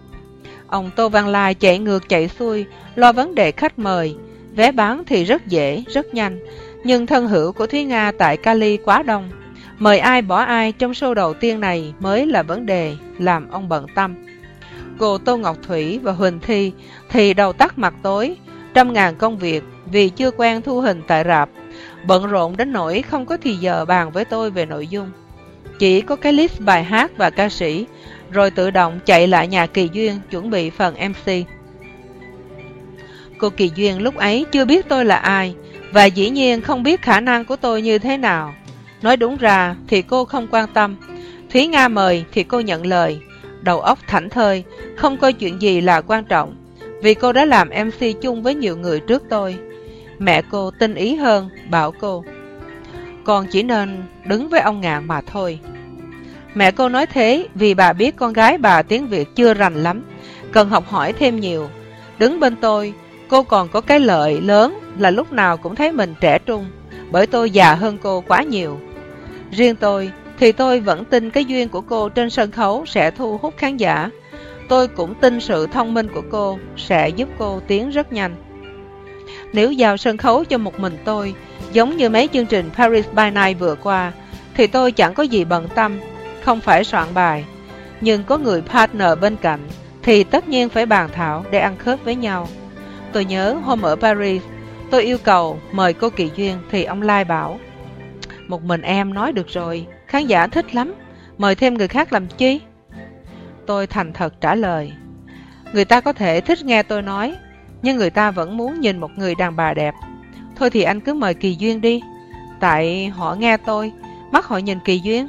Ông Tô Văn Lai chạy ngược chạy xuôi, lo vấn đề khách mời, vé bán thì rất dễ, rất nhanh, nhưng thân hữu của Thúy Nga tại Cali quá đông. Mời ai bỏ ai trong show đầu tiên này mới là vấn đề làm ông bận tâm. Cô Tô Ngọc Thủy và Huỳnh Thi thì đầu tắt mặt tối, trăm ngàn công việc vì chưa quen thu hình tại rạp, bận rộn đến nỗi không có thì giờ bàn với tôi về nội dung. Chỉ có cái list bài hát và ca sĩ, rồi tự động chạy lại nhà Kỳ Duyên chuẩn bị phần em xê. Cô Kỳ Duyên lúc ấy chưa biết tôi là ai, và dĩ nhiên không biết khả năng của tôi như thế nào. Nói đúng ra thì cô không quan tâm. Thúy Nga mời thì cô nhận lời, đầu óc thảnh thơi, không coi chuyện gì là quan trọng, vì cô đã làm em xê chung với nhiều người trước tôi. Mẹ cô tinh ý hơn, bảo cô, con chỉ nên đứng với ông Ngạn mà thôi. Mẹ cô nói thế vì bà biết con gái bà tiếng Việt chưa rành lắm, cần học hỏi thêm nhiều. Đứng bên tôi, cô còn có cái lợi lớn là lúc nào cũng thấy mình trẻ trung, bởi tôi già hơn cô quá nhiều. Riêng tôi thì tôi vẫn tin cái duyên của cô trên sân khấu sẽ thu hút khán giả. Tôi cũng tin sự thông minh của cô sẽ giúp cô tiến rất nhanh. Nếu giao sân khấu cho một mình tôi, giống như mấy chương trình Paris by Night vừa qua, thì tôi chẳng có gì bận tâm, không phải soạn bài. Nhưng có người partner bên cạnh thì tất nhiên phải bàn thảo để ăn khớp với nhau. Tôi nhớ hôm ở Paris, tôi yêu cầu mời cô Kỳ Duyên thì ông Lai bảo, một mình em nói được rồi, khán giả thích lắm, mời thêm người khác làm chi? Tôi thành thật trả lời, người ta có thể thích nghe tôi nói, nhưng người ta vẫn muốn nhìn một người đàn bà đẹp. Thôi thì anh cứ mời Kỳ Duyên đi, tại họ nghe tôi, mắt họ nhìn Kỳ Duyên.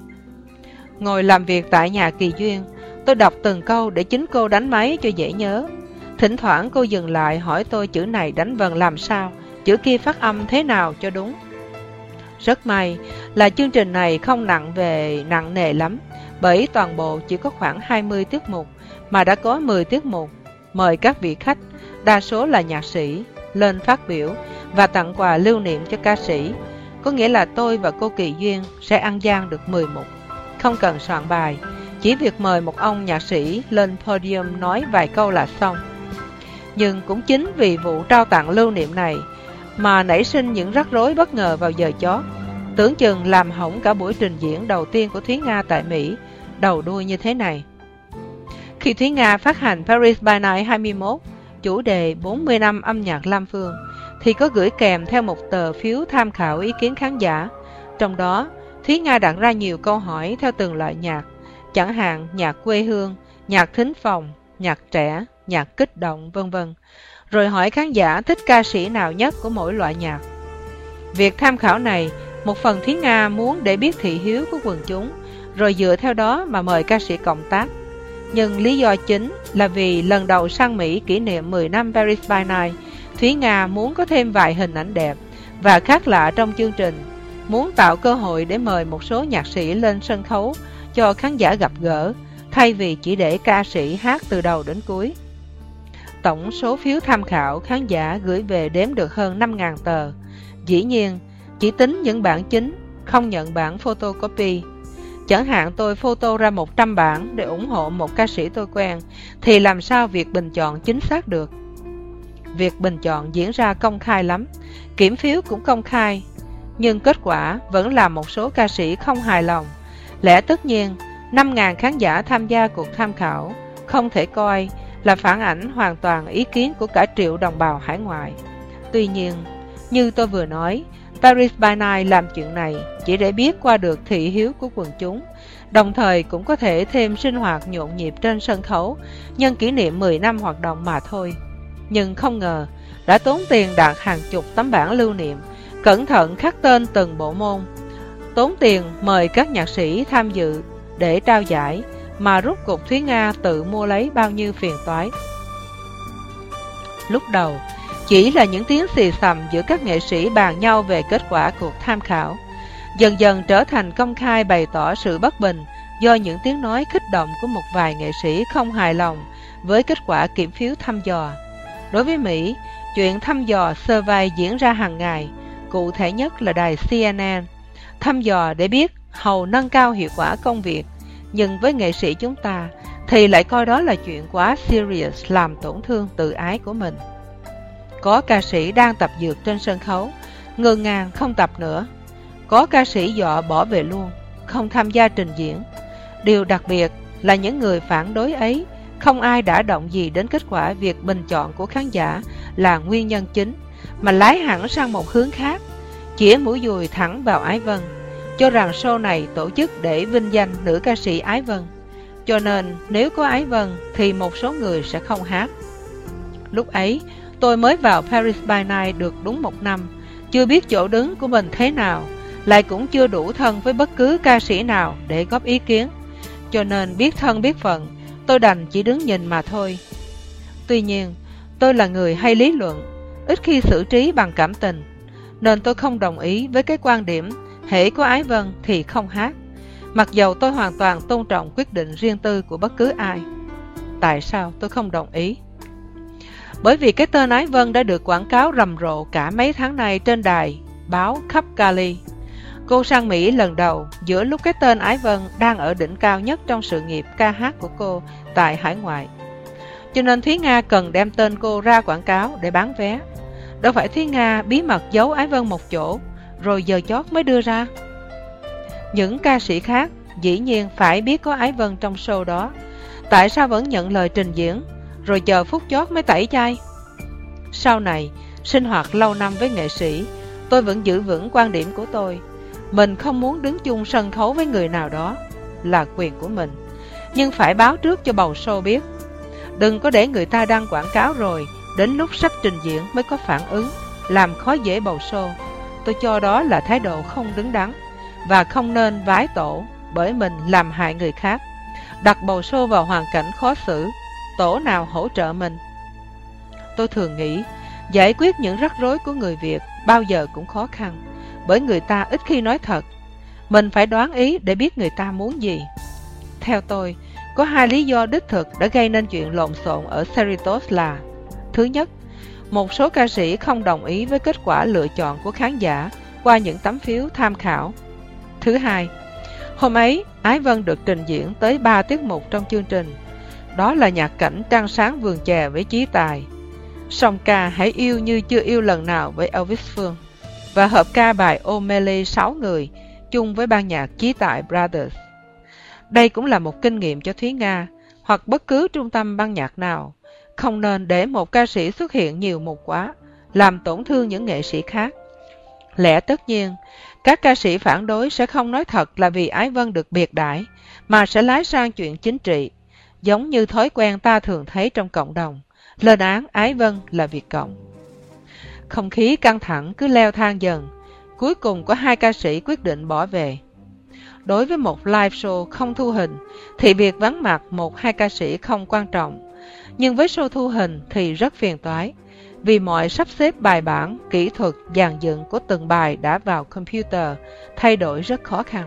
Ngồi làm việc tại nhà Kỳ Duyên, tôi đọc từng câu để chính cô đánh máy cho dễ nhớ. Thỉnh thoảng cô dừng lại hỏi tôi chữ này đánh vần làm sao, chữ kia phát âm thế nào cho đúng. Rất may là chương trình này không nặng về nặng nề lắm, bởi toàn bộ chỉ có khoảng hai mươi tiết mục, mà đã có mười tiết mục, mời các vị khách, đa số là nhạc sĩ, lên phát biểu và tặng quà lưu niệm cho ca sĩ. Có nghĩa là tôi và cô Kỳ Duyên sẽ ăn gian được mười mục, không cần soạn bài, chỉ việc mời một ông nhạc sĩ lên podium nói vài câu là xong. Nhưng cũng chính vì vụ trao tặng lưu niệm này mà nảy sinh những rắc rối bất ngờ vào giờ chót, tưởng chừng làm hỏng cả buổi trình diễn đầu tiên của Thúy Nga tại Mỹ, đầu đuôi như thế này. Khi Thúy Nga phát hành Paris by Night hai mươi mốt, chủ đề bốn mươi năm âm nhạc Lam Phương, thì có gửi kèm theo một tờ phiếu tham khảo ý kiến khán giả. Trong đó, Thúy Nga đặt ra nhiều câu hỏi theo từng loại nhạc, chẳng hạn nhạc quê hương, nhạc thính phòng, nhạc trẻ, nhạc kích động, vân vân, rồi hỏi khán giả thích ca sĩ nào nhất của mỗi loại nhạc. Việc tham khảo này, một phần Thúy Nga muốn để biết thị hiếu của quần chúng, rồi dựa theo đó mà mời ca sĩ cộng tác. Nhưng lý do chính là vì lần đầu sang Mỹ kỷ niệm mười năm Paris by Night, Thúy Nga muốn có thêm vài hình ảnh đẹp và khác lạ trong chương trình, muốn tạo cơ hội để mời một số nhạc sĩ lên sân khấu cho khán giả gặp gỡ, thay vì chỉ để ca sĩ hát từ đầu đến cuối. Tổng số phiếu tham khảo khán giả gửi về đếm được hơn năm nghìn tờ. Dĩ nhiên, chỉ tính những bản chính, không nhận bản photocopy. Chẳng hạn tôi photo ra một trăm bản để ủng hộ một ca sĩ tôi quen, thì làm sao việc bình chọn chính xác được? Việc bình chọn diễn ra công khai lắm, kiểm phiếu cũng công khai, nhưng kết quả vẫn là một số ca sĩ không hài lòng. Lẽ tất nhiên, năm nghìn khán giả tham gia cuộc tham khảo không thể coi là phản ảnh hoàn toàn ý kiến của cả triệu đồng bào hải ngoại. Tuy nhiên, như tôi vừa nói, Paris by Night làm chuyện này chỉ để biết qua được thị hiếu của quần chúng, đồng thời cũng có thể thêm sinh hoạt nhộn nhịp trên sân khấu nhân kỷ niệm mười năm hoạt động mà thôi. Nhưng không ngờ, đã tốn tiền đạt hàng chục tấm bản lưu niệm, cẩn thận khắc tên từng bộ môn, tốn tiền mời các nhạc sĩ tham dự để trao giải, mà rút cục Thúy Nga tự mua lấy bao nhiêu phiền toái. Lúc đầu, chỉ là những tiếng xì xầm giữa các nghệ sĩ bàn nhau về kết quả cuộc tham khảo, dần dần trở thành công khai bày tỏ sự bất bình do những tiếng nói kích động của một vài nghệ sĩ không hài lòng với kết quả kiểm phiếu thăm dò. Đối với Mỹ, chuyện thăm dò survey diễn ra hàng ngày, cụ thể nhất là đài xê en en, thăm dò để biết hầu nâng cao hiệu quả công việc, nhưng với nghệ sĩ chúng ta thì lại coi đó là chuyện quá serious, làm tổn thương tự ái của mình. Có ca sĩ đang tập dược trên sân khấu, ngơ ngàng không tập nữa. Có ca sĩ dọa bỏ về luôn, không tham gia trình diễn. Điều đặc biệt là những người phản đối ấy, không ai đã động gì đến kết quả việc bình chọn của khán giả là nguyên nhân chính, mà lái hẳn sang một hướng khác, chĩa mũi dùi thẳng vào Ái Vân, cho rằng show này tổ chức để vinh danh nữ ca sĩ Ái Vân. Cho nên nếu có Ái Vân thì một số người sẽ không hát. Lúc ấy, Tôi mới vào Paris by Night được đúng một năm, chưa biết chỗ đứng của mình thế nào, lại cũng chưa đủ thân với bất cứ ca sĩ nào để góp ý kiến. Cho nên biết thân biết phận, tôi đành chỉ đứng nhìn mà thôi. Tuy nhiên, tôi là người hay lý luận, ít khi xử trí bằng cảm tình, nên tôi không đồng ý với cái quan điểm hễ có Ái Vân thì không hát, mặc dầu tôi hoàn toàn tôn trọng quyết định riêng tư của bất cứ ai. Tại sao tôi không đồng ý? Bởi vì cái tên Ái Vân đã được quảng cáo rầm rộ cả mấy tháng nay trên đài, báo khắp Cali. Cô sang Mỹ lần đầu giữa lúc cái tên Ái Vân đang ở đỉnh cao nhất trong sự nghiệp ca hát của cô tại hải ngoại. Cho nên Thúy Nga cần đem tên cô ra quảng cáo để bán vé. Đâu phải Thúy Nga bí mật giấu Ái Vân một chỗ, rồi giờ chót mới đưa ra. Những ca sĩ khác dĩ nhiên phải biết có Ái Vân trong show đó. Tại sao vẫn nhận lời trình diễn, rồi chờ phút chót mới tẩy chay? Sau này, sinh hoạt lâu năm với nghệ sĩ, tôi vẫn giữ vững quan điểm của tôi. Mình không muốn đứng chung sân khấu với người nào đó, là quyền của mình, nhưng phải báo trước cho bầu show biết. Đừng có để người ta đăng quảng cáo rồi đến lúc sắp trình diễn mới có phản ứng, làm khó dễ bầu show. Tôi cho đó là thái độ không đứng đắn, và không nên vái tổ bởi mình làm hại người khác, đặt bầu show vào hoàn cảnh khó xử. Tổ nào hỗ trợ mình? Tôi thường nghĩ giải quyết những rắc rối của người Việt bao giờ cũng khó khăn, bởi người ta ít khi nói thật. Mình phải đoán ý để biết người ta muốn gì. Theo tôi, có hai lý do đích thực đã gây nên chuyện lộn xộn ở Cerritos là: thứ nhất, một số ca sĩ không đồng ý với kết quả lựa chọn của khán giả qua những tấm phiếu tham khảo. Thứ hai, hôm ấy Ái Vân được trình diễn tới ba tiết mục trong chương trình. Đó là nhạc cảnh trăng sáng vườn chè với Chí Tài, song ca Hãy Yêu Như Chưa Yêu Lần Nào với Elvis Phương, và hợp ca bài O'Malley sáu người chung với ban nhạc Chí Tài Brothers. Đây cũng là một kinh nghiệm cho Thúy Nga hoặc bất cứ trung tâm ban nhạc nào. Không nên để một ca sĩ xuất hiện nhiều một quá, làm tổn thương những nghệ sĩ khác. Lẽ tất nhiên, các ca sĩ phản đối sẽ không nói thật là vì Ái Vân được biệt đãi, mà sẽ lái sang chuyện chính trị, giống như thói quen ta thường thấy trong cộng đồng, lên án Ái Vân là Việt Cộng. Không khí căng thẳng cứ leo thang dần, cuối cùng có hai ca sĩ quyết định bỏ về. Đối với một live show không thu hình, thì việc vắng mặt một hai ca sĩ không quan trọng, nhưng với show thu hình thì rất phiền toái, vì mọi sắp xếp bài bản, kỹ thuật, dàn dựng của từng bài đã vào computer, thay đổi rất khó khăn.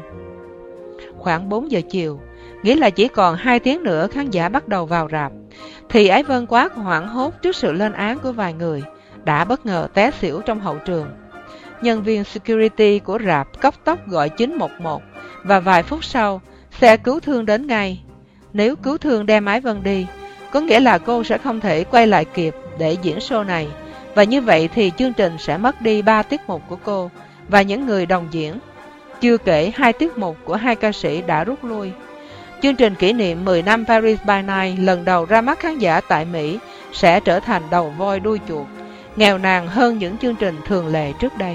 Khoảng bốn giờ chiều, nghĩa là chỉ còn hai tiếng nữa khán giả bắt đầu vào rạp, thì Ái Vân quá hoảng hốt trước sự lên án của vài người, đã bất ngờ té xỉu trong hậu trường. Nhân viên security của rạp cấp tốc gọi chín một một, và vài phút sau, xe cứu thương đến ngay. Nếu cứu thương đem Ái Vân đi, có nghĩa là cô sẽ không thể quay lại kịp để diễn show này, và như vậy thì chương trình sẽ mất đi ba tiết mục của cô và những người đồng diễn, chưa kể hai tiết mục của hai ca sĩ đã rút lui. Chương trình kỷ niệm mười năm Paris by Night lần đầu ra mắt khán giả tại Mỹ sẽ trở thành đầu voi đuôi chuột, nghèo nàn hơn những chương trình thường lệ trước đây.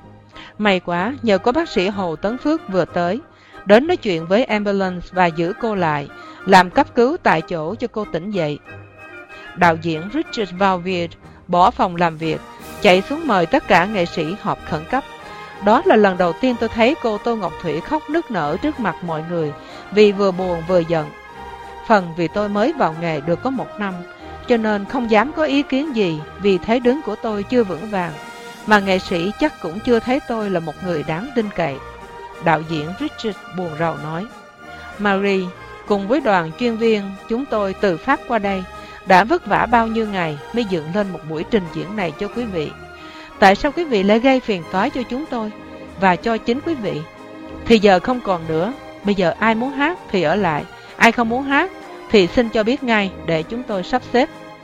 May quá, nhờ có bác sĩ Hồ Tấn Phước vừa tới, đến nói chuyện với ambulance và giữ cô lại, làm cấp cứu tại chỗ cho cô tỉnh dậy. Đạo diễn Richard Valvier bỏ phòng làm việc, chạy xuống mời tất cả nghệ sĩ họp khẩn cấp. Đó là lần đầu tiên tôi thấy cô Tô Ngọc Thủy khóc nức nở trước mặt mọi người, vì vừa buồn vừa giận. Phần vì tôi mới vào nghề được có một năm, cho nên không dám có ý kiến gì vì thế đứng của tôi chưa vững vàng, mà nghệ sĩ chắc cũng chưa thấy tôi là một người đáng tin cậy. Đạo diễn Richard buồn rầu nói: Marie, cùng với đoàn chuyên viên chúng tôi từ Pháp qua đây, đã vất vả bao nhiêu ngày mới dựng lên một buổi trình diễn này cho quý vị. Tại sao quý vị lại gây phiền toái cho chúng tôi và cho chính quý vị? Thì giờ không còn nữa, bây giờ ai muốn hát thì ở lại, ai không muốn hát thì xin cho biết ngay để chúng tôi sắp xếp.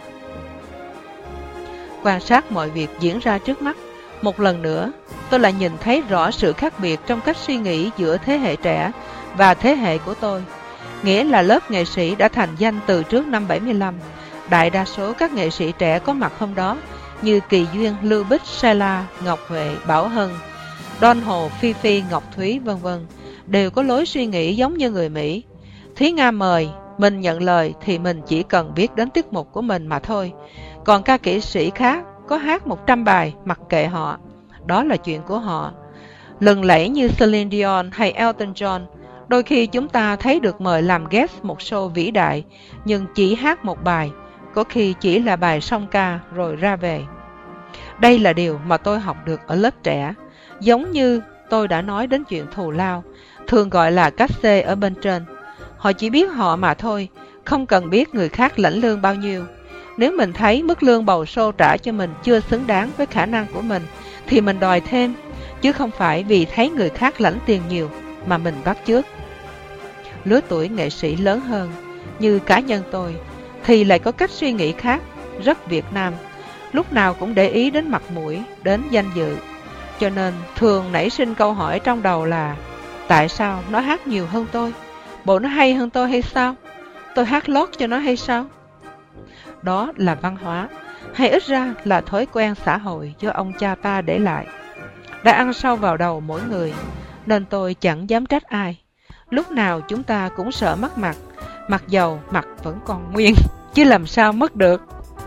Quan sát mọi việc diễn ra trước mắt, một lần nữa tôi lại nhìn thấy rõ sự khác biệt trong cách suy nghĩ giữa thế hệ trẻ và thế hệ của tôi. Nghĩa là lớp nghệ sĩ đã thành danh từ trước năm bảy mươi lăm. Đại đa số các nghệ sĩ trẻ có mặt hôm đó như Kỳ Duyên, Lưu Bích, Sheila, Ngọc Huệ, Bảo Hân, Don Hồ, Phi Phi, Ngọc Thúy, vân vân đều có lối suy nghĩ giống như người Mỹ. Thúy Nga mời, mình nhận lời thì mình chỉ cần viết đến tiết mục của mình mà thôi, Còn ca kỹ sĩ khác có hát một trăm bài, mặc kệ họ, đó là chuyện của họ. Lừng lẫy như Celine Dion hay Elton John, đôi khi chúng ta thấy được mời làm guest một show vĩ đại, nhưng chỉ hát một bài, có khi chỉ là bài song ca rồi ra về. Đây là điều mà tôi học được ở lớp trẻ, giống như tôi đã nói đến chuyện thù lao, thường gọi là cát-xê ở bên trên. Họ chỉ biết họ mà thôi, không cần biết người khác lãnh lương bao nhiêu. Nếu mình thấy mức lương bầu sô trả cho mình chưa xứng đáng với khả năng của mình, thì mình đòi thêm, chứ không phải vì thấy người khác lãnh tiền nhiều mà mình bắt chước. Lứa tuổi nghệ sĩ lớn hơn, như cá nhân tôi, thì lại có cách suy nghĩ khác, rất Việt Nam, lúc nào cũng để ý đến mặt mũi, đến danh dự. Cho nên thường nảy sinh câu hỏi trong đầu là: tại sao nó hát nhiều hơn tôi? Bộ nó hay hơn tôi hay sao? Tôi hát lót cho nó hay sao? Đó là văn hóa, hay ít ra là thói quen xã hội do ông cha ta để lại, đã ăn sâu vào đầu mỗi người, nên tôi chẳng dám trách ai. Lúc nào chúng ta cũng sợ mất mặt, mặc dầu mặt vẫn còn nguyên, chứ làm sao mất được.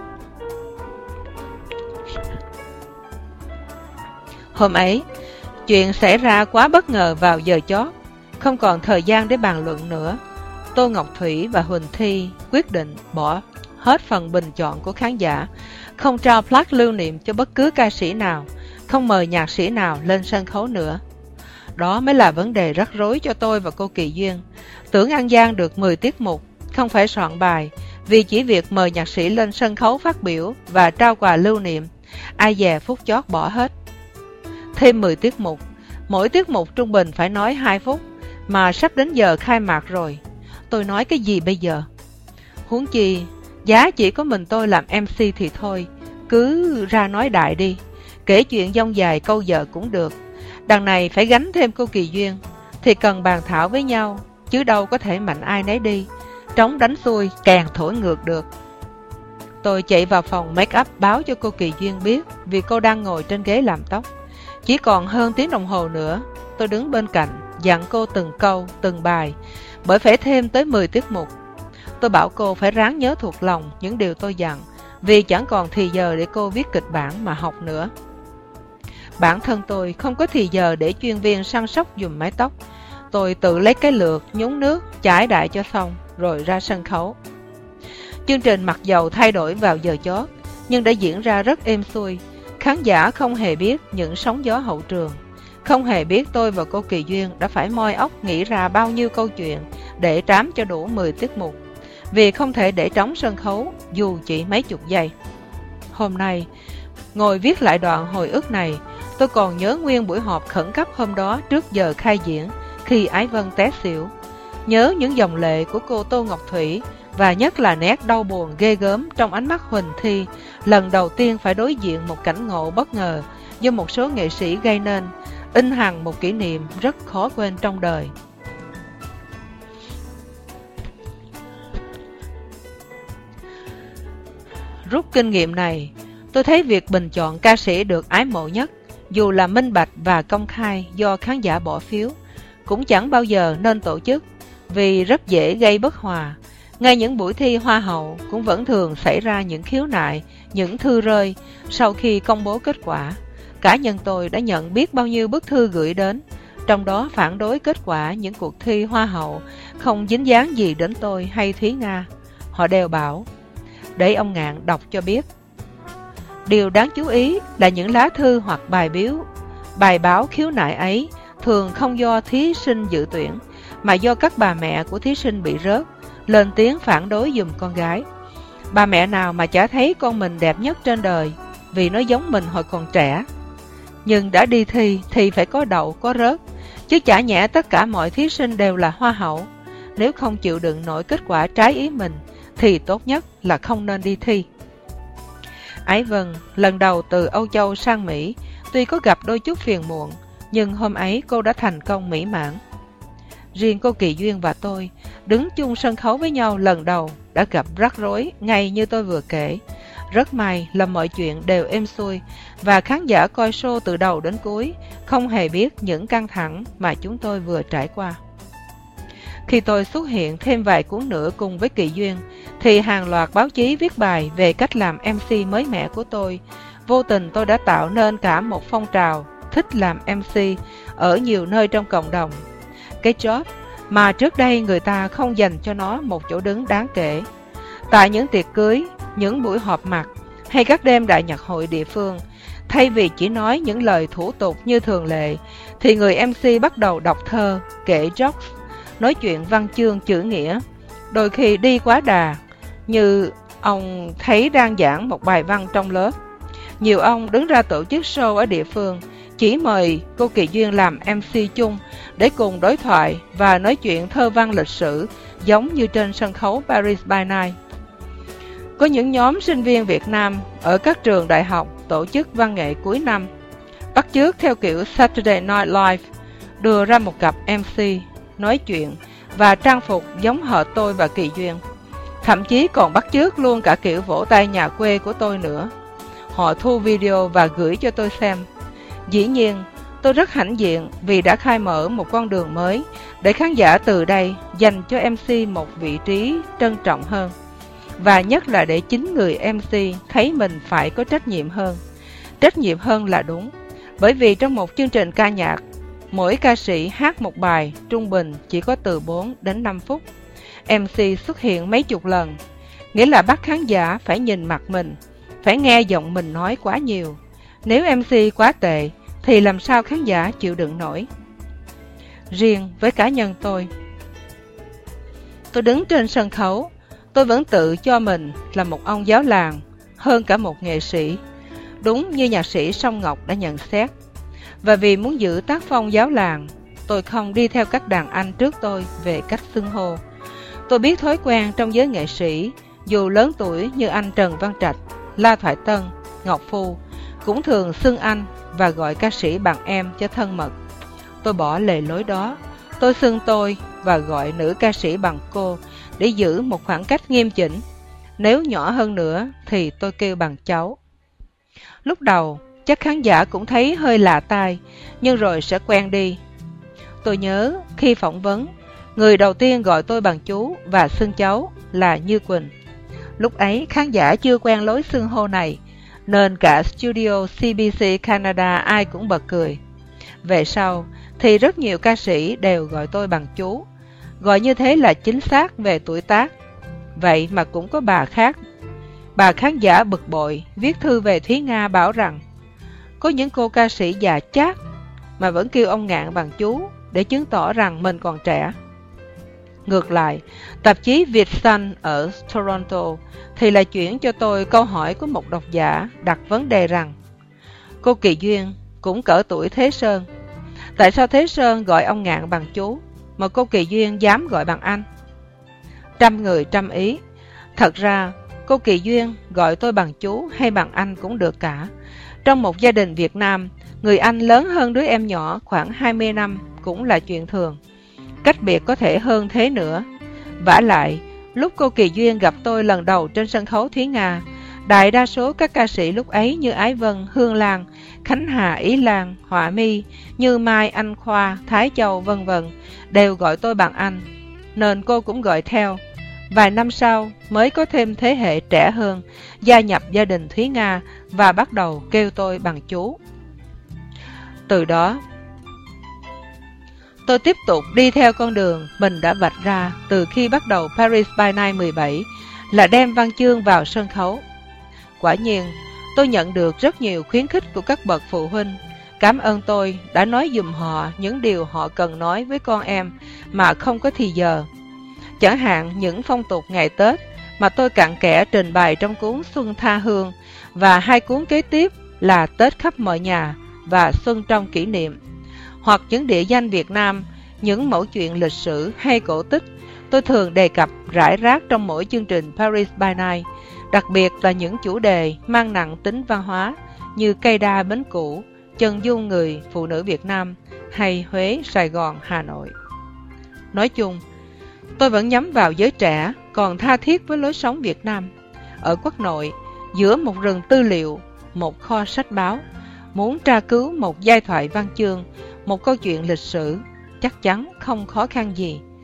Hôm ấy, chuyện xảy ra quá bất ngờ vào giờ chót, không còn thời gian để bàn luận nữa. Tô Ngọc Thủy và Huỳnh Thi quyết định bỏ hết phần bình chọn của khán giả, không trao plaque lưu niệm cho bất cứ ca sĩ nào, không mời nhạc sĩ nào lên sân khấu nữa. Đó mới là vấn đề rắc rối cho tôi và cô Kỳ Duyên. Tưởng An Giang được mười tiết mục, không phải soạn bài, vì chỉ việc mời nhạc sĩ lên sân khấu phát biểu và trao quà lưu niệm, ai dè phút chót bỏ hết. Thêm mười tiết mục, mỗi tiết mục trung bình phải nói hai phút, mà sắp đến giờ khai mạc rồi. Tôi nói cái gì bây giờ? Huống chi, giá chỉ có mình tôi làm em xê thì thôi, cứ ra nói đại đi, kể chuyện dông dài câu vợ cũng được. Đằng này phải gánh thêm cô Kỳ Duyên, thì cần bàn thảo với nhau, chứ đâu có thể mạnh ai nấy đi, trống đánh xuôi càng thổi ngược được. Tôi chạy vào phòng make up báo cho cô Kỳ Duyên biết, vì cô đang ngồi trên ghế làm tóc. Chỉ còn hơn tiếng đồng hồ nữa, tôi đứng bên cạnh, dặn cô từng câu, từng bài, bởi phải thêm tới mười tiết mục. Tôi bảo cô phải ráng nhớ thuộc lòng những điều tôi dặn, vì chẳng còn thì giờ để cô viết kịch bản mà học nữa. Bản thân tôi không có thì giờ để chuyên viên săn sóc giùm mái tóc. Tôi tự lấy cái lược, nhúng nước, chải đại cho xong, rồi ra sân khấu. Chương trình mặc dầu thay đổi vào giờ chót, nhưng đã diễn ra rất êm xuôi. Khán giả không hề biết những sóng gió hậu trường, không hề biết tôi và cô Kỳ Duyên đã phải moi óc nghĩ ra bao nhiêu câu chuyện để trám cho đủ mười tiết mục, vì không thể để trống sân khấu dù chỉ mấy chục giây. Hôm nay, ngồi viết lại đoạn hồi ức này, tôi còn nhớ nguyên buổi họp khẩn cấp hôm đó trước giờ khai diễn, khi Ái Vân té xỉu. Nhớ những dòng lệ của cô Tô Ngọc Thủy, và nhất là nét đau buồn ghê gớm trong ánh mắt Huỳnh Thi, lần đầu tiên phải đối diện một cảnh ngộ bất ngờ do một số nghệ sĩ gây nên, in hằn một kỷ niệm rất khó quên trong đời. Rút kinh nghiệm này, tôi thấy việc bình chọn ca sĩ được ái mộ nhất, dù là minh bạch và công khai do khán giả bỏ phiếu, cũng chẳng bao giờ nên tổ chức, vì rất dễ gây bất hòa. Ngay những buổi thi hoa hậu cũng vẫn thường xảy ra những khiếu nại, những thư rơi sau khi công bố kết quả. Cá nhân tôi đã nhận biết bao nhiêu bức thư gửi đến, trong đó phản đối kết quả những cuộc thi hoa hậu không dính dáng gì đến tôi hay Thúy Nga. Họ đều bảo, để ông Ngạn đọc cho biết. Điều đáng chú ý là những lá thư hoặc bài biếu, bài báo khiếu nại ấy thường không do thí sinh dự tuyển, mà do các bà mẹ của thí sinh bị rớt lên tiếng phản đối giùm con gái. Bà mẹ nào mà chả thấy con mình đẹp nhất trên đời vì nó giống mình hồi còn trẻ. Nhưng đã đi thi thì phải có đậu có rớt, chứ chả nhẽ tất cả mọi thí sinh đều là hoa hậu. Nếu không chịu đựng nổi kết quả trái ý mình thì tốt nhất là không nên đi thi. Ái Vân lần đầu từ Âu Châu sang Mỹ, tuy có gặp đôi chút phiền muộn, nhưng hôm ấy cô đã thành công mỹ mãn. Riêng cô Kỳ Duyên và tôi đứng chung sân khấu với nhau lần đầu đã gặp rắc rối ngay như tôi vừa kể. Rất may là mọi chuyện đều êm xuôi, và khán giả coi show từ đầu đến cuối không hề biết những căng thẳng mà chúng tôi vừa trải qua. Khi tôi xuất hiện thêm vài cuốn nữa cùng với Kỳ Duyên, thì hàng loạt báo chí viết bài về cách làm em xê mới mẻ của tôi. Vô tình tôi đã tạo nên cả một phong trào thích làm em xê ở nhiều nơi trong cộng đồng. Cái job mà trước đây người ta không dành cho nó một chỗ đứng đáng kể. Tại những tiệc cưới, những buổi họp mặt hay các đêm đại nhạc hội địa phương, thay vì chỉ nói những lời thủ tục như thường lệ, thì người em xê bắt đầu đọc thơ, kể jokes, nói chuyện văn chương chữ nghĩa, đôi khi đi quá đà, như ông thấy đang giảng một bài văn trong lớp. Nhiều ông đứng ra tổ chức show ở địa phương, chỉ mời cô Kỳ Duyên làm em xê chung để cùng đối thoại và nói chuyện thơ văn lịch sử, giống như trên sân khấu Paris by Night. Có những nhóm sinh viên Việt Nam ở các trường đại học tổ chức văn nghệ cuối năm, bắt chước theo kiểu Saturday Night Live, đưa ra một cặp em xê nói chuyện và trang phục giống hệt tôi và Kỳ Duyên. Thậm chí còn bắt chước luôn cả kiểu vỗ tay nhà quê của tôi nữa. Họ thu video và gửi cho tôi xem. Dĩ nhiên, tôi rất hãnh diện vì đã khai mở một con đường mới để khán giả từ đây dành cho em xê một vị trí trân trọng hơn. Và nhất là để chính người em xê thấy mình phải có trách nhiệm hơn. Trách nhiệm hơn là đúng, bởi vì trong một chương trình ca nhạc, mỗi ca sĩ hát một bài trung bình chỉ có từ bốn đến năm phút. em xê xuất hiện mấy chục lần, nghĩa là bắt khán giả phải nhìn mặt mình, phải nghe giọng mình nói quá nhiều. Nếu em xê quá tệ, thì làm sao khán giả chịu đựng nổi? Riêng với cá nhân tôi, tôi đứng trên sân khấu, tôi vẫn tự cho mình là một ông giáo làng hơn cả một nghệ sĩ, đúng như nhạc sĩ Song Ngọc đã nhận xét. Và vì muốn giữ tác phong giáo làng, tôi không đi theo các đàn anh trước tôi về cách xưng hô. Tôi biết thói quen trong giới nghệ sĩ, dù lớn tuổi như anh Trần Văn Trạch, La Thoại Tân, Ngọc Phu, cũng thường xưng anh và gọi ca sĩ bằng em cho thân mật. Tôi bỏ lề lối đó, tôi xưng tôi và gọi nữ ca sĩ bằng cô để giữ một khoảng cách nghiêm chỉnh. Nếu nhỏ hơn nữa thì tôi kêu bằng cháu. Lúc đầu, chắc khán giả cũng thấy hơi lạ tai, nhưng rồi sẽ quen đi. Tôi nhớ khi phỏng vấn, người đầu tiên gọi tôi bằng chú và xưng cháu là Như Quỳnh. Lúc ấy khán giả chưa quen lối xưng hô này, nên cả studio xê bê xê Canada ai cũng bật cười. Về sau thì rất nhiều ca sĩ đều gọi tôi bằng chú, gọi như thế là chính xác về tuổi tác. Vậy mà cũng có bà khác. Bà khán giả bực bội viết thư về Thúy Nga bảo rằng có những cô ca sĩ già chát mà vẫn kêu ông Ngạn bằng chú để chứng tỏ rằng mình còn trẻ. Ngược lại, tạp chí Việt Sun ở Toronto thì lại chuyển cho tôi câu hỏi của một độc giả đặt vấn đề rằng cô Kỳ Duyên cũng cỡ tuổi Thế Sơn, tại sao Thế Sơn gọi ông Ngạn bằng chú mà cô Kỳ Duyên dám gọi bằng anh? Trăm người trăm ý. Thật ra cô Kỳ Duyên gọi tôi bằng chú hay bằng anh cũng được cả. Trong một gia đình Việt Nam, người anh lớn hơn đứa em nhỏ khoảng hai mươi năm cũng là chuyện thường. Cách biệt có thể hơn thế nữa. Vả lại, lúc cô Kỳ Duyên gặp tôi lần đầu trên sân khấu Thúy Nga, đại đa số các ca sĩ lúc ấy như Ái Vân, Hương Lan, Khánh Hà, Ý Lan, Họa Mi, Như Mai, Anh Khoa, Thái Châu, vân vân đều gọi tôi bằng anh, nên cô cũng gọi theo. Vài năm sau mới có thêm thế hệ trẻ hơn gia nhập gia đình Thúy Nga và bắt đầu kêu tôi bằng chú. Từ đó, tôi tiếp tục đi theo con đường mình đã vạch ra từ khi bắt đầu Paris by Night mười bảy, là đem văn chương vào sân khấu. Quả nhiên, tôi nhận được rất nhiều khuyến khích của các bậc phụ huynh, cảm ơn tôi đã nói giùm họ những điều họ cần nói với con em mà không có thì giờ. Chẳng hạn những phong tục ngày Tết mà tôi cặn kẽ trình bày trong cuốn Xuân Tha Hương và hai cuốn kế tiếp là Tết khắp mọi nhà và Xuân trong kỷ niệm. Hoặc những địa danh Việt Nam, những mẫu chuyện lịch sử hay cổ tích, tôi thường đề cập rải rác trong mỗi chương trình Paris by Night, đặc biệt là những chủ đề mang nặng tính văn hóa như cây đa bến cũ, chân dung người phụ nữ Việt Nam hay Huế, Sài Gòn, Hà Nội. Nói chung, tôi vẫn nhắm vào giới trẻ còn tha thiết với lối sống Việt Nam. Ở quốc nội, giữa một rừng tư liệu, một kho sách báo, muốn tra cứu một giai thoại văn chương, một câu chuyện lịch sử, chắc chắn không khó khăn gì.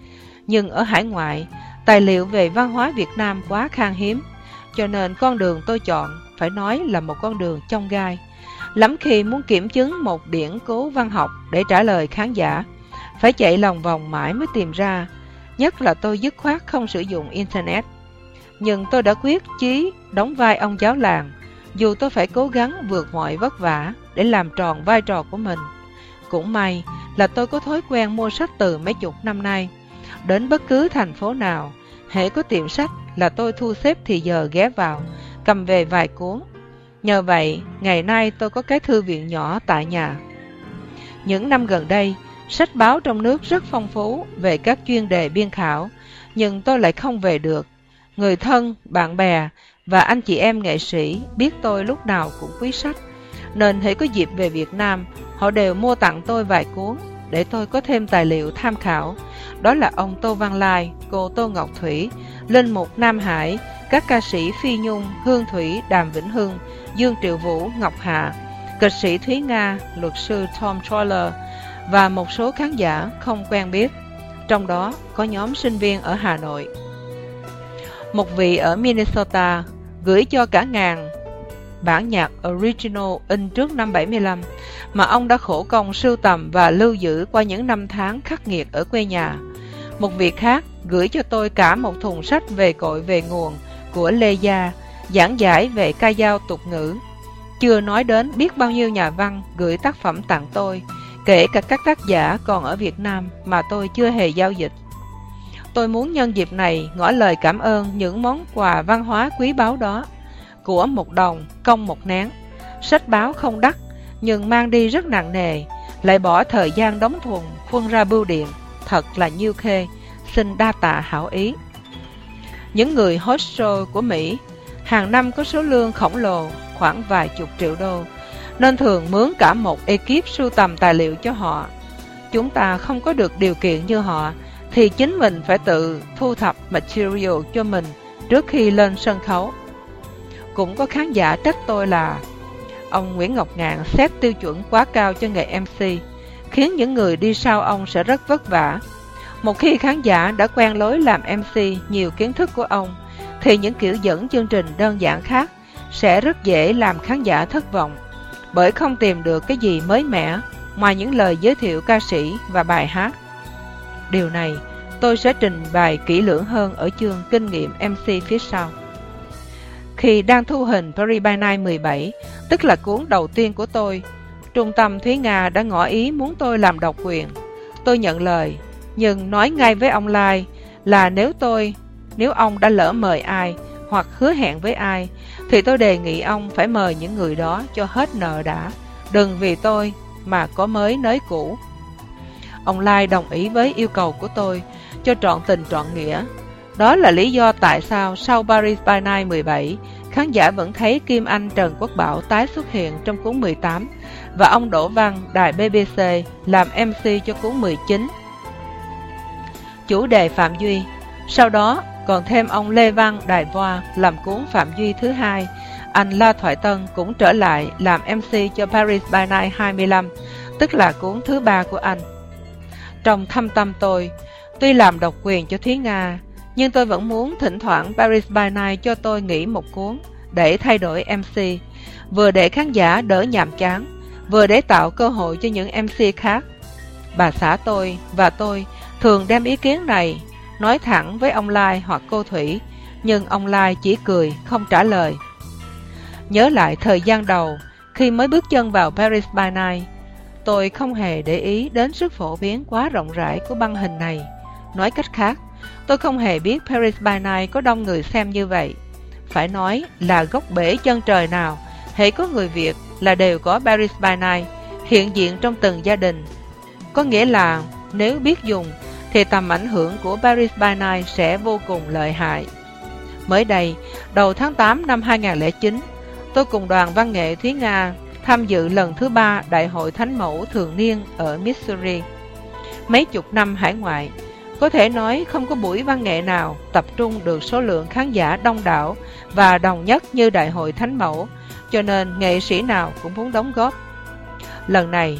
Nhưng ở hải ngoại, tài liệu về văn hóa Việt Nam quá khan hiếm, cho nên con đường tôi chọn phải nói là một con đường chông gai. Lắm khi muốn kiểm chứng một điển cố văn học để trả lời khán giả, phải chạy lòng vòng mãi mới tìm ra, nhất là tôi dứt khoát không sử dụng Internet. Nhưng tôi đã quyết chí đóng vai ông giáo làng, dù tôi phải cố gắng vượt mọi vất vả để làm tròn vai trò của mình. Cũng may là tôi có thói quen mua sách từ mấy chục năm nay. Đến bất cứ thành phố nào, hễ có tiệm sách là tôi thu xếp thì giờ ghé vào, cầm về vài cuốn. Nhờ vậy, ngày nay tôi có cái thư viện nhỏ tại nhà. Những năm gần đây, sách báo trong nước rất phong phú về các chuyên đề biên khảo, nhưng tôi lại không về được. Người thân, bạn bè và anh chị em nghệ sĩ biết tôi lúc nào cũng quý sách, nên hễ có dịp về Việt Nam, họ đều mua tặng tôi vài cuốn để tôi có thêm tài liệu tham khảo. Đó là ông Tô Văn Lai, cô Tô Ngọc Thủy, Linh Mục Nam Hải, các ca sĩ Phi Nhung, Hương Thủy, Đàm Vĩnh Hưng, Dương Triệu Vũ, Ngọc Hạ, kịch sĩ Thúy Nga, luật sư Tom Troller và một số khán giả không quen biết, trong đó có nhóm sinh viên ở Hà Nội. Một vị ở Minnesota gửi cho cả ngàn bản nhạc original in trước năm bảy mươi lăm mà ông đã khổ công sưu tầm và lưu giữ qua những năm tháng khắc nghiệt ở quê nhà. Một vị khác gửi cho tôi cả một thùng sách về cội về nguồn của Lê Gia, giảng giải về ca dao tục ngữ. Chưa nói đến biết bao nhiêu nhà văn gửi tác phẩm tặng tôi, kể cả các tác giả còn ở Việt Nam mà tôi chưa hề giao dịch. Tôi muốn nhân dịp này ngỏ lời cảm ơn những món quà văn hóa quý báu đó. Của một đồng, công một nén. Sách báo không đắt, nhưng mang đi rất nặng nề, lại bỏ thời gian đóng thùng, khuân ra bưu điện. Thật là nhiêu khê, xin đa tạ hảo ý. Những người host show của Mỹ hàng năm có số lương khổng lồ, khoảng vài chục triệu đô, nên thường mướn cả một ekip sưu tầm tài liệu cho họ. Chúng ta không có được điều kiện như họ, thì chính mình phải tự thu thập material cho mình trước khi lên sân khấu. Cũng có khán giả trách tôi là ông Nguyễn Ngọc Ngạn xét tiêu chuẩn quá cao cho nghề em xê, khiến những người đi sau ông sẽ rất vất vả. Một khi khán giả đã quen lối làm em xê nhiều kiến thức của ông, thì những kiểu dẫn chương trình đơn giản khác sẽ rất dễ làm khán giả thất vọng, bởi không tìm được cái gì mới mẻ ngoài những lời giới thiệu ca sĩ và bài hát. Điều này tôi sẽ trình bày kỹ lưỡng hơn ở chương kinh nghiệm em xê phía sau. Khi đang thu hình Paris by Night mười bảy, tức là cuốn đầu tiên của tôi, Trung tâm Thúy Nga đã ngỏ ý muốn tôi làm độc quyền. Tôi nhận lời, nhưng nói ngay với ông Lai là nếu tôi, nếu ông đã lỡ mời ai hoặc hứa hẹn với ai, thì tôi đề nghị ông phải mời những người đó cho hết nợ đã, đừng vì tôi mà có mới nới cũ. Ông Lai đồng ý với yêu cầu của tôi cho trọn tình trọn nghĩa. Đó là lý do tại sao sau Paris by Night mười bảy, khán giả vẫn thấy Kim Anh Trần Quốc Bảo tái xuất hiện trong cuốn mười tám và ông Đỗ Văn đài bê bê xê làm em xê cho cuốn mười chín. Chủ đề Phạm Duy. Sau đó còn thêm ông Lê Văn đài Voa làm cuốn Phạm Duy thứ hai. Anh La Thoại Tân cũng trở lại làm em xê cho Paris by Night hai mươi lăm, tức là cuốn thứ ba của anh. Trong thâm tâm tôi, tuy làm độc quyền cho Thúy Nga, nhưng tôi vẫn muốn thỉnh thoảng Paris by Night cho tôi nghỉ một cuốn để thay đổi em xê, vừa để khán giả đỡ nhàm chán, vừa để tạo cơ hội cho những em xê khác. Bà xã tôi và tôi thường đem ý kiến này nói thẳng với ông Lai hoặc cô Thủy, nhưng ông Lai chỉ cười không trả lời. Nhớ lại thời gian đầu khi mới bước chân vào Paris by Night, tôi không hề để ý đến sức phổ biến quá rộng rãi của băng hình này. Nói cách khác, tôi không hề biết Paris by Night có đông người xem như vậy. Phải nói là gốc bể chân trời nào, hễ có người Việt là đều có Paris by Night hiện diện trong từng gia đình. Có nghĩa là nếu biết dùng thì tầm ảnh hưởng của Paris by Night sẽ vô cùng lợi hại. Mới đây, đầu tháng tám năm hai nghìn không trăm lẻ chín, tôi cùng đoàn văn nghệ Thúy Nga tham dự lần thứ ba Đại hội Thánh Mẫu thường niên ở Missouri. Mấy chục năm hải ngoại, có thể nói không có buổi văn nghệ nào tập trung được số lượng khán giả đông đảo và đồng nhất như Đại hội Thánh Mẫu, cho nên nghệ sĩ nào cũng muốn đóng góp. Lần này,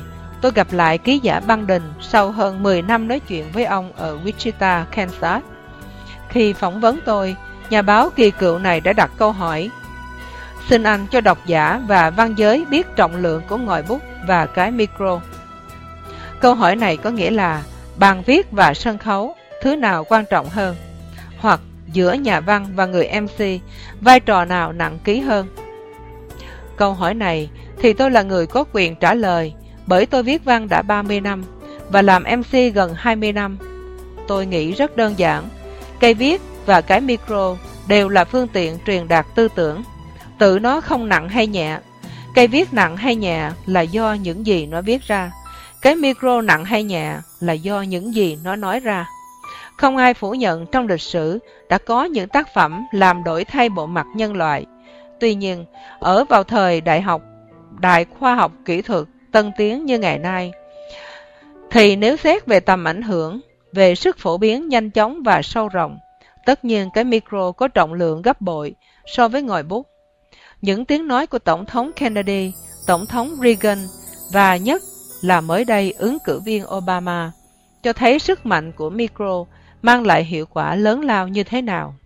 tôi gặp lại ký giả băng đình sau hơn mười năm nói chuyện với ông ở Wichita, Kansas. Khi phỏng vấn tôi, nhà báo kỳ cựu này đã đặt câu hỏi: xin anh cho độc giả và văn giới biết trọng lượng của ngòi bút và cái micro. Câu hỏi này có nghĩa là bàn viết và sân khấu, thứ nào quan trọng hơn? Hoặc giữa nhà văn và người em xê, vai trò nào nặng ký hơn? Câu hỏi này thì tôi là người có quyền trả lời, bởi tôi viết văn đã ba mươi năm và làm em xê gần hai mươi năm. Tôi nghĩ rất đơn giản, cây viết và cái micro đều là phương tiện truyền đạt tư tưởng, tự nó không nặng hay nhẹ. Cây viết nặng hay nhẹ là do những gì nó viết ra, cái micro nặng hay nhẹ là do những gì nó nói ra. Không ai phủ nhận trong lịch sử đã có những tác phẩm làm đổi thay bộ mặt nhân loại. Tuy nhiên, ở vào thời đại học, đại khoa học kỹ thuật tân tiến như ngày nay, thì nếu xét về tầm ảnh hưởng, về sức phổ biến nhanh chóng và sâu rộng, tất nhiên cái micro có trọng lượng gấp bội so với ngòi bút. Những tiếng nói của Tổng thống Kennedy, Tổng thống Reagan và nhất là mới đây ứng cử viên Obama cho thấy sức mạnh của micro mang lại hiệu quả lớn lao như thế nào.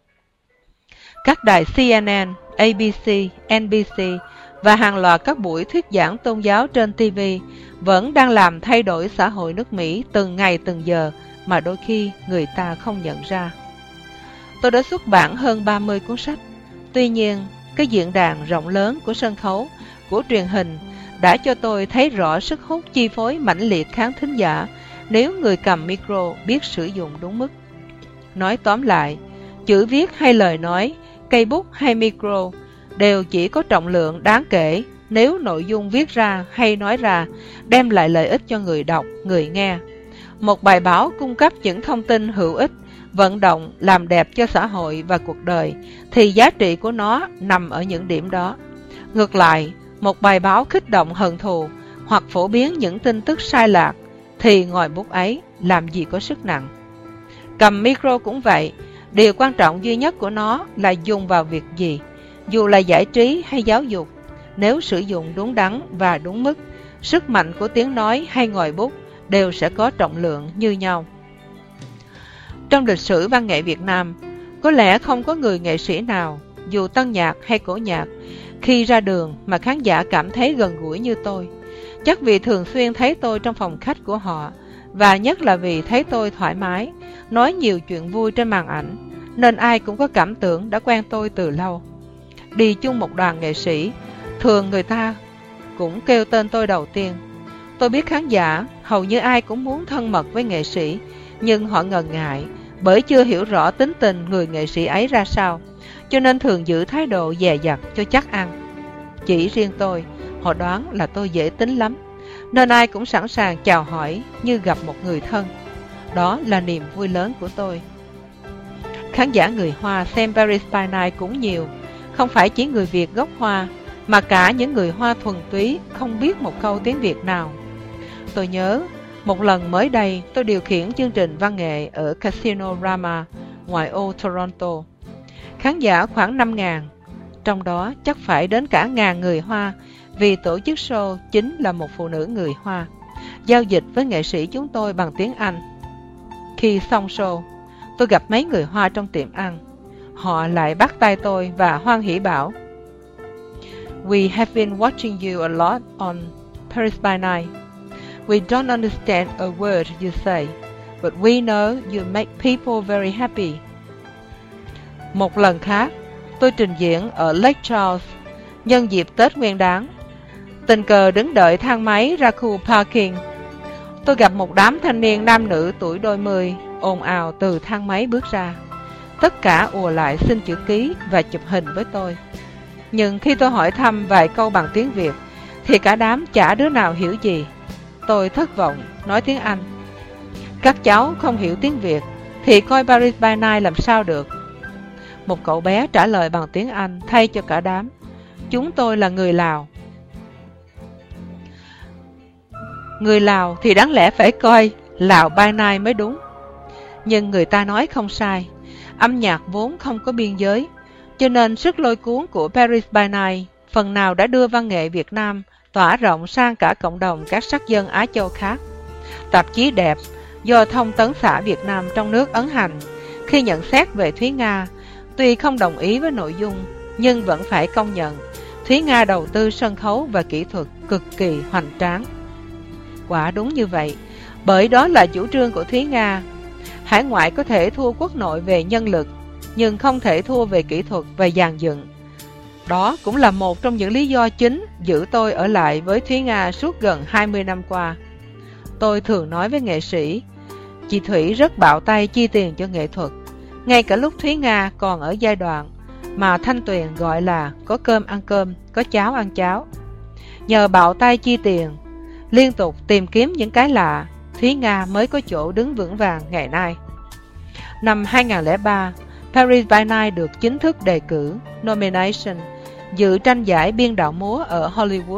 Các đài xê en en, a bê xê, en bê xê và hàng loạt các buổi thuyết giảng tôn giáo trên ti vi vẫn đang làm thay đổi xã hội nước Mỹ từng ngày từng giờ mà đôi khi người ta không nhận ra. Tôi đã xuất bản hơn ba mươi cuốn sách. Tuy nhiên, cái diễn đàn rộng lớn của sân khấu, của truyền hình đã cho tôi thấy rõ sức hút chi phối mãnh liệt khán thính giả nếu người cầm micro biết sử dụng đúng mức. Nói tóm lại, chữ viết hay lời nói, cây bút hay micro đều chỉ có trọng lượng đáng kể nếu nội dung viết ra hay nói ra đem lại lợi ích cho người đọc, người nghe. Một bài báo cung cấp những thông tin hữu ích, vận động, làm đẹp cho xã hội và cuộc đời, thì giá trị của nó nằm ở những điểm đó. Ngược lại, một bài báo kích động hận thù hoặc phổ biến những tin tức sai lạc, thì ngòi bút ấy làm gì có sức nặng. Cầm micro cũng vậy, điều quan trọng duy nhất của nó là dùng vào việc gì, dù là giải trí hay giáo dục. Nếu sử dụng đúng đắn và đúng mức, sức mạnh của tiếng nói hay ngòi bút đều sẽ có trọng lượng như nhau. Trong lịch sử văn nghệ Việt Nam, có lẽ không có người nghệ sĩ nào, dù tân nhạc hay cổ nhạc, khi ra đường mà khán giả cảm thấy gần gũi như tôi. Chắc vì thường xuyên thấy tôi trong phòng khách của họ, và nhất là vì thấy tôi thoải mái, nói nhiều chuyện vui trên màn ảnh, nên ai cũng có cảm tưởng đã quen tôi từ lâu. Đi chung một đoàn nghệ sĩ, thường người ta cũng kêu tên tôi đầu tiên. Tôi biết khán giả, hầu như ai cũng muốn thân mật với nghệ sĩ, nhưng họ ngần ngại, bởi chưa hiểu rõ tính tình người nghệ sĩ ấy ra sao, cho nên thường giữ thái độ dè dặt cho chắc ăn. Chỉ riêng tôi, họ đoán là tôi dễ tính lắm, nên ai cũng sẵn sàng chào hỏi như gặp một người thân. Đó là niềm vui lớn của tôi. Khán giả người Hoa xem Paris by Night cũng nhiều, không phải chỉ người Việt gốc Hoa, mà cả những người Hoa thuần túy không biết một câu tiếng Việt nào. Tôi nhớ, một lần mới đây tôi điều khiển chương trình văn nghệ ở Casino Rama, ngoại ô Toronto. Khán giả khoảng năm ngàn, trong đó chắc phải đến cả ngàn người Hoa, vì tổ chức show chính là một phụ nữ người Hoa, giao dịch với nghệ sĩ chúng tôi bằng tiếng Anh. Khi xong show, tôi gặp mấy người Hoa trong tiệm ăn. Họ lại bắt tay tôi và hoan hỉ bảo: We have been watching you a lot on Paris by Night. We don't understand a word you say, but we know you make people very happy. Một lần khác, tôi trình diễn ở Lake Charles nhân dịp Tết Nguyên Đán. Tình cờ đứng đợi thang máy ra khu parking, tôi gặp một đám thanh niên nam nữ tuổi đôi mươi ồn ào từ thang máy bước ra. Tất cả ùa lại xin chữ ký và chụp hình với tôi. Nhưng khi tôi hỏi thăm vài câu bằng tiếng Việt, thì cả đám chả đứa nào hiểu gì. Tôi thất vọng, nói tiếng Anh. Các cháu không hiểu tiếng Việt, thì coi Paris by Night làm sao được. Một cậu bé trả lời bằng tiếng Anh thay cho cả đám: Chúng tôi là người Lào. Người Lào thì đáng lẽ phải coi Lào by Night mới đúng. Nhưng người ta nói không sai, âm nhạc vốn không có biên giới, cho nên sức lôi cuốn của Paris by Night phần nào đã đưa văn nghệ Việt Nam tỏa rộng sang cả cộng đồng các sắc dân Á Châu khác. Tạp chí Đẹp do Thông tấn xã Việt Nam trong nước ấn hành khi nhận xét về Thúy Nga, tuy không đồng ý với nội dung nhưng vẫn phải công nhận Thúy Nga đầu tư sân khấu và kỹ thuật cực kỳ hoành tráng. Quả đúng như vậy, bởi đó là chủ trương của Thúy Nga. Hải ngoại có thể thua quốc nội về nhân lực, nhưng không thể thua về kỹ thuật và dàn dựng. Đó cũng là một trong những lý do chính giữ tôi ở lại với Thúy Nga suốt gần hai mươi năm qua. Tôi thường nói với nghệ sĩ, chị Thủy rất bạo tay chi tiền cho nghệ thuật, ngay cả lúc Thúy Nga còn ở giai đoạn mà Thanh Tuyền gọi là có cơm ăn cơm, có cháo ăn cháo. Nhờ bạo tay chi tiền, liên tục tìm kiếm những cái lạ, Thúy Nga mới có chỗ đứng vững vàng ngày nay. Năm hai nghìn không trăm lẻ ba, Paris by Night được chính thức đề cử nomination dự tranh giải biên đạo múa ở Hollywood.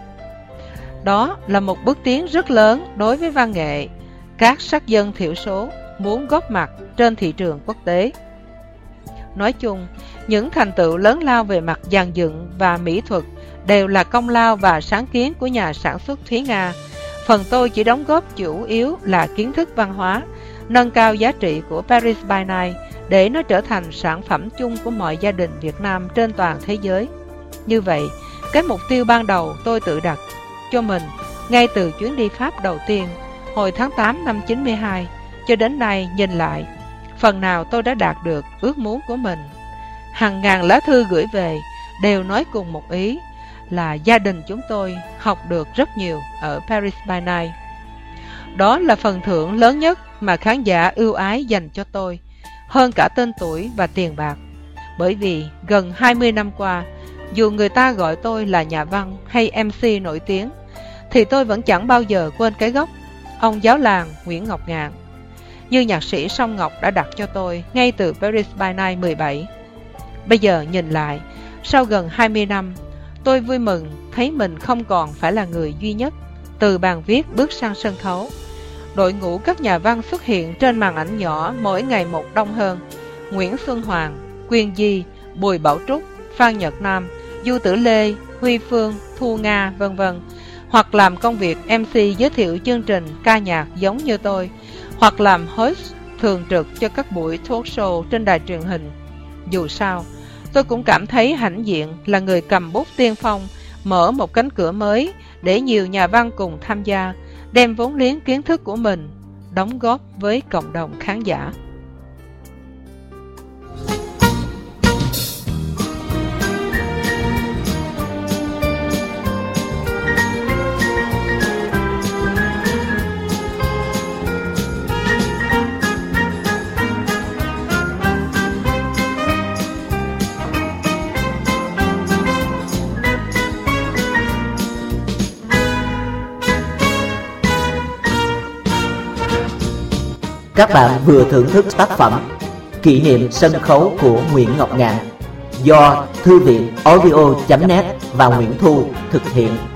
Đó là một bước tiến rất lớn đối với văn nghệ các sắc dân thiểu số muốn góp mặt trên thị trường quốc tế. Nói chung, những thành tựu lớn lao về mặt dàn dựng và mỹ thuật đều là công lao và sáng kiến của nhà sản xuất Thúy Nga. Phần tôi chỉ đóng góp chủ yếu là kiến thức văn hóa, nâng cao giá trị của Paris by Night để nó trở thành sản phẩm chung của mọi gia đình Việt Nam trên toàn thế giới. Như vậy, cái mục tiêu ban đầu tôi tự đặt cho mình ngay từ chuyến đi Pháp đầu tiên hồi tháng tám năm chín mươi hai cho đến nay nhìn lại, phần nào tôi đã đạt được ước muốn của mình. Hàng ngàn lá thư gửi về đều nói cùng một ý là gia đình chúng tôi học được rất nhiều ở Paris by Night. Đó là phần thưởng lớn nhất mà khán giả ưu ái dành cho tôi, hơn cả tên tuổi và tiền bạc. Bởi vì gần hai mươi năm qua, dù người ta gọi tôi là nhà văn hay em xê nổi tiếng, thì tôi vẫn chẳng bao giờ quên cái gốc, ông giáo làng Nguyễn Ngọc Ngạn, như nhạc sĩ Song Ngọc đã đặt cho tôi ngay từ Paris by Night mười bảy. Bây giờ nhìn lại, sau gần hai mươi năm, tôi vui mừng thấy mình không còn phải là người duy nhất từ bàn viết bước sang sân khấu. Đội ngũ các nhà văn xuất hiện trên màn ảnh nhỏ mỗi ngày một đông hơn. Nguyễn Xuân Hoàng, Quyên Di, Bùi Bảo Trúc, Phan Nhật Nam, Du Tử Lê, Huy Phương, Thu Nga, vân vân, hoặc làm công việc em xê giới thiệu chương trình ca nhạc giống như tôi, hoặc làm host thường trực cho các buổi talk show trên đài truyền hình. Dù sao, tôi cũng cảm thấy hãnh diện là người cầm bút tiên phong, mở một cánh cửa mới để nhiều nhà văn cùng tham gia, đem vốn liếng kiến thức của mình, đóng góp với cộng đồng khán giả. Các bạn vừa thưởng thức tác phẩm Kỷ niệm sân khấu của Nguyễn Ngọc Ngạn do Thư viện audio chấm net và Nguyễn Thu thực hiện.